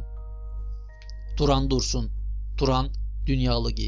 Turan Dursun, Turan Dünyalıgil.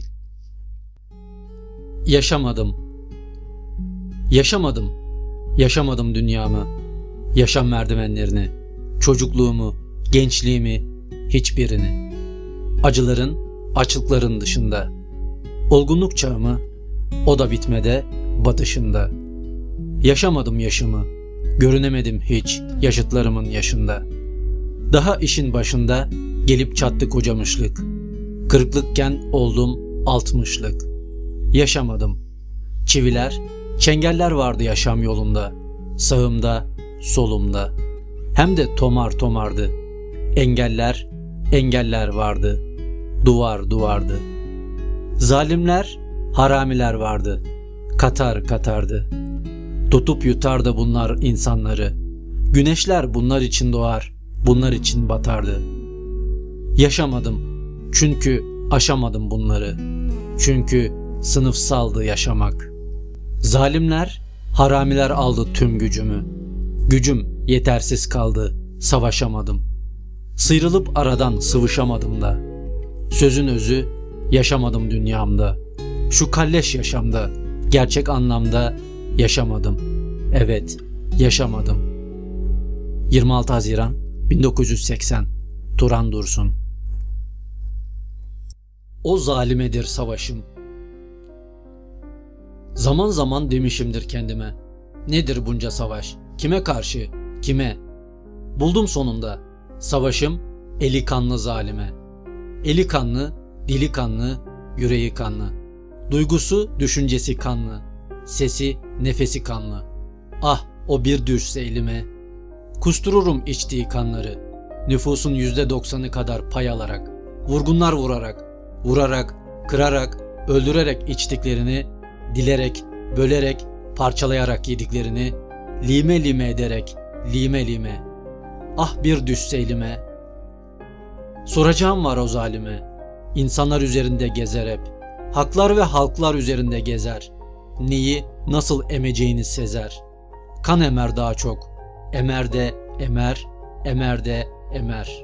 Yaşamadım. Yaşamadım. Yaşamadım dünyamı. Yaşam merdivenlerini, çocukluğumu, gençliğimi, hiçbirini. Acıların, açlıkların dışında. Olgunluk çağımı, o da bitmede, batışında. Yaşamadım yaşımı, görünemedim hiç yaşıtlarımın yaşında. Daha işin başında gelip çattı kocamışlık. Kırıklıkken oldum altmışlık. Yaşamadım. Çiviler, çengeller vardı yaşam yolunda. Sağımda, solumda. Hem de tomar tomardı. Engeller, engeller vardı. Duvar duvardı. Zalimler, haramiler vardı. Katar katardı. Tutup yutardı bunlar insanları. Güneşler bunlar için doğar, bunlar için batardı. Yaşamadım çünkü aşamadım bunları. Çünkü sınıfsaldı yaşamak. Zalimler, haramiler aldı tüm gücümü. Gücüm yetersiz kaldı, savaşamadım. Sıyrılıp aradan sıvışamadım da. Sözün özü, yaşamadım dünyamda. Şu kalleş yaşamda, gerçek anlamda yaşamadım. Evet, yaşamadım. yirmi altı Haziran bin dokuz yüz seksen. Turan Dursun. O zalimedir savaşım. Zaman zaman demişimdir kendime. Nedir bunca savaş? Kime karşı? Kime? Buldum sonunda. Savaşım eli kanlı zalime. Eli kanlı, dili kanlı, yüreği kanlı. Duygusu, düşüncesi kanlı. Sesi, nefesi kanlı. Ah, o bir düşse elime. Kustururum içtiği kanları. Nüfusun yüzde doksanı kadar pay alarak. Vurgunlar vurarak, vurarak, kırarak, öldürerek içtiklerini, dilerek, bölerek, parçalayarak yediklerini, lime lime ederek, lime lime. Ah bir düşse elime. Soracağım var o zalime. İnsanlar üzerinde gezer hep. Haklar ve halklar üzerinde gezer. neyi nasıl emeceğini sezer. Kan emer daha çok. Emer de emer, emer de emer.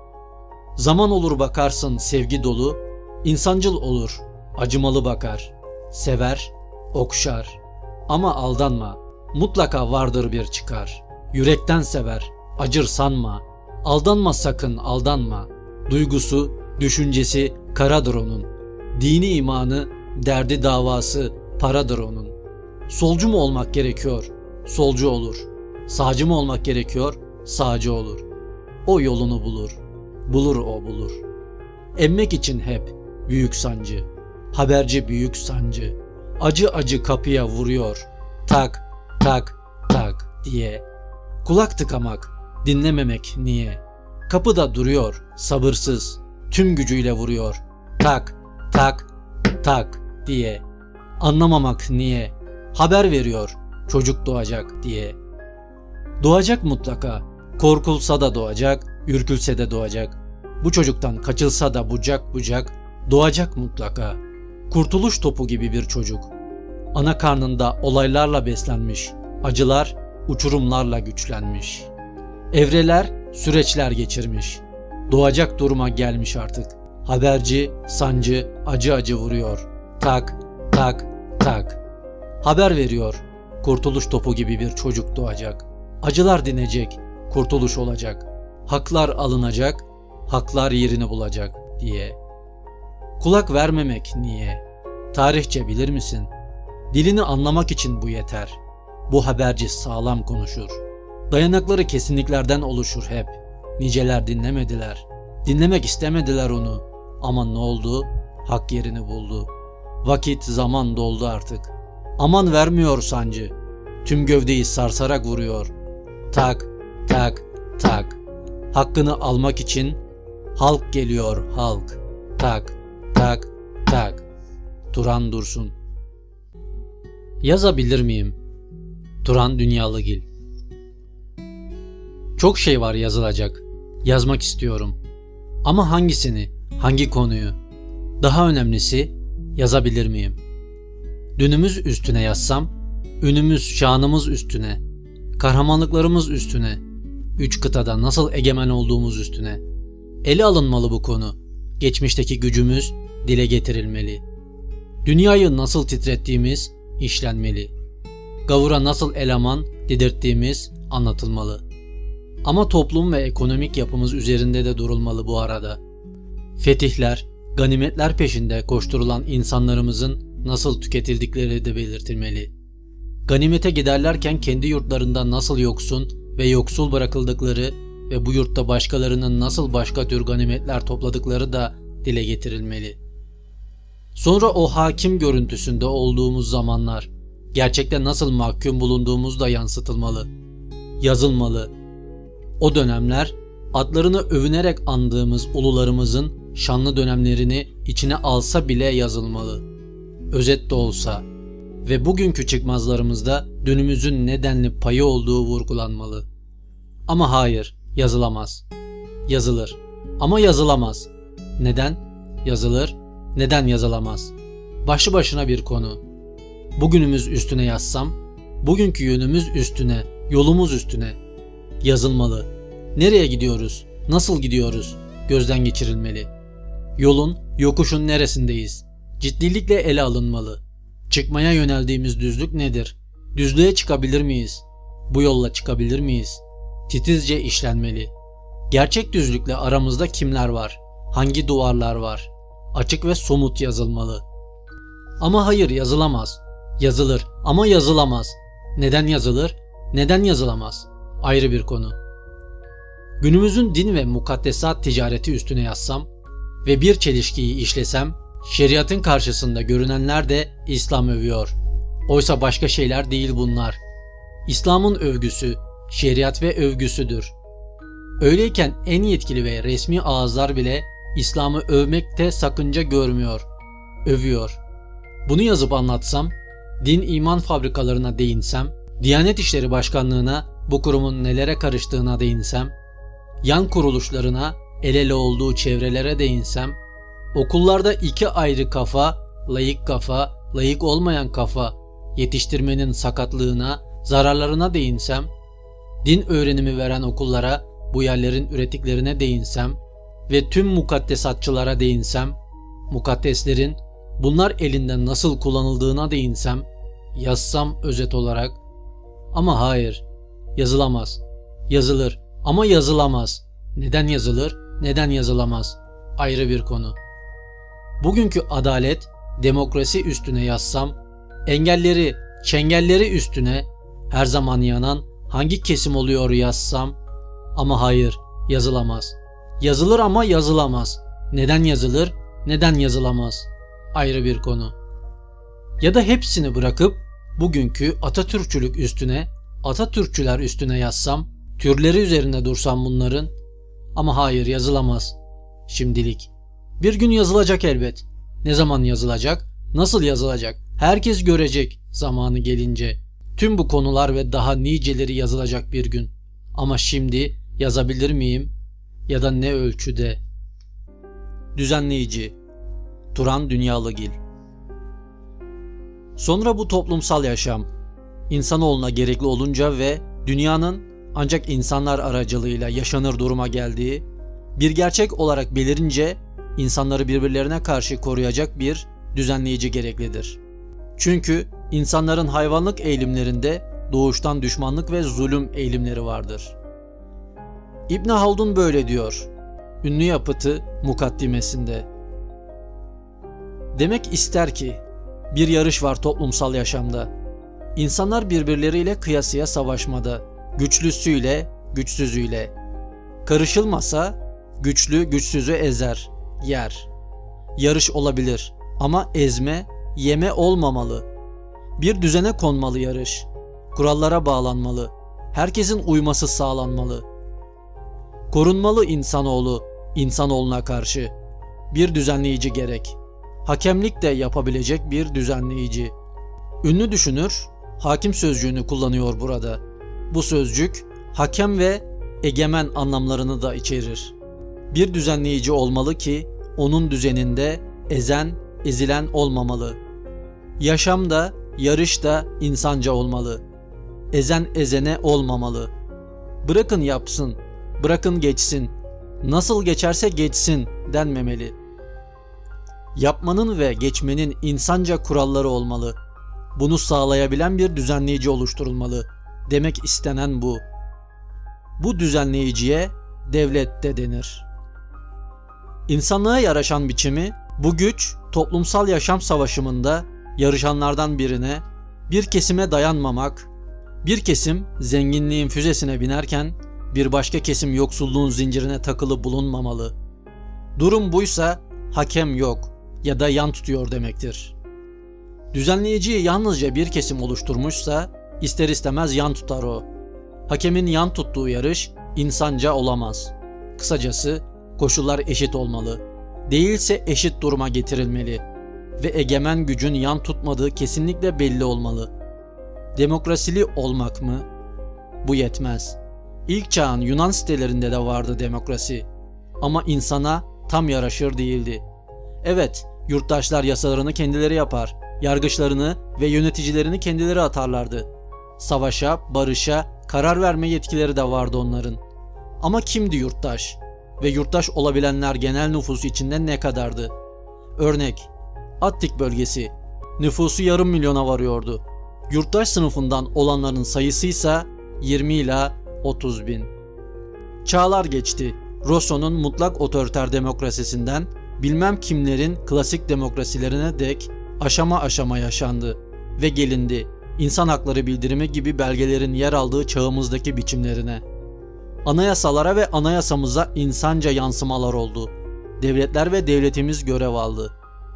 Zaman olur bakarsın sevgi dolu, insancıl olur, acımalı bakar. Sever, okşar. Ama aldanma, mutlaka vardır bir çıkar. Yürekten sever, acır sanma. Aldanma sakın, aldanma. Duygusu, düşüncesi karadır onun. Dini imanı, derdi davası paradır onun. Solcu mu olmak gerekiyor? Solcu olur. Sağcı mı olmak gerekiyor? Sağcı olur. O yolunu bulur. Bulur o bulur. Emmek için hep büyük sancı. Haberci büyük sancı. Acı acı kapıya vuruyor. Tak, tak, tak diye. Kulak tıkamak, dinlememek niye? Kapıda duruyor, sabırsız. Tüm gücüyle vuruyor. Tak, tak, tak diye. Anlamamak niye? Haber veriyor, çocuk doğacak diye. Doğacak mutlaka. Korkulsa da doğacak, ürkülse de doğacak. Bu çocuktan kaçılsa da bucak bucak doğacak mutlaka. Kurtuluş topu gibi bir çocuk. Ana karnında olaylarla beslenmiş. Acılar, uçurumlarla güçlenmiş. Evreler, süreçler geçirmiş. Doğacak duruma gelmiş artık. Haberci, sancı, acı acı vuruyor. Tak, tak, tak. Haber veriyor. Kurtuluş topu gibi bir çocuk doğacak. Acılar dinecek, kurtuluş olacak. Haklar alınacak, haklar yerini bulacak diye. Kulak vermemek niye? Tarihçe bilir misin? Dilini anlamak için bu yeter. Bu haberci sağlam konuşur. Dayanakları kesinliklerden oluşur hep. Niceler dinlemediler. Dinlemek istemediler onu. Ama ne oldu? Hak yerini buldu. Vakit, zaman doldu artık. Aman vermiyor sancı. Tüm gövdeyi sarsarak vuruyor. Tak, tak, tak. Hakkını almak için halk geliyor, halk. Tak, tak, tak. Turan Dursun. Yazabilir miyim? Turan Dünyalıgil. Çok şey var yazılacak. Yazmak istiyorum. Ama hangisini, hangi konuyu? Daha önemlisi, yazabilir miyim? Dünümüz üstüne yazsam, ünümüz, şanımız üstüne, kahramanlıklarımız üstüne, üç kıtada nasıl egemen olduğumuz üstüne. Ele alınmalı bu konu. Geçmişteki gücümüz dile getirilmeli. Dünyayı nasıl titrettiğimiz işlenmeli. Gavura nasıl eleman dedirttiğimiz anlatılmalı. Ama toplum ve ekonomik yapımız üzerinde de durulmalı bu arada. Fetihler, ganimetler peşinde koşturulan insanlarımızın nasıl tüketildikleri de belirtilmeli. Ganimete giderlerken kendi yurtlarında nasıl yoksun ve yoksul bırakıldıkları ve bu yurtta başkalarının nasıl başka tür ganimetler topladıkları da dile getirilmeli. Sonra o hakim görüntüsünde olduğumuz zamanlar, gerçekte nasıl mahkum bulunduğumuz da yansıtılmalı, yazılmalı. O dönemler, adlarını övünerek andığımız ulularımızın şanlı dönemlerini içine alsa bile yazılmalı. Özet de olsa ve bugünkü çıkmazlarımızda dünümüzün nedenli payı olduğu vurgulanmalı. Ama hayır, yazılamaz. Yazılır. Ama yazılamaz. Neden? Yazılır. Neden yazılamaz? Başlı başına bir konu. Bugünümüz üstüne yazsam, bugünkü yönümüz üstüne, yolumuz üstüne yazılmalı. Nereye gidiyoruz? Nasıl gidiyoruz? Gözden geçirilmeli. Yolun, yokuşun neresindeyiz? Ciddilikle ele alınmalı. Çıkmaya yöneldiğimiz düzlük nedir? Düzlüğe çıkabilir miyiz? Bu yolla çıkabilir miyiz? Titizce işlenmeli. Gerçek düzlükle aramızda kimler var? Hangi duvarlar var? Açık ve somut yazılmalı. Ama hayır, yazılamaz. Yazılır ama yazılamaz. Neden yazılır? Neden yazılamaz? Ayrı bir konu. Günümüzün din ve mukaddesat ticareti üstüne yazsam ve bir çelişkiyi işlesem, şeriatın karşısında görünenler de İslam övüyor. Oysa başka şeyler değil bunlar. İslam'ın övgüsü, şeriat ve övgüsüdür. Öyleyken en yetkili ve resmi ağızlar bile İslam'ı övmekte sakınca görmüyor, övüyor. Bunu yazıp anlatsam, din iman fabrikalarına değinsem, Diyanet İşleri Başkanlığı'na bu kurumun nelere karıştığına değinsem, yan kuruluşlarına, el ele olduğu çevrelere değinsem, okullarda iki ayrı kafa, laik kafa, laik olmayan kafa, yetiştirmenin sakatlığına, zararlarına değinsem, din öğrenimi veren okullara, bu yerlerin ürettiklerine değinsem ve tüm mukaddesatçılara değinsem, mukaddeslerin bunlar elinden nasıl kullanıldığına değinsem, yazsam özet olarak. Ama hayır, yazılamaz. Yazılır ama yazılamaz. Neden yazılır, neden yazılamaz? Ayrı bir konu. Bugünkü adalet, demokrasi üstüne yazsam, engelleri, çengelleri üstüne her zaman yanan hangi kesim oluyor yazsam, ama hayır, yazılamaz. Yazılır ama yazılamaz. Neden yazılır, neden yazılamaz? Ayrı bir konu. Ya da hepsini bırakıp bugünkü Atatürkçülük üstüne, Atatürkçüler üstüne yazsam, türleri üzerinde dursam bunların, ama hayır, yazılamaz. Şimdilik. Bir gün yazılacak elbet. Ne zaman yazılacak? Nasıl yazılacak? Herkes görecek zamanı gelince. Tüm bu konular ve daha niceleri yazılacak bir gün. Ama şimdi yazabilir miyim? Ya da ne ölçüde? Düzenleyici Turan Dünyalıgil. Sonra bu toplumsal yaşam insanoğluna gerekli olunca ve dünyanın ancak insanlar aracılığıyla yaşanır duruma geldiği bir gerçek olarak belirince insanları birbirlerine karşı koruyacak bir düzenleyici gereklidir. Çünkü insanların hayvanlık eğilimlerinde doğuştan düşmanlık ve zulüm eğilimleri vardır. İbn Haldun böyle diyor, ünlü yapıtı mukaddimesinde. Demek ister ki bir yarış var toplumsal yaşamda. İnsanlar birbirleriyle kıyasıya savaşmada, güçlüsüyle, güçsüzüyle. Karışılmasa güçlü güçsüzü ezer, yer. Yarış olabilir ama ezme, yeme olmamalı. Bir düzene konmalı yarış. Kurallara bağlanmalı. Herkesin uyması sağlanmalı. Korunmalı insanoğlu, insanoğluna karşı. Bir düzenleyici gerek. Hakemlik de yapabilecek bir düzenleyici. Ünlü düşünür, hakim sözcüğünü kullanıyor burada. Bu sözcük, hakem ve egemen anlamlarını da içerir. Bir düzenleyici olmalı ki, onun düzeninde ezen, ezilen olmamalı. Yaşam da, yarış da insanca olmalı. Ezen ezene olmamalı. Bırakın yapsın, bırakın geçsin, nasıl geçerse geçsin denmemeli. Yapmanın ve geçmenin insanca kuralları olmalı. Bunu sağlayabilen bir düzenleyici oluşturulmalı. Demek istenen bu. Bu düzenleyiciye devlet de denir. İnsanlığa yaraşan biçimi, bu güç toplumsal yaşam savaşımında yarışanlardan birine, bir kesime dayanmamak, bir kesim zenginliğin füzesine binerken bir başka kesim yoksulluğun zincirine takılı bulunmamalı. Durum buysa hakem yok ya da yan tutuyor demektir. Düzenleyiciyi yalnızca bir kesim oluşturmuşsa ister istemez yan tutar o. Hakemin yan tuttuğu yarış insanca olamaz. Kısacası koşullar eşit olmalı. Değilse eşit duruma getirilmeli ve egemen gücün yan tutmadığı kesinlikle belli olmalı. Demokrasili olmak mı? Bu yetmez. İlk çağın Yunan sitelerinde de vardı demokrasi. Ama insana tam yaraşır değildi. Evet, yurttaşlar yasalarını kendileri yapar, yargıçlarını ve yöneticilerini kendileri atarlardı. Savaşa, barışa, karar verme yetkileri de vardı onların. Ama kimdi yurttaş? Ve yurttaş olabilenler genel nüfusu içinde ne kadardı? Örnek, Attik bölgesi. Nüfusu yarım milyona varıyordu. Yurttaş sınıfından olanların sayısıysa yirmi ila otuz bin. Çağlar geçti. Rousseau'nun mutlak otoriter demokrasisinden bilmem kimlerin klasik demokrasilerine dek aşama aşama yaşandı ve gelindi insan hakları bildirimi gibi belgelerin yer aldığı çağımızdaki biçimlerine. Anayasalara ve anayasamıza insanca yansımalar oldu. Devletler ve devletimiz görev aldı.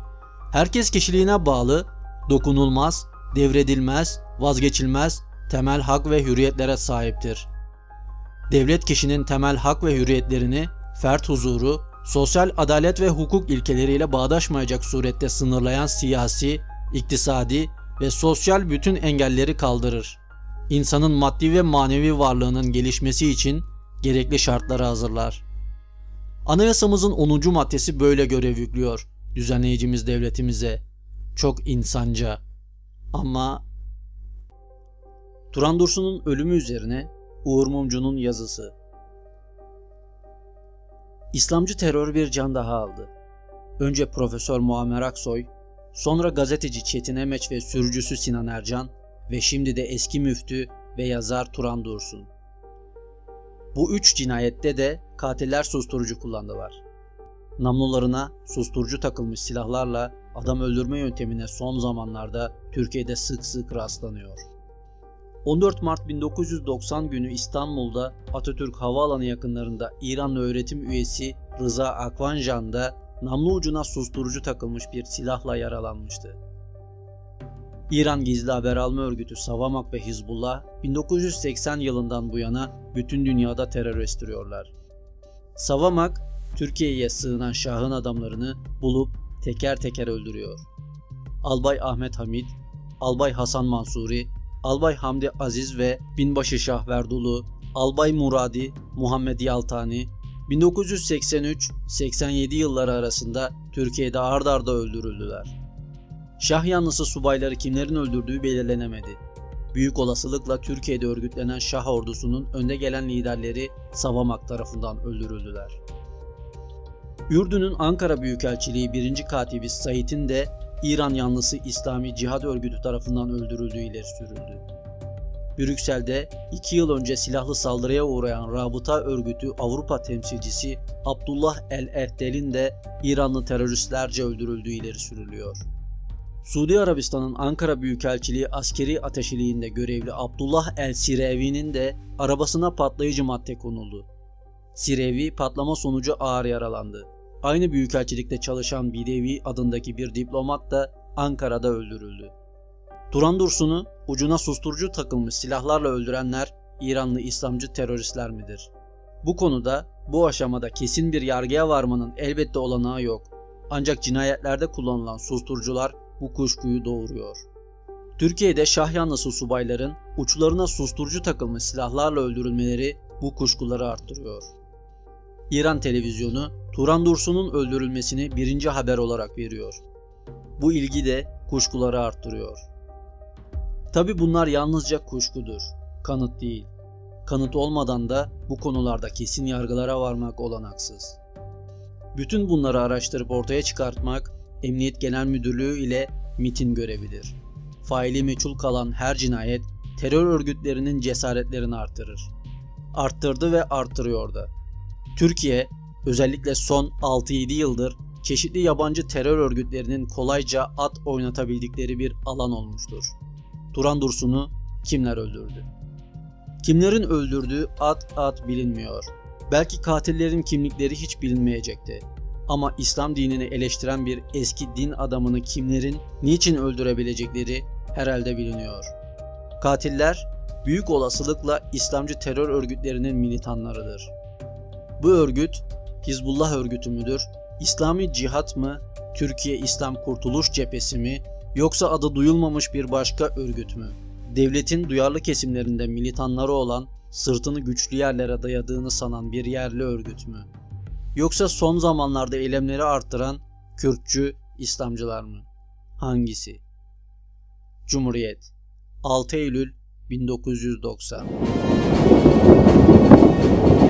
Herkes kişiliğine bağlı, dokunulmaz, devredilmez, vazgeçilmez temel hak ve hürriyetlere sahiptir. Devlet kişinin temel hak ve hürriyetlerini, fert huzuru, sosyal adalet ve hukuk ilkeleriyle bağdaşmayacak surette sınırlayan siyasi, iktisadi ve sosyal bütün engelleri kaldırır. İnsanın maddi ve manevi varlığının gelişmesi için gerekli şartları hazırlar. Anayasamızın onuncu maddesi böyle görev yüklüyor düzenleyicimiz devletimize. Çok insanca. Ama Turan Dursun'un ölümü üzerine Uğur Mumcu'nun yazısı. İslamcı terör bir can daha aldı. Önce Profesör Muammer Aksoy, sonra gazeteci Çetin Emeç ve sürücüsü Sinan Ercan ve şimdi de eski müftü ve yazar Turan Dursun. Bu üç cinayette de katiller susturucu kullandılar. Namlularına susturucu takılmış silahlarla adam öldürme yöntemine son zamanlarda Türkiye'de sık sık rastlanıyor. on dört Mart bin dokuz yüz doksan günü İstanbul'da Atatürk Havaalanı yakınlarında İranlı öğretim üyesi Rıza Akvanjan da namlu ucuna susturucu takılmış bir silahla yaralanmıştı. İran Gizli Haber Alma Örgütü Savamak ve Hizbullah bin dokuz yüz seksen yılından bu yana bütün dünyada terör estiriyorlar. Savamak, Türkiye'ye sığınan Şah'ın adamlarını bulup teker teker öldürüyor. Albay Ahmet Hamid, Albay Hasan Mansuri, Albay Hamdi Aziz ve Binbaşı Şah Verdulu, Albay Muradi, Muhammed Yaltani, bin dokuz yüz seksen üç seksen yedi yılları arasında Türkiye'de ard arda öldürüldüler. Şah yanlısı subayları kimlerin öldürdüğü belirlenemedi. Büyük olasılıkla Türkiye'de örgütlenen Şah ordusunun önde gelen liderleri Savamak tarafından öldürüldüler. Ürdün'ün Ankara Büyükelçiliği birinci Katibi Said'in de İran yanlısı İslami Cihad Örgütü tarafından öldürüldüğü ileri sürüldü. Brüksel'de iki yıl önce silahlı saldırıya uğrayan Rabıta Örgütü Avrupa temsilcisi Abdullah el-Ehdel'in de İranlı teröristlerce öldürüldüğü ileri sürülüyor. Suudi Arabistan'ın Ankara Büyükelçiliği askeri ateşiliğinde görevli Abdullah el-Sirevi'nin de arabasına patlayıcı madde konuldu. Sirevi patlama sonucu ağır yaralandı. Aynı büyükelçilikte çalışan Bidevi adındaki bir diplomat da Ankara'da öldürüldü. Turan Dursun'u ucuna susturucu takılmış silahlarla öldürenler İranlı İslamcı teröristler midir? Bu konuda bu aşamada kesin bir yargıya varmanın elbette olanağı yok. Ancak cinayetlerde kullanılan susturucular bu kuşkuyu doğuruyor. Türkiye'de Şah yanlısı subayların uçlarına susturucu takılmış silahlarla öldürülmeleri bu kuşkuları arttırıyor. İran televizyonu Turan Dursun'un öldürülmesini birinci haber olarak veriyor. Bu ilgi de kuşkuları arttırıyor. Tabi bunlar yalnızca kuşkudur, kanıt değil. Kanıt olmadan da bu konularda kesin yargılara varmak olanaksız. Bütün bunları araştırıp ortaya çıkartmak Emniyet Genel Müdürlüğü ile MİT'in görevidir. Faili meçhul kalan her cinayet terör örgütlerinin cesaretlerini artırır. Arttırdı ve artırıyor da. Türkiye özellikle son altı yedi yıldır çeşitli yabancı terör örgütlerinin kolayca at oynatabildikleri bir alan olmuştur. Turan Dursun'u kimler öldürdü? Kimlerin öldürdüğü at at bilinmiyor. Belki katillerin kimlikleri hiç bilinmeyecekti. Ama İslam dinini eleştiren bir eski din adamını kimlerin niçin öldürebilecekleri herhalde biliniyor. Katiller büyük olasılıkla İslamcı terör örgütlerinin militanlarıdır. Bu örgüt Hizbullah örgütü müdür? İslami Cihat mı? Türkiye İslam Kurtuluş Cephesi mi? Yoksa adı duyulmamış bir başka örgüt mü? Devletin duyarlı kesimlerinde militanları olan, sırtını güçlü yerlere dayadığını sanan bir yerli örgüt mü? Yoksa son zamanlarda eylemleri arttıran Kürtçü İslamcılar mı? Hangisi? Cumhuriyet altı Eylül bin dokuz yüz doksan